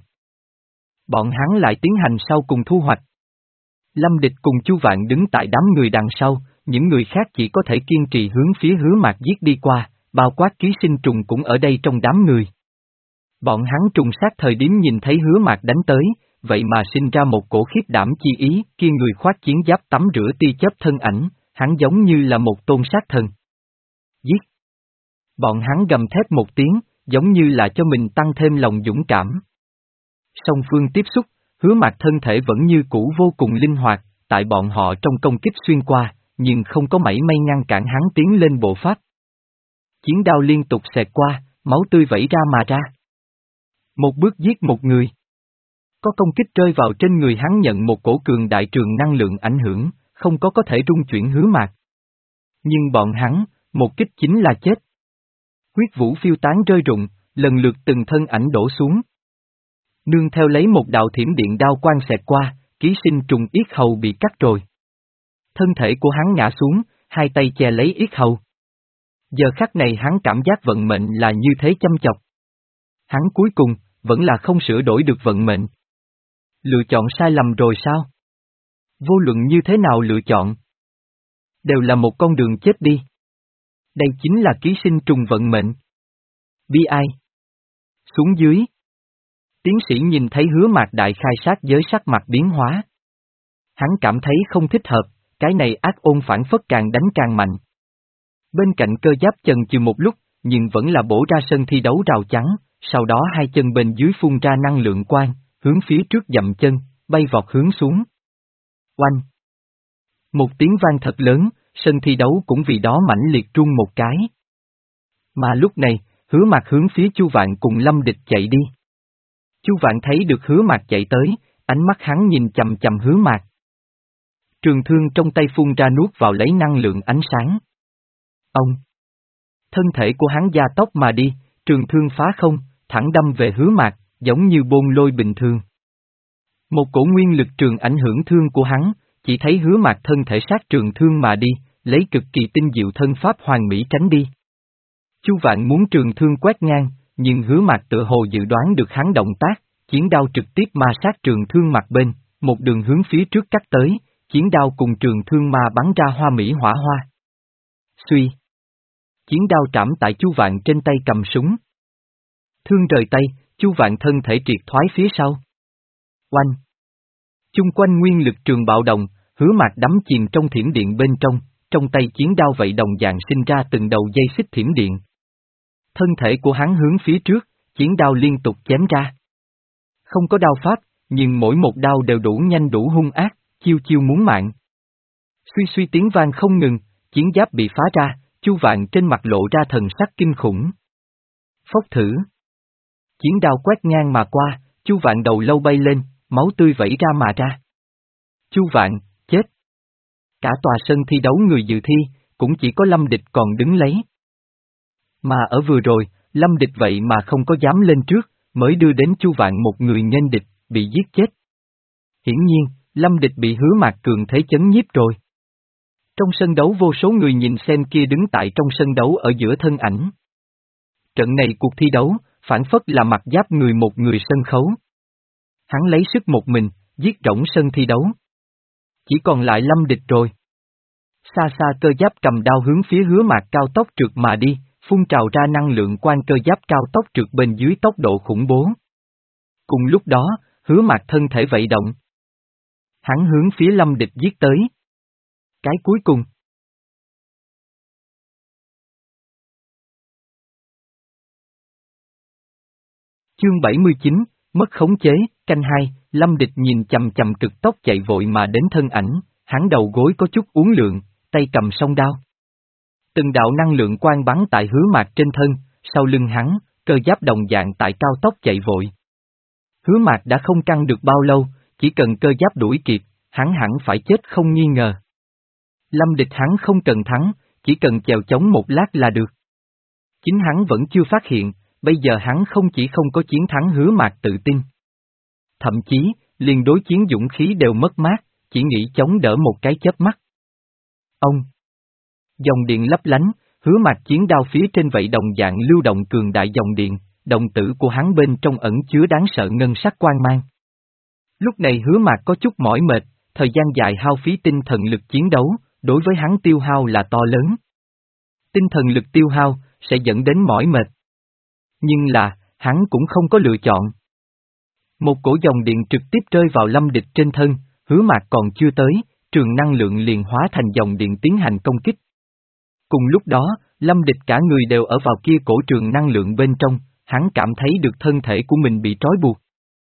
S1: Bọn hắn lại tiến hành sau cùng thu hoạch. Lâm Địch cùng Chu Vạn đứng tại đám người đằng sau, những người khác chỉ có thể kiên trì hướng phía Hứa Mạc giết đi qua, bao quát ký sinh trùng cũng ở đây trong đám người. Bọn hắn trùng sát thời điểm nhìn thấy Hứa Mạc đánh tới, vậy mà sinh ra một cổ khiếp đảm chi ý, kia người khoác chiến giáp tắm rửa tia chớp thân ảnh, hắn giống như là một tôn sát thần. Giết! Bọn hắn gầm thét một tiếng, giống như là cho mình tăng thêm lòng dũng cảm. Song phương tiếp xúc, Hứa Mạc thân thể vẫn như cũ vô cùng linh hoạt, tại bọn họ trong công kích xuyên qua, nhưng không có mảy may ngăn cản hắn tiến lên bộ pháp. Chiến đao liên tục xẹt qua, máu tươi vẩy ra mà ra. Một bước giết một người. Có công kích rơi vào trên người hắn nhận một cổ cường đại trường năng lượng ảnh hưởng, không có có thể rung chuyển Hứa Mạc. Nhưng bọn hắn, một kích chính là chết. Huyết vũ phiêu tán rơi rụng, lần lượt từng thân ảnh đổ xuống. Nương theo lấy một đạo thiểm điện đao quang xẹt qua, ký sinh trùng yết hầu bị cắt rồi. Thân thể của hắn ngã xuống, hai tay che lấy yết hầu. Giờ khắc này hắn cảm giác vận mệnh là như thế chăm chọc. Hắn cuối cùng, vẫn là không sửa đổi được vận mệnh. Lựa chọn sai lầm rồi sao? Vô luận như thế nào lựa chọn? Đều là một con đường chết đi. Đây chính là ký sinh trùng vận mệnh. Bi ai? Xuống dưới. Tiến sĩ nhìn thấy Hứa Mạc đại khai sát giới sắc mặt biến hóa. Hắn cảm thấy không thích hợp, cái này ác ôn phản phất càng đánh càng mạnh. Bên cạnh cơ giáp chần chừ một lúc, nhưng vẫn là bổ ra sân thi đấu rào chắn, sau đó hai chân bên dưới phun ra năng lượng quang, hướng phía trước dậm chân, bay vọt hướng xuống. Oanh! Một tiếng vang thật lớn, sân thi đấu cũng vì đó mãnh liệt rung một cái. Mà lúc này, Hứa Mạc hướng phía Chu Vạn cùng Lâm Địch chạy đi. Chu Vạn thấy được Hứa Mạc chạy tới, ánh mắt hắn nhìn chầm chầm Hứa Mạc. Trường thương trong tay phun ra nuốt vào lấy năng lượng ánh sáng. Ông! Thân thể của hắn gia tốc mà đi, trường thương phá không, thẳng đâm về Hứa Mạc, giống như bôn lôi bình thường. Một cổ nguyên lực trường ảnh hưởng thương của hắn, chỉ thấy Hứa Mạc thân thể sát trường thương mà đi, lấy cực kỳ tinh diệu thân pháp hoàn mỹ tránh đi. Chu Vạn muốn trường thương quét ngang, nhưng Hứa Mạc tự hồ dự đoán được hắn động tác, chiến đao trực tiếp ma sát trường thương mặt bên, một đường hướng phía trước cắt tới, chiến đao cùng trường thương ma bắn ra hoa mỹ hỏa hoa. Suy! Chiến đao trảm tại Chu Vạn trên tay cầm súng. Thương rời tay, Chu Vạn thân thể triệt thoái phía sau. Oanh! Chung quanh nguyên lực trường bạo động, Hứa Mạc đắm chìm trong thiểm điện bên trong, trong tay chiến đao vậy đồng dạng sinh ra từng đầu dây xích thiểm điện. Thân thể của hắn hướng phía trước, chiến đao liên tục chém ra. Không có đao pháp, nhưng mỗi một đao đều đủ nhanh đủ hung ác, chiêu chiêu muốn mạng. Suy suy tiếng vang không ngừng, chiến giáp bị phá ra, Chu Vạn trên mặt lộ ra thần sắc kinh khủng. Phốc thử. Chiến đao quét ngang mà qua, Chu Vạn đầu lâu bay lên, máu tươi vẩy ra mà ra. Chu Vạn, chết. Cả tòa sân thi đấu người dự thi, cũng chỉ có Lâm Địch còn đứng lấy. Mà ở vừa rồi, Lâm Địch vậy mà không có dám lên trước, mới đưa đến Chu Vạn một người nghênh địch, bị giết chết. Hiển nhiên, Lâm Địch bị Hứa Mạc cường thế chấn nhiếp rồi. Trong sân đấu vô số người nhìn xem kia đứng tại trong sân đấu ở giữa thân ảnh. Trận này cuộc thi đấu, phản phất là mặt giáp người một người sân khấu. Hắn lấy sức một mình, giết rỗng sân thi đấu. Chỉ còn lại Lâm Địch rồi. Xa xa cơ giáp cầm đao hướng phía Hứa Mạc cao tốc trượt mà đi, phun trào ra năng lượng quan cơ giáp cao tốc trượt bên dưới tốc độ khủng bố. Cùng lúc đó, Hứa Mạc thân thể vậy động. Hắn hướng phía Lâm Địch giết tới. Cái cuối cùng. Chương bảy mươi chín, mất khống chế, canh hai, Lâm Địch nhìn chầm chầm cực tốc chạy vội mà đến thân ảnh, hắn đầu gối có chút uốn lượn, tay cầm song đao. Từng đạo năng lượng quang bắn tại Hứa Mạc trên thân, sau lưng hắn, cơ giáp đồng dạng tại cao tốc chạy vội. Hứa Mạc đã không căng được bao lâu, chỉ cần cơ giáp đuổi kịp, hắn hẳn phải chết không nghi ngờ. Lâm Địch hắn không cần thắng, chỉ cần chèo chống một lát là được. Chính hắn vẫn chưa phát hiện, bây giờ hắn không chỉ không có chiến thắng Hứa Mạc tự tin. Thậm chí, liền đối chiến dũng khí đều mất mát, chỉ nghĩ chống đỡ một cái chớp mắt. Ông! Dòng điện lấp lánh, Hứa Mạc chiến đao phía trên vậy đồng dạng lưu động cường đại dòng điện, đồng tử của hắn bên trong ẩn chứa đáng sợ ngân sắc quang mang. Lúc này Hứa Mạc có chút mỏi mệt, thời gian dài hao phí tinh thần lực chiến đấu, đối với hắn tiêu hao là to lớn. Tinh thần lực tiêu hao, sẽ dẫn đến mỏi mệt. Nhưng là, hắn cũng không có lựa chọn. Một cổ dòng điện trực tiếp rơi vào Lâm Địch trên thân, Hứa Mạc còn chưa tới, trường năng lượng liền hóa thành dòng điện tiến hành công kích. Cùng lúc đó, Lâm Địch cả người đều ở vào kia cổ trường năng lượng bên trong, hắn cảm thấy được thân thể của mình bị trói buộc.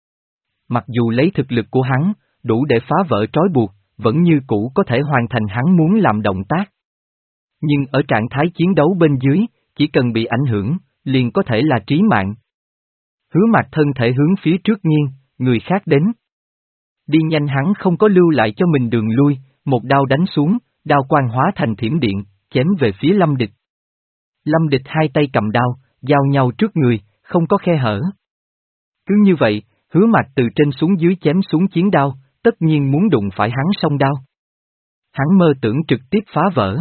S1: Mặc dù lấy thực lực của hắn, đủ để phá vỡ trói buộc, vẫn như cũ có thể hoàn thành hắn muốn làm động tác. Nhưng ở trạng thái chiến đấu bên dưới, chỉ cần bị ảnh hưởng, liền có thể là trí mạng. Hứa Mạc thân thể hướng phía trước nghiêng, người khác đến. Đi nhanh hắn không có lưu lại cho mình đường lui, một đao đánh xuống, đao quang hóa thành thiểm điện, chém về phía Lâm Địch. Lâm Địch hai tay cầm đao, giao nhau trước người, không có khe hở. Cứ như vậy, Hứa Mạc từ trên xuống dưới chém xuống chiến đao, tất nhiên muốn đụng phải hắn song đao. Hắn mơ tưởng trực tiếp phá vỡ.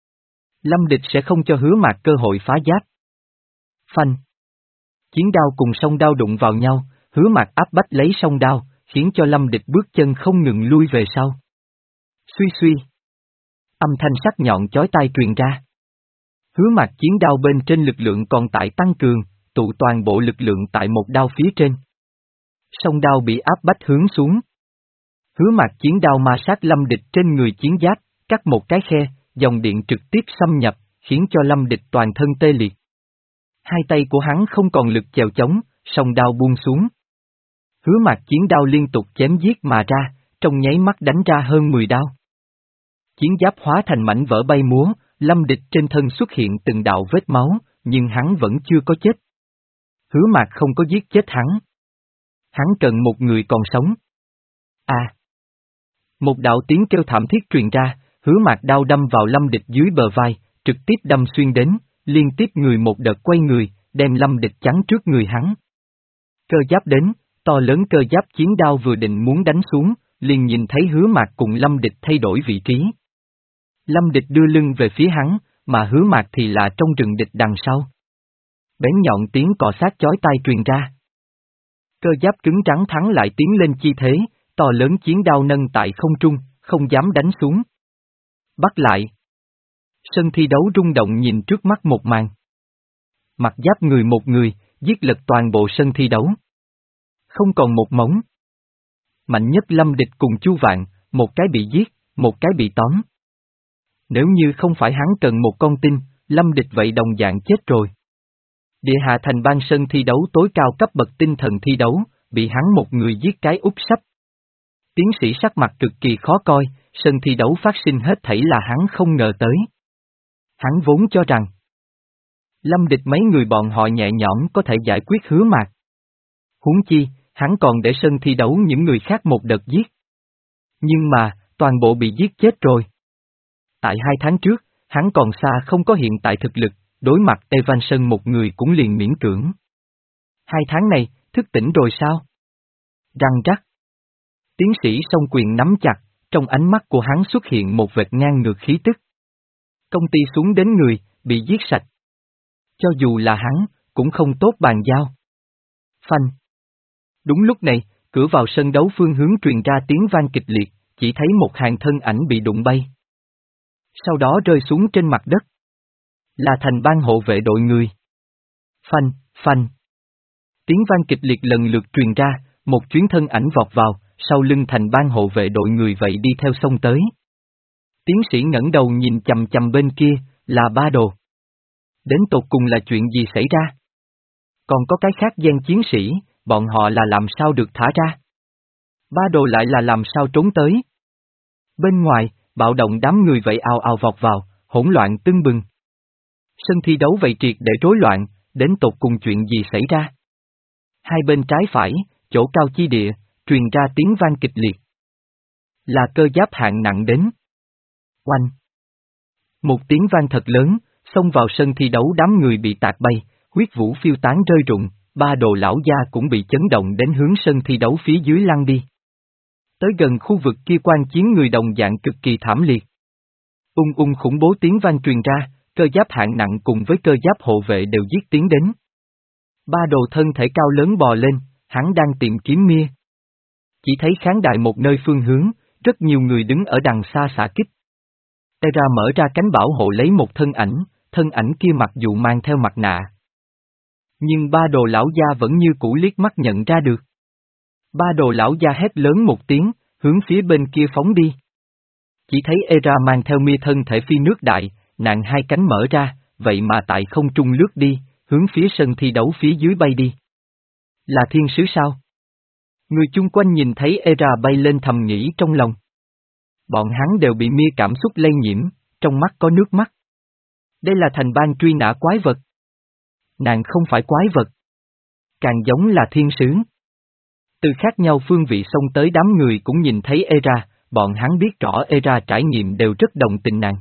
S1: Lâm Địch sẽ không cho Hứa Mạc cơ hội phá giáp. Phanh. Chiến đao cùng song đao đụng vào nhau, Hứa Mạc áp bách lấy song đao, khiến cho Lâm Địch bước chân không ngừng lui về sau. Suy suy. Âm thanh sắc nhọn chói tai truyền ra. Hứa Mạc chiến đao bên trên lực lượng còn tại tăng cường, tụ toàn bộ lực lượng tại một đao phía trên. Song đao bị áp bách hướng xuống. Hứa Mạc chiến đao ma sát Lâm Địch trên người chiến giáp, cắt một cái khe, dòng điện trực tiếp xâm nhập, khiến cho Lâm Địch toàn thân tê liệt. Hai tay của hắn không còn lực chèo chống, song đao buông xuống. Hứa Mạc chiến đao liên tục chém giết mà ra, trong nháy mắt đánh ra hơn mười đao. Chiến giáp hóa thành mảnh vỡ bay múa, Lâm Địch trên thân xuất hiện từng đạo vết máu, nhưng hắn vẫn chưa có chết. Hứa Mạc không có giết chết hắn. Hắn cần một người còn sống. À! Một đạo tiếng kêu thảm thiết truyền ra, Hứa Mạc đao đâm vào Lâm Địch dưới bờ vai, trực tiếp đâm xuyên đến, liên tiếp người một đợt quay người, đem Lâm Địch chắn trước người hắn. Cơ giáp đến, to lớn cơ giáp chiến đao vừa định muốn đánh xuống, liền nhìn thấy Hứa Mạc cùng Lâm Địch thay đổi vị trí. Lâm Địch đưa lưng về phía hắn, mà Hứa Mạc thì là trong rừng địch đằng sau. Bén nhọn tiếng cọ sát chói tai truyền ra. Cơ giáp cứng trắng thắng lại tiến lên chi thế, to lớn chiến đao nâng tại không trung, không dám đánh xuống. Bắt lại. Sân thi đấu rung động nhìn trước mắt một màn. Mặt giáp người một người, giết lật toàn bộ sân thi đấu. Không còn một mống. Mạnh nhất Lâm Địch cùng Chu Vạn, một cái bị giết, một cái bị tóm. Nếu như không phải hắn cần một con tin, Lâm Địch vậy đồng dạng chết rồi. Địa hạ thành ban sân thi đấu tối cao cấp bậc tinh thần thi đấu, bị hắn một người giết cái úp sấp. Tiến sĩ sắc mặt cực kỳ khó coi, sân thi đấu phát sinh hết thảy là hắn không ngờ tới. Hắn vốn cho rằng Lâm Địch mấy người bọn họ nhẹ nhõm có thể giải quyết Hứa Mạc. Huống chi, hắn còn để sân thi đấu những người khác một đợt giết. Nhưng mà, toàn bộ bị giết chết rồi. Tại hai tháng trước, hắn còn xa không có hiện tại thực lực, đối mặt Evanson một người cũng liền miễn cưỡng. Hai tháng này, thức tỉnh rồi sao? Răng rắc. Tiến sĩ song quyền nắm chặt, trong ánh mắt của hắn xuất hiện một vệt ngang ngược khí tức. Công ty xuống đến người, bị giết sạch. Cho dù là hắn, cũng không tốt bàn giao. Phanh. Đúng lúc này, cửa vào sân đấu phương hướng truyền ra tiếng vang kịch liệt, chỉ thấy một hàng thân ảnh bị đụng bay. Sau đó rơi xuống trên mặt đất. Là thành ban hộ vệ đội người. Phanh, phanh. Tiếng vang kịch liệt lần lượt truyền ra, một chuyến thân ảnh vọt vào, sau lưng thành ban hộ vệ đội người vậy đi theo sông tới. Tiến sĩ ngẩng đầu nhìn chầm chầm bên kia, là Ba Đồ. Đến tột cùng là chuyện gì xảy ra? Còn có cái khác gian chiến sĩ, bọn họ là làm sao được thả ra? Ba Đồ lại là làm sao trốn tới? Bên ngoài, bạo động đám người vậy ào ào vọt vào, hỗn loạn tưng bừng. Sân thi đấu vậy triệt để rối loạn, đến tột cùng chuyện gì xảy ra? Hai bên trái phải, chỗ cao chi địa, truyền ra tiếng vang kịch liệt. Là cơ giáp hạng nặng đến. Oanh! Một tiếng vang thật lớn, xông vào sân thi đấu đám người bị tạc bay, huyết vũ phiêu tán rơi rụng, Ba Đồ lão gia cũng bị chấn động đến hướng sân thi đấu phía dưới lăn đi. Tới gần khu vực kia quan chiến người đồng dạng cực kỳ thảm liệt. Ung ung khủng bố tiếng vang truyền ra, cơ giáp hạng nặng cùng với cơ giáp hộ vệ đều giết tiến đến. Ba Đồ thân thể cao lớn bò lên, hắn đang tìm kiếm Mia. Chỉ thấy khán đài một nơi phương hướng, rất nhiều người đứng ở đằng xa xạ kích. Tera mở ra cánh bảo hộ lấy một thân ảnh, thân ảnh kia mặc dù mang theo mặt nạ. Nhưng Ba Đồ lão gia vẫn như cũ liếc mắt nhận ra được. Ba Đồ lão gia hét lớn một tiếng, hướng phía bên kia phóng đi. Chỉ thấy Era mang theo Mia thân thể phi nước đại, nàng hai cánh mở ra, vậy mà tại không trung lướt đi, hướng phía sân thi đấu phía dưới bay đi. Là thiên sứ sao? Người chung quanh nhìn thấy Era bay lên thầm nghĩ trong lòng. Bọn hắn đều bị Mia cảm xúc lây nhiễm, trong mắt có nước mắt. Đây là thành ban truy nã quái vật. Nàng không phải quái vật. Càng giống là thiên sứ. Từ khác nhau phương vị xông tới đám người cũng nhìn thấy Era, bọn hắn biết rõ Era trải nghiệm đều rất đồng tình nàng.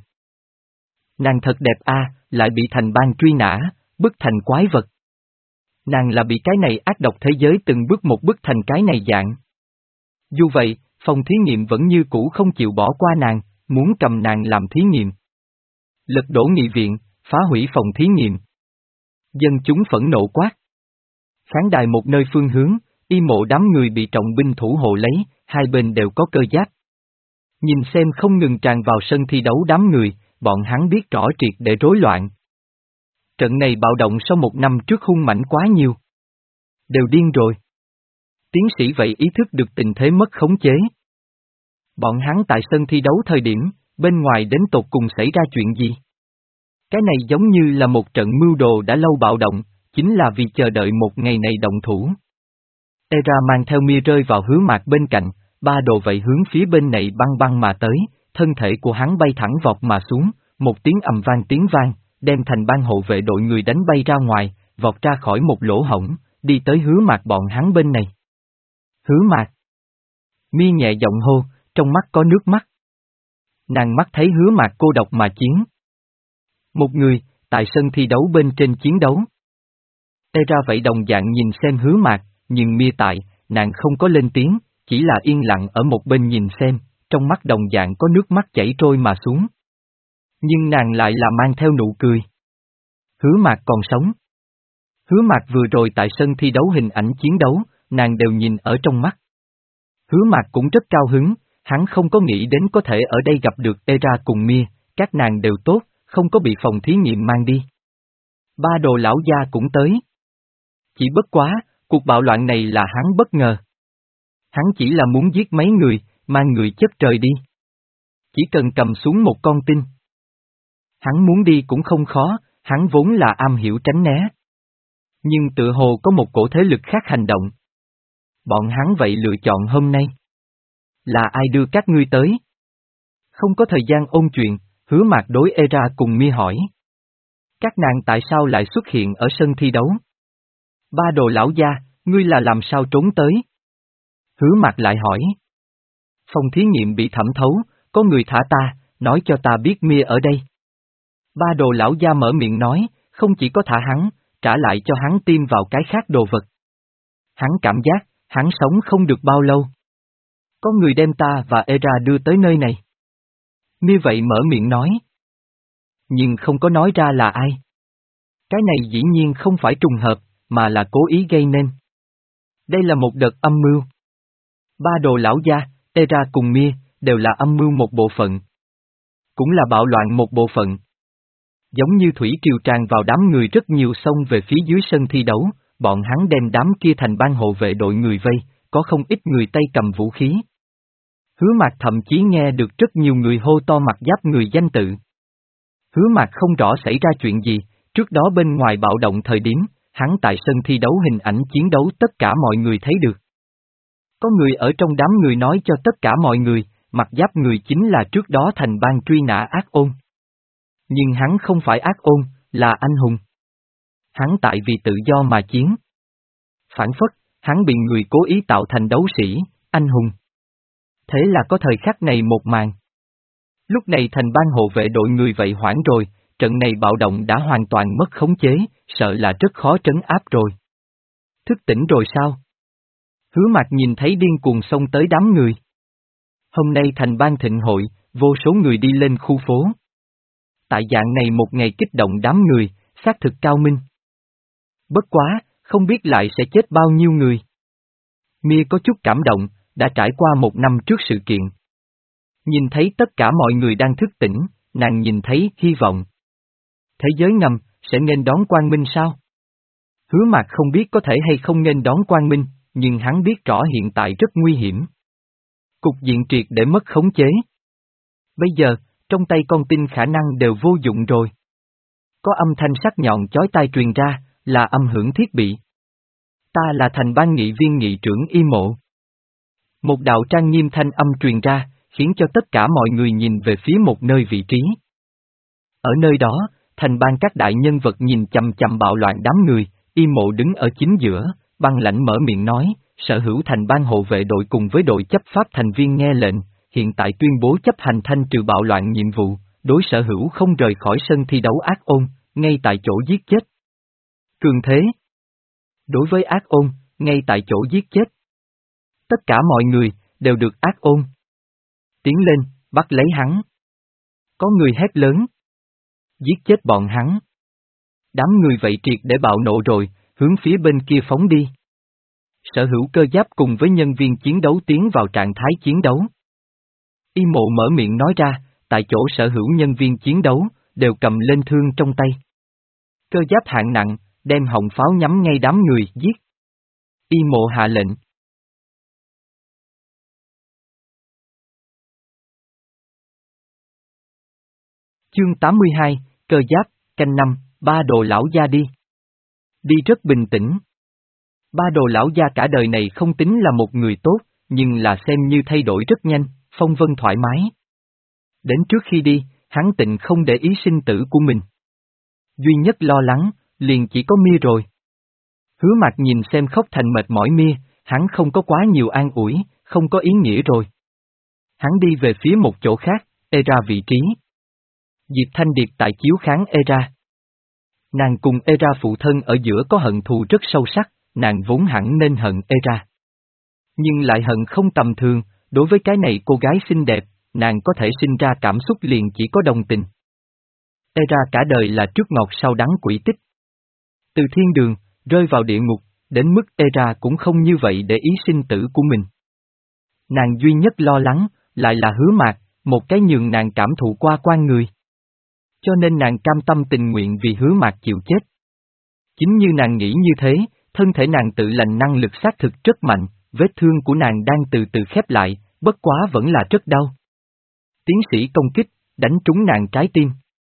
S1: Nàng thật đẹp a, à, lại bị thành ban truy nã, bức thành quái vật. Nàng là bị cái này ác độc thế giới từng bước một bức thành cái này dạng. Dù vậy, phòng thí nghiệm vẫn như cũ không chịu bỏ qua nàng, muốn cầm nàng làm thí nghiệm. Lật đổ nghị viện, phá hủy phòng thí nghiệm. Dân chúng phẫn nộ quát. Khán đài một nơi phương hướng, y mộ đám người bị trọng binh thủ hộ lấy, hai bên đều có cơ giáp. Nhìn xem không ngừng tràn vào sân thi đấu đám người, bọn hắn biết rõ triệt để rối loạn. Trận này bạo động sau một năm trước hung mãnh quá nhiều. Đều điên rồi. Tiến sĩ vậy ý thức được tình thế mất khống chế. Bọn hắn tại sân thi đấu thời điểm, bên ngoài đến tột cùng xảy ra chuyện gì? Cái này giống như là một trận mưu đồ đã lâu bạo động, chính là vì chờ đợi một ngày này động thủ. Era mang theo Mia rơi vào Hứa Mạc bên cạnh, Ba Đồ vậy hướng phía bên này băng băng mà tới, thân thể của hắn bay thẳng vọt mà xuống, một tiếng ầm vang tiếng vang, đem thành ban hộ vệ đội người đánh bay ra ngoài, vọt ra khỏi một lỗ hổng, đi tới Hứa Mạc bọn hắn bên này. Hứa Mạc. Mia nhẹ giọng hô, trong mắt có nước mắt. Nàng mắt thấy Hứa Mạc cô độc mà chiến. Một người, tại sân thi đấu bên trên chiến đấu. Era vậy đồng dạng nhìn xem Hứa Mạc, nhưng Mia tại, nàng không có lên tiếng, chỉ là yên lặng ở một bên nhìn xem, trong mắt đồng dạng có nước mắt chảy trôi mà xuống. Nhưng nàng lại là mang theo nụ cười. Hứa Mạc còn sống. Hứa Mạc vừa rồi tại sân thi đấu hình ảnh chiến đấu, nàng đều nhìn ở trong mắt. Hứa Mạc cũng rất cao hứng, hắn không có nghĩ đến có thể ở đây gặp được Era cùng Mia, các nàng đều tốt, không có bị phòng thí nghiệm mang đi. Ba đồ lão gia cũng tới. Chỉ bất quá, cuộc bạo loạn này là hắn bất ngờ. Hắn chỉ là muốn giết mấy người, mang người chất trời đi. Chỉ cần cầm xuống một con tin. Hắn muốn đi cũng không khó, hắn vốn là am hiểu tránh né. Nhưng tự hồ có một cổ thế lực khác hành động. Bọn hắn vậy lựa chọn hôm nay. Là ai đưa các ngươi tới? Không có thời gian ôn chuyện, Hứa Mạc đối Era cùng Mia hỏi. Các nàng tại sao lại xuất hiện ở sân thi đấu? Ba đồ lão gia, ngươi là làm sao trốn tới? Hứa Mạc lại hỏi. Phòng thí nghiệm bị thẩm thấu, có người thả ta, nói cho ta biết Mia ở đây. Ba đồ lão gia mở miệng nói, không chỉ có thả hắn, trả lại cho hắn tiêm vào cái khác đồ vật. Hắn cảm giác, hắn sống không được bao lâu. Có người đem ta và Era đưa tới nơi này. Mia vậy mở miệng nói. Nhưng không có nói ra là ai. Cái này dĩ nhiên không phải trùng hợp, mà là cố ý gây nên. Đây là một đợt âm mưu. Ba đồ lão gia, Era cùng Mia, đều là âm mưu một bộ phận. Cũng là bạo loạn một bộ phận. Giống như thủy triều tràn vào đám người rất nhiều xông về phía dưới sân thi đấu, bọn hắn đem đám kia thành ban hộ vệ đội người vây, có không ít người tay cầm vũ khí. Hứa Mạc thậm chí nghe được rất nhiều người hô to mặt giáp người danh tự. Hứa Mạc không rõ xảy ra chuyện gì, trước đó bên ngoài bạo động thời điểm, hắn tại sân thi đấu hình ảnh chiến đấu tất cả mọi người thấy được. Có người ở trong đám người nói cho tất cả mọi người, mặt giáp người chính là trước đó thành ban truy nã ác ôn. Nhưng hắn không phải ác ôn, là anh hùng. Hắn tại vì tự do mà chiến. Phản phất, hắn bị người cố ý tạo thành đấu sĩ, anh hùng. Thế là có thời khắc này một màn. Lúc này thành ban hộ vệ đội người vậy hoảng rồi, trận này bạo động đã hoàn toàn mất khống chế, sợ là rất khó trấn áp rồi. Thức tỉnh rồi sao? Hứa Mạc nhìn thấy điên cuồng xông tới đám người. Hôm nay thành ban thịnh hội, vô số người đi lên khu phố. Tại dạng này một ngày kích động đám người, xác thực cao minh. Bất quá, không biết lại sẽ chết bao nhiêu người. Mia có chút cảm động, đã trải qua một năm trước sự kiện. Nhìn thấy tất cả mọi người đang thức tỉnh, nàng nhìn thấy hy vọng. Thế giới ngầm, sẽ nên đón quang minh sao? Hứa Mạc không biết có thể hay không nên đón quang minh, nhưng hắn biết rõ hiện tại rất nguy hiểm. Cục diện triệt để mất khống chế. Bây giờ, trong tay con tin khả năng đều vô dụng rồi. Có âm thanh sắc nhọn chói tai truyền ra, là âm hưởng thiết bị. Ta là thành ban nghị viên nghị trưởng Y Mộ. Một đạo trang nghiêm thanh âm truyền ra, khiến cho tất cả mọi người nhìn về phía một nơi vị trí. Ở nơi đó, thành ban các đại nhân vật nhìn chằm chằm bạo loạn đám người, Y Mộ đứng ở chính giữa, băng lãnh mở miệng nói, sở hữu thành ban hộ vệ đội cùng với đội chấp pháp thành viên nghe lệnh, hiện tại tuyên bố chấp hành thanh trừ bạo loạn nhiệm vụ, đối sở hữu không rời khỏi sân thi đấu ác ôn, ngay tại chỗ giết chết. Cường thế. Đối với ác ôn, ngay tại chỗ giết chết. Tất cả mọi người, đều được ác ôn. Tiến lên, bắt lấy hắn. Có người hét lớn. Giết chết bọn hắn. Đám người vậy triệt để bạo nộ rồi, hướng phía bên kia phóng đi. Sở hữu cơ giáp cùng với nhân viên chiến đấu tiến vào trạng thái chiến đấu. Y Mộ mở miệng nói ra, tại chỗ sở hữu nhân viên chiến đấu, đều cầm lên thương trong tay. Cơ giáp hạng nặng, đem hồng pháo nhắm ngay đám người, giết. Y Mộ hạ lệnh. Chương tám mươi hai, cơ giáp, canh năm, ba đồ lão gia đi. Đi rất bình tĩnh. Ba đồ lão gia cả đời này không tính là một người tốt, nhưng là xem như thay đổi rất nhanh, phong vân thoải mái. Đến trước khi đi, hắn tịnh không để ý sinh tử của mình. Duy nhất lo lắng, liền chỉ có Mia rồi. Hứa Mạc nhìn xem khóc thành mệt mỏi Mia, hắn không có quá nhiều an ủi, không có ý nghĩa rồi. Hắn đi về phía một chỗ khác, Era vị trí. Diệp Thanh Điệt tại chiếu kháng Era. Nàng cùng Era phụ thân ở giữa có hận thù rất sâu sắc, nàng vốn hẳn nên hận Era. Nhưng lại hận không tầm thường, đối với cái này cô gái xinh đẹp, nàng có thể sinh ra cảm xúc liền chỉ có đồng tình. Era cả đời là trước ngọt sau đắng quỷ tích. Từ thiên đường, rơi vào địa ngục, đến mức Era cũng không như vậy để ý sinh tử của mình. Nàng duy nhất lo lắng, lại là Hứa Mạc, một cái nhường nàng cảm thụ qua quan người. Cho nên nàng cam tâm tình nguyện vì Hứa Mạc chịu chết. Chính như nàng nghĩ như thế, thân thể nàng tự lành năng lực xác thực rất mạnh, vết thương của nàng đang từ từ khép lại, bất quá vẫn là rất đau. Tiến sĩ công kích, đánh trúng nàng trái tim.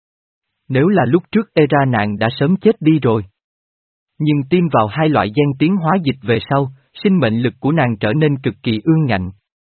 S1: Nếu là lúc trước Era nàng đã sớm chết đi rồi. Nhưng tiêm vào hai loại gen tiến hóa dịch về sau, sinh mệnh lực của nàng trở nên cực kỳ ương ngạnh.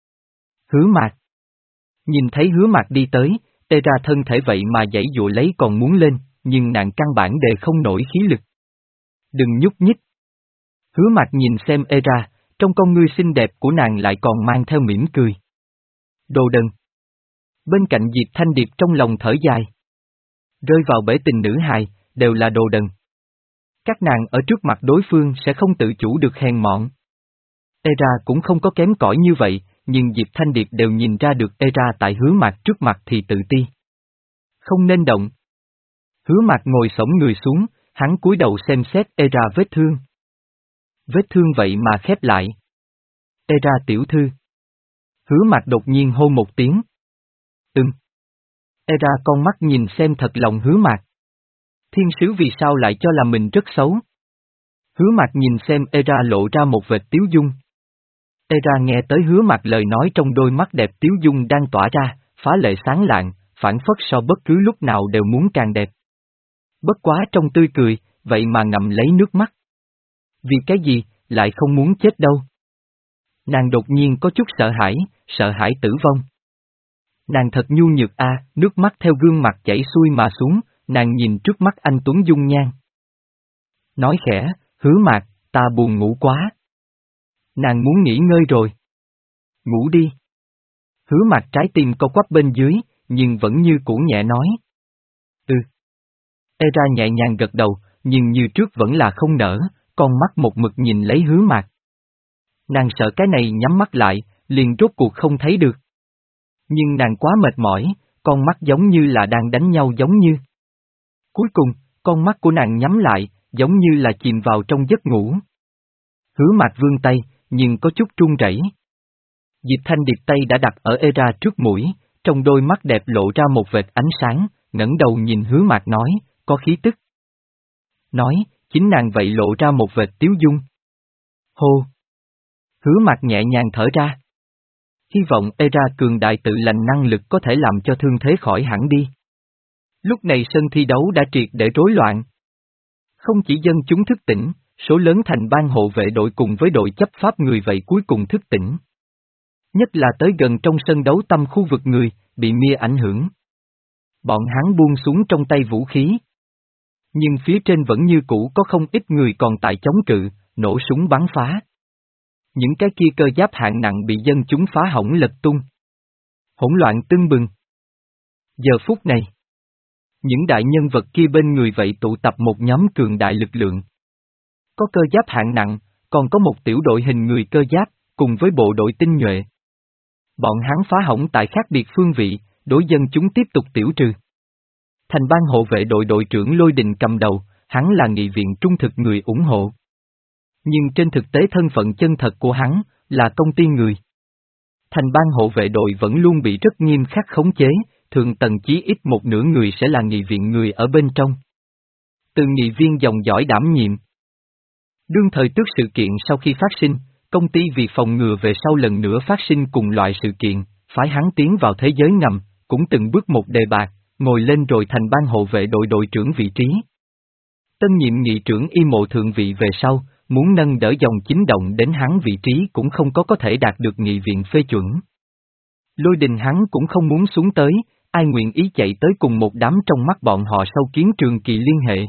S1: Hứa Mạc. Nhìn thấy Hứa Mạc đi tới, Era thân thể vậy mà giãy dụa lấy còn muốn lên, nhưng nàng căn bản đề không nổi khí lực. Đừng nhúc nhích. Hứa Mạc nhìn xem Era, trong con ngươi xinh đẹp của nàng lại còn mang theo mỉm cười. Đồ đần. Bên cạnh Diệp Thanh Điệp trong lòng thở dài. Rơi vào bể tình nữ hài, đều là đồ đần. Các nàng ở trước mặt đối phương sẽ không tự chủ được hèn mọn. Era cũng không có kém cỏi như vậy, nhưng Diệp Thanh Điệp đều nhìn ra được Era tại Hứa Mạc trước mặt thì tự ti. Không nên động. Hứa Mạc ngồi xổm người xuống, hắn cúi đầu xem xét Era vết thương. Vết thương vậy mà khép lại. Era tiểu thư. Hứa Mạc đột nhiên hô một tiếng. Ừm. Era con mắt nhìn xem thật lòng Hứa Mạc. Thiên sứ vì sao lại cho là mình rất xấu? Hứa Mạc nhìn xem Era lộ ra một vệt tiếu dung. Era nghe tới Hứa Mạc lời nói trong đôi mắt đẹp tiếu dung đang tỏa ra, phá lệ sáng lạng, phản phất so bất cứ lúc nào đều muốn càng đẹp. Bất quá trong tươi cười, vậy mà ngậm lấy nước mắt. Vì cái gì, lại không muốn chết đâu. Nàng đột nhiên có chút sợ hãi, sợ hãi tử vong. Nàng thật nhu nhược a, à, nước mắt theo gương mặt chảy xuôi mà xuống, nàng nhìn trước mắt anh tuấn dung nhan. Nói khẽ, Hứa Mạc, ta buồn ngủ quá. Nàng muốn nghỉ ngơi rồi. Ngủ đi. Hứa Mạc trái tim co quắp bên dưới, nhưng vẫn như cũ nhẹ nói. Ừ. Era nhẹ nhàng gật đầu, nhưng như trước vẫn là không nở, con mắt một mực nhìn lấy Hứa Mạc. Nàng sợ cái này nhắm mắt lại, liền rốt cuộc không thấy được. Nhưng nàng quá mệt mỏi, con mắt giống như là đang đánh nhau giống như. Cuối cùng, con mắt của nàng nhắm lại, giống như là chìm vào trong giấc ngủ. Hứa Mạc vươn tay, nhưng có chút run rẩy. Diệp Thanh Điệp tay đã đặt ở Era trước mũi, trong đôi mắt đẹp lộ ra một vệt ánh sáng, ngẩng đầu nhìn Hứa Mạc nói, có khí tức. Nói, chính nàng vậy lộ ra một vệt tiếu dung. Hô! Hứa Mạc nhẹ nhàng thở ra. Hy vọng Era cường đại tự lành năng lực có thể làm cho thương thế khỏi hẳn đi. Lúc này sân thi đấu đã triệt để rối loạn. Không chỉ dân chúng thức tỉnh, số lớn thành ban hộ vệ đội cùng với đội chấp pháp người vậy cuối cùng thức tỉnh. Nhất là tới gần trong sân đấu tâm khu vực người, bị mia ảnh hưởng. Bọn hắn buông xuống trong tay vũ khí. Nhưng phía trên vẫn như cũ có không ít người còn tại chống cự, nổ súng bắn phá. Những cái kia cơ giáp hạng nặng bị dân chúng phá hỏng lật tung. Hỗn loạn tưng bừng. Giờ phút này, những đại nhân vật kia bên người vậy tụ tập một nhóm cường đại lực lượng. Có cơ giáp hạng nặng, còn có một tiểu đội hình người cơ giáp, cùng với bộ đội tinh nhuệ. Bọn hắn phá hỏng tại khác biệt phương vị, đối dân chúng tiếp tục tiểu trừ. Thành ban hộ vệ đội đội trưởng Lôi Đình cầm đầu, hắn là nghị viện trung thực người ủng hộ. Nhưng trên thực tế thân phận chân thật của hắn, là công ty người. Thành ban hộ vệ đội vẫn luôn bị rất nghiêm khắc khống chế, thường tầng chí ít một nửa người sẽ là nghị viện người ở bên trong. Từ nghị viên dòng dõi đảm nhiệm. Đương thời trước sự kiện sau khi phát sinh, công ty vì phòng ngừa về sau lần nữa phát sinh cùng loại sự kiện, phái hắn tiến vào thế giới ngầm, cũng từng bước một đề bạc, ngồi lên rồi thành ban hộ vệ đội đội trưởng vị trí. Tân nhiệm nghị trưởng y mộ thượng vị về sau, muốn nâng đỡ dòng chính động đến hắn vị trí cũng không có có thể đạt được nghị viện phê chuẩn. Lôi Đình hắn cũng không muốn xuống tới, ai nguyện ý chạy tới cùng một đám trong mắt bọn họ sâu kiến trường kỳ liên hệ.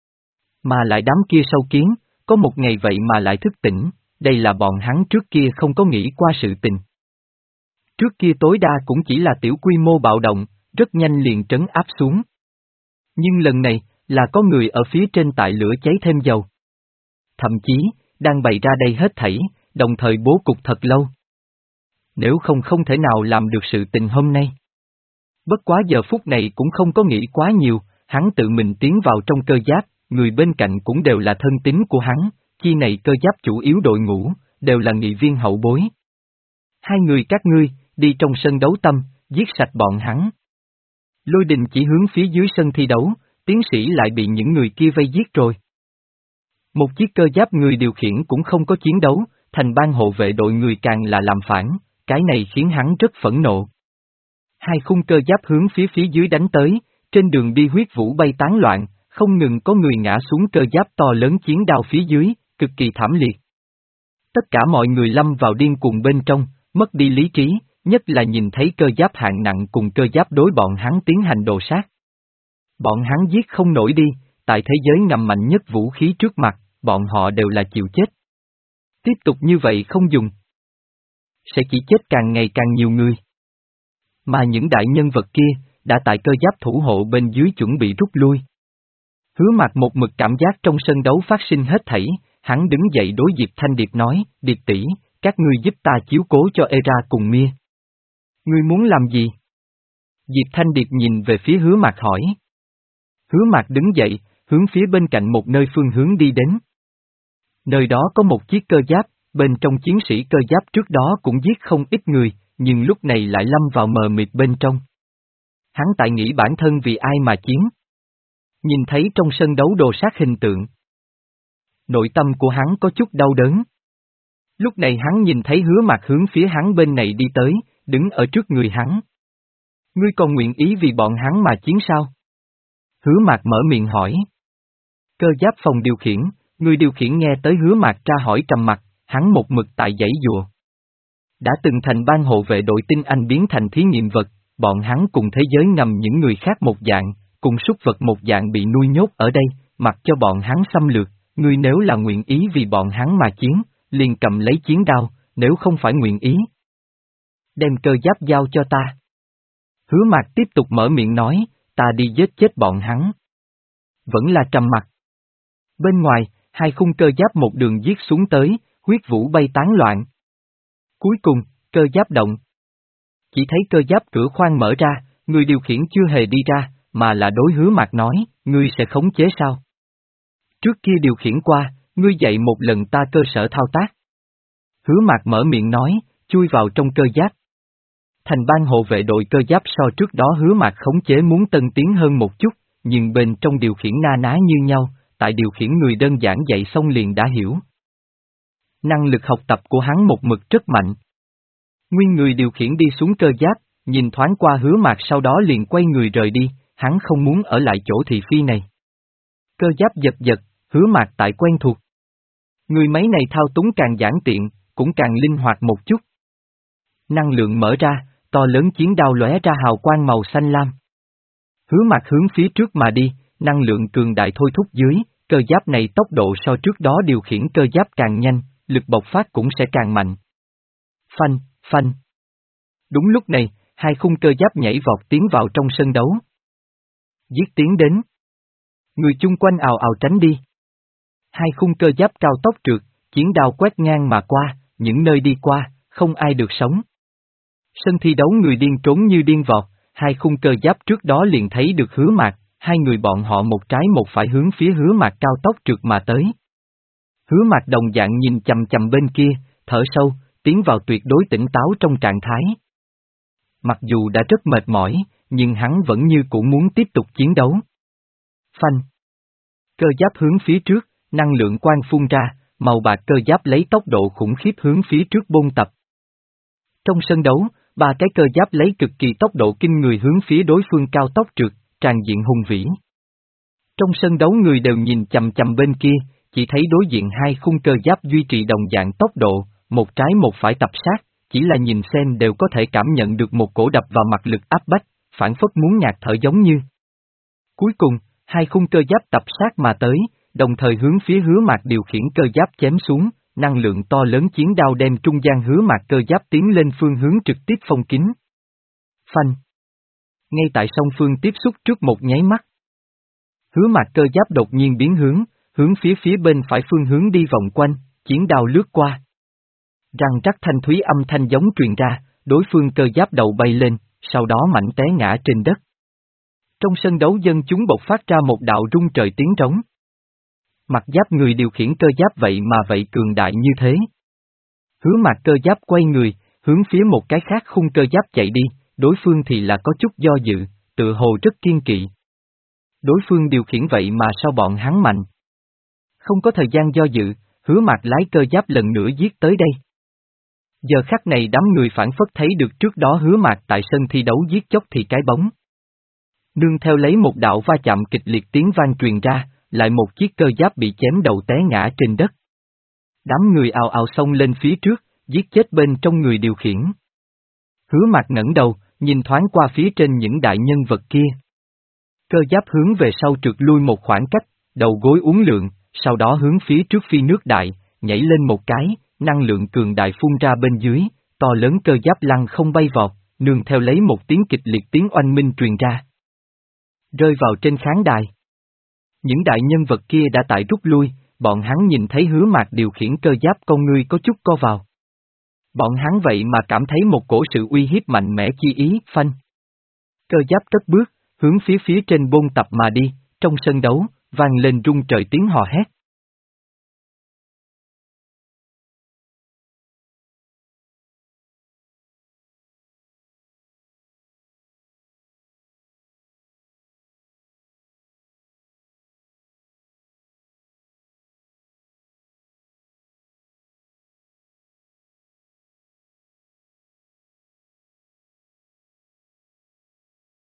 S1: Mà lại đám kia sâu kiến, có một ngày vậy mà lại thức tỉnh, đây là bọn hắn trước kia không có nghĩ qua sự tình. Trước kia tối đa cũng chỉ là tiểu quy mô bạo động, rất nhanh liền trấn áp xuống. Nhưng lần này, là có người ở phía trên tại lửa cháy thêm dầu. Thậm chí, đang bày ra đây hết thảy, đồng thời bố cục thật lâu. Nếu không không thể nào làm được sự tình hôm nay. Bất quá giờ phút này cũng không có nghĩ quá nhiều, hắn tự mình tiến vào trong cơ giáp, người bên cạnh cũng đều là thân tín của hắn, chi này cơ giáp chủ yếu đội ngũ, đều là nghị viên hậu bối. Hai người các ngươi, đi trong sân đấu tâm, giết sạch bọn hắn. Lôi Đình chỉ hướng phía dưới sân thi đấu, tiến sĩ lại bị những người kia vây giết rồi. Một chiếc cơ giáp người điều khiển cũng không có chiến đấu, thành ban hộ vệ đội người càng là làm phản, cái này khiến hắn rất phẫn nộ. Hai khung cơ giáp hướng phía phía dưới đánh tới, trên đường đi huyết vũ bay tán loạn, không ngừng có người ngã xuống cơ giáp to lớn chiến đao phía dưới, cực kỳ thảm liệt. Tất cả mọi người lâm vào điên cuồng bên trong, mất đi lý trí, nhất là nhìn thấy cơ giáp hạng nặng cùng cơ giáp đối bọn hắn tiến hành đồ sát. Bọn hắn giết không nổi đi, tại thế giới ngầm mạnh nhất vũ khí trước mặt, bọn họ đều là chịu chết. Tiếp tục như vậy không dùng. Sẽ chỉ chết càng ngày càng nhiều người. Mà những đại nhân vật kia, đã tại cơ giáp thủ hộ bên dưới chuẩn bị rút lui. Hứa Mạc một mực cảm giác trong sân đấu phát sinh hết thảy, hắn đứng dậy đối Diệp Thanh Điệp nói, Điệp tỷ, các ngươi giúp ta chiếu cố cho Era cùng Mia. Ngươi muốn làm gì? Diệp Thanh Điệp nhìn về phía Hứa Mạc hỏi. Hứa Mạc đứng dậy, hướng phía bên cạnh một nơi phương hướng đi đến. Nơi đó có một chiếc cơ giáp, bên trong chiến sĩ cơ giáp trước đó cũng giết không ít người, nhưng lúc này lại lâm vào mờ mịt bên trong. Hắn tại nghĩ bản thân vì ai mà chiến. Nhìn thấy trong sân đấu đồ sát hình tượng. Nội tâm của hắn có chút đau đớn. Lúc này hắn nhìn thấy Hứa Mạc hướng phía hắn bên này đi tới, đứng ở trước người hắn. Ngươi còn nguyện ý vì bọn hắn mà chiến sao? Hứa Mạc mở miệng hỏi. Cơ giáp phòng điều khiển, người điều khiển nghe tới Hứa Mạc tra hỏi trầm mặt, hắn một mực tại dãy dùa. Đã từng thành ban hộ vệ đội tinh anh biến thành thí nghiệm vật, bọn hắn cùng thế giới ngầm những người khác một dạng, cùng súc vật một dạng bị nuôi nhốt ở đây, mặc cho bọn hắn xâm lược, ngươi nếu là nguyện ý vì bọn hắn mà chiến, liền cầm lấy chiến đao, nếu không phải nguyện ý. Đem cơ giáp giao cho ta. Hứa Mạc tiếp tục mở miệng nói, ta đi giết chết bọn hắn. Vẫn là trầm mặc. Bên ngoài, hai khung cơ giáp một đường giết xuống tới, huyết vũ bay tán loạn. Cuối cùng, cơ giáp động. Chỉ thấy cơ giáp cửa khoang mở ra, người điều khiển chưa hề đi ra, mà là đối Hứa Mạc nói, ngươi sẽ khống chế sao? Trước kia điều khiển qua, ngươi dạy một lần ta cơ sở thao tác. Hứa Mạc mở miệng nói, chui vào trong cơ giáp. Thành ban hộ vệ đội cơ giáp so trước đó Hứa Mạc khống chế muốn tân tiến hơn một chút, nhưng bên trong điều khiển na ná như nhau, tại điều khiển người đơn giản dạy xong liền đã hiểu. Năng lực học tập của hắn một mực rất mạnh. Nguyên người điều khiển đi xuống cơ giáp, nhìn thoáng qua Hứa Mạc sau đó liền quay người rời đi, hắn không muốn ở lại chỗ thị phi này. Cơ giáp giật giật, Hứa Mạc tại quen thuộc. Người máy này thao túng càng giản tiện, cũng càng linh hoạt một chút. Năng lượng mở ra, to lớn chiến đao lóe ra hào quang màu xanh lam. Hứa Mạc hướng phía trước mà đi, năng lượng cường đại thôi thúc dưới, cơ giáp này tốc độ so trước đó điều khiển cơ giáp càng nhanh, lực bộc phát cũng sẽ càng mạnh. Phanh, phanh. Đúng lúc này, hai khung cơ giáp nhảy vọt tiến vào trong sân đấu. Giết tiến đến. Người chung quanh ào ào tránh đi. Hai khung cơ giáp cao tốc trượt, chiến đao quét ngang mà qua, những nơi đi qua, không ai được sống. Sân thi đấu người điên trốn như điên vọt, hai khung cơ giáp trước đó liền thấy được Hứa Mạc, hai người bọn họ một trái một phải hướng phía Hứa Mạc cao tốc trượt mà tới. Hứa Mạc đồng dạng nhìn chầm chầm bên kia, thở sâu, tiến vào tuyệt đối tỉnh táo trong trạng thái. Mặc dù đã rất mệt mỏi, nhưng hắn vẫn như cũ muốn tiếp tục chiến đấu. Phanh. Cơ giáp hướng phía trước, năng lượng quang phun ra, màu bạc cơ giáp lấy tốc độ khủng khiếp hướng phía trước bôn tập. Trong sân đấu, ba cái cơ giáp lấy cực kỳ tốc độ kinh người hướng phía đối phương cao tốc trượt, tràn diện hùng vĩ. Trong sân đấu người đều nhìn chầm chầm bên kia, chỉ thấy đối diện hai khung cơ giáp duy trì đồng dạng tốc độ, một trái một phải tập sát, chỉ là nhìn xem đều có thể cảm nhận được một cổ đập vào mặt lực áp bách, phản phất muốn ngạt thở giống như. Cuối cùng, hai khung cơ giáp tập sát mà tới, đồng thời hướng phía Hứa Mạc điều khiển cơ giáp chém xuống, năng lượng to lớn chiến đao đem trung gian Hứa Mạc cơ giáp tiến lên phương hướng trực tiếp phong kín. Phanh. Ngay tại song phương tiếp xúc trước một nháy mắt. Hứa Mạc cơ giáp đột nhiên biến hướng, hướng phía phía bên phải phương hướng đi vòng quanh, chiến đao lướt qua. Răng rắc thanh thúy âm thanh giống truyền ra, đối phương cơ giáp đầu bay lên, sau đó mảnh té ngã trên đất. Trong sân đấu dân chúng bộc phát ra một đạo rung trời tiếng trống. Mặt giáp người điều khiển cơ giáp vậy mà vậy cường đại như thế. Hứa Mạc cơ giáp quay người, hướng phía một cái khác khung cơ giáp chạy đi, đối phương thì là có chút do dự, tự hồ rất kiên kỵ. Đối phương điều khiển vậy mà sao bọn hắn mạnh. Không có thời gian do dự, Hứa Mạc lái cơ giáp lần nữa giết tới đây. Giờ khắc này đám người phản phất thấy được trước đó Hứa Mạc tại sân thi đấu giết chóc thì cái bóng. Nương theo lấy một đạo va chạm kịch liệt tiếng vang truyền ra, lại một chiếc cơ giáp bị chém đầu té ngã trên đất. Đám người ào ào xông lên phía trước, giết chết bên trong người điều khiển. Hứa Mạc ngẩng đầu, nhìn thoáng qua phía trên những đại nhân vật kia. Cơ giáp hướng về sau trượt lui một khoảng cách, đầu gối uốn lượn, sau đó hướng phía trước phi nước đại, nhảy lên một cái, năng lượng cường đại phun ra bên dưới, to lớn cơ giáp lăng không bay vọt, nương theo lấy một tiếng kịch liệt tiếng oanh minh truyền ra. Rơi vào trên khán đài. Những đại nhân vật kia đã tại rút lui, bọn hắn nhìn thấy Hứa Mạc điều khiển cơ giáp con ngươi có chút co vào. Bọn hắn vậy mà cảm thấy một cổ sự uy hiếp mạnh mẽ chi ý, phanh. Cơ giáp cất bước, hướng phía phía trên bôn tập mà đi, trong sân đấu, vang lên rung trời tiếng hò hét.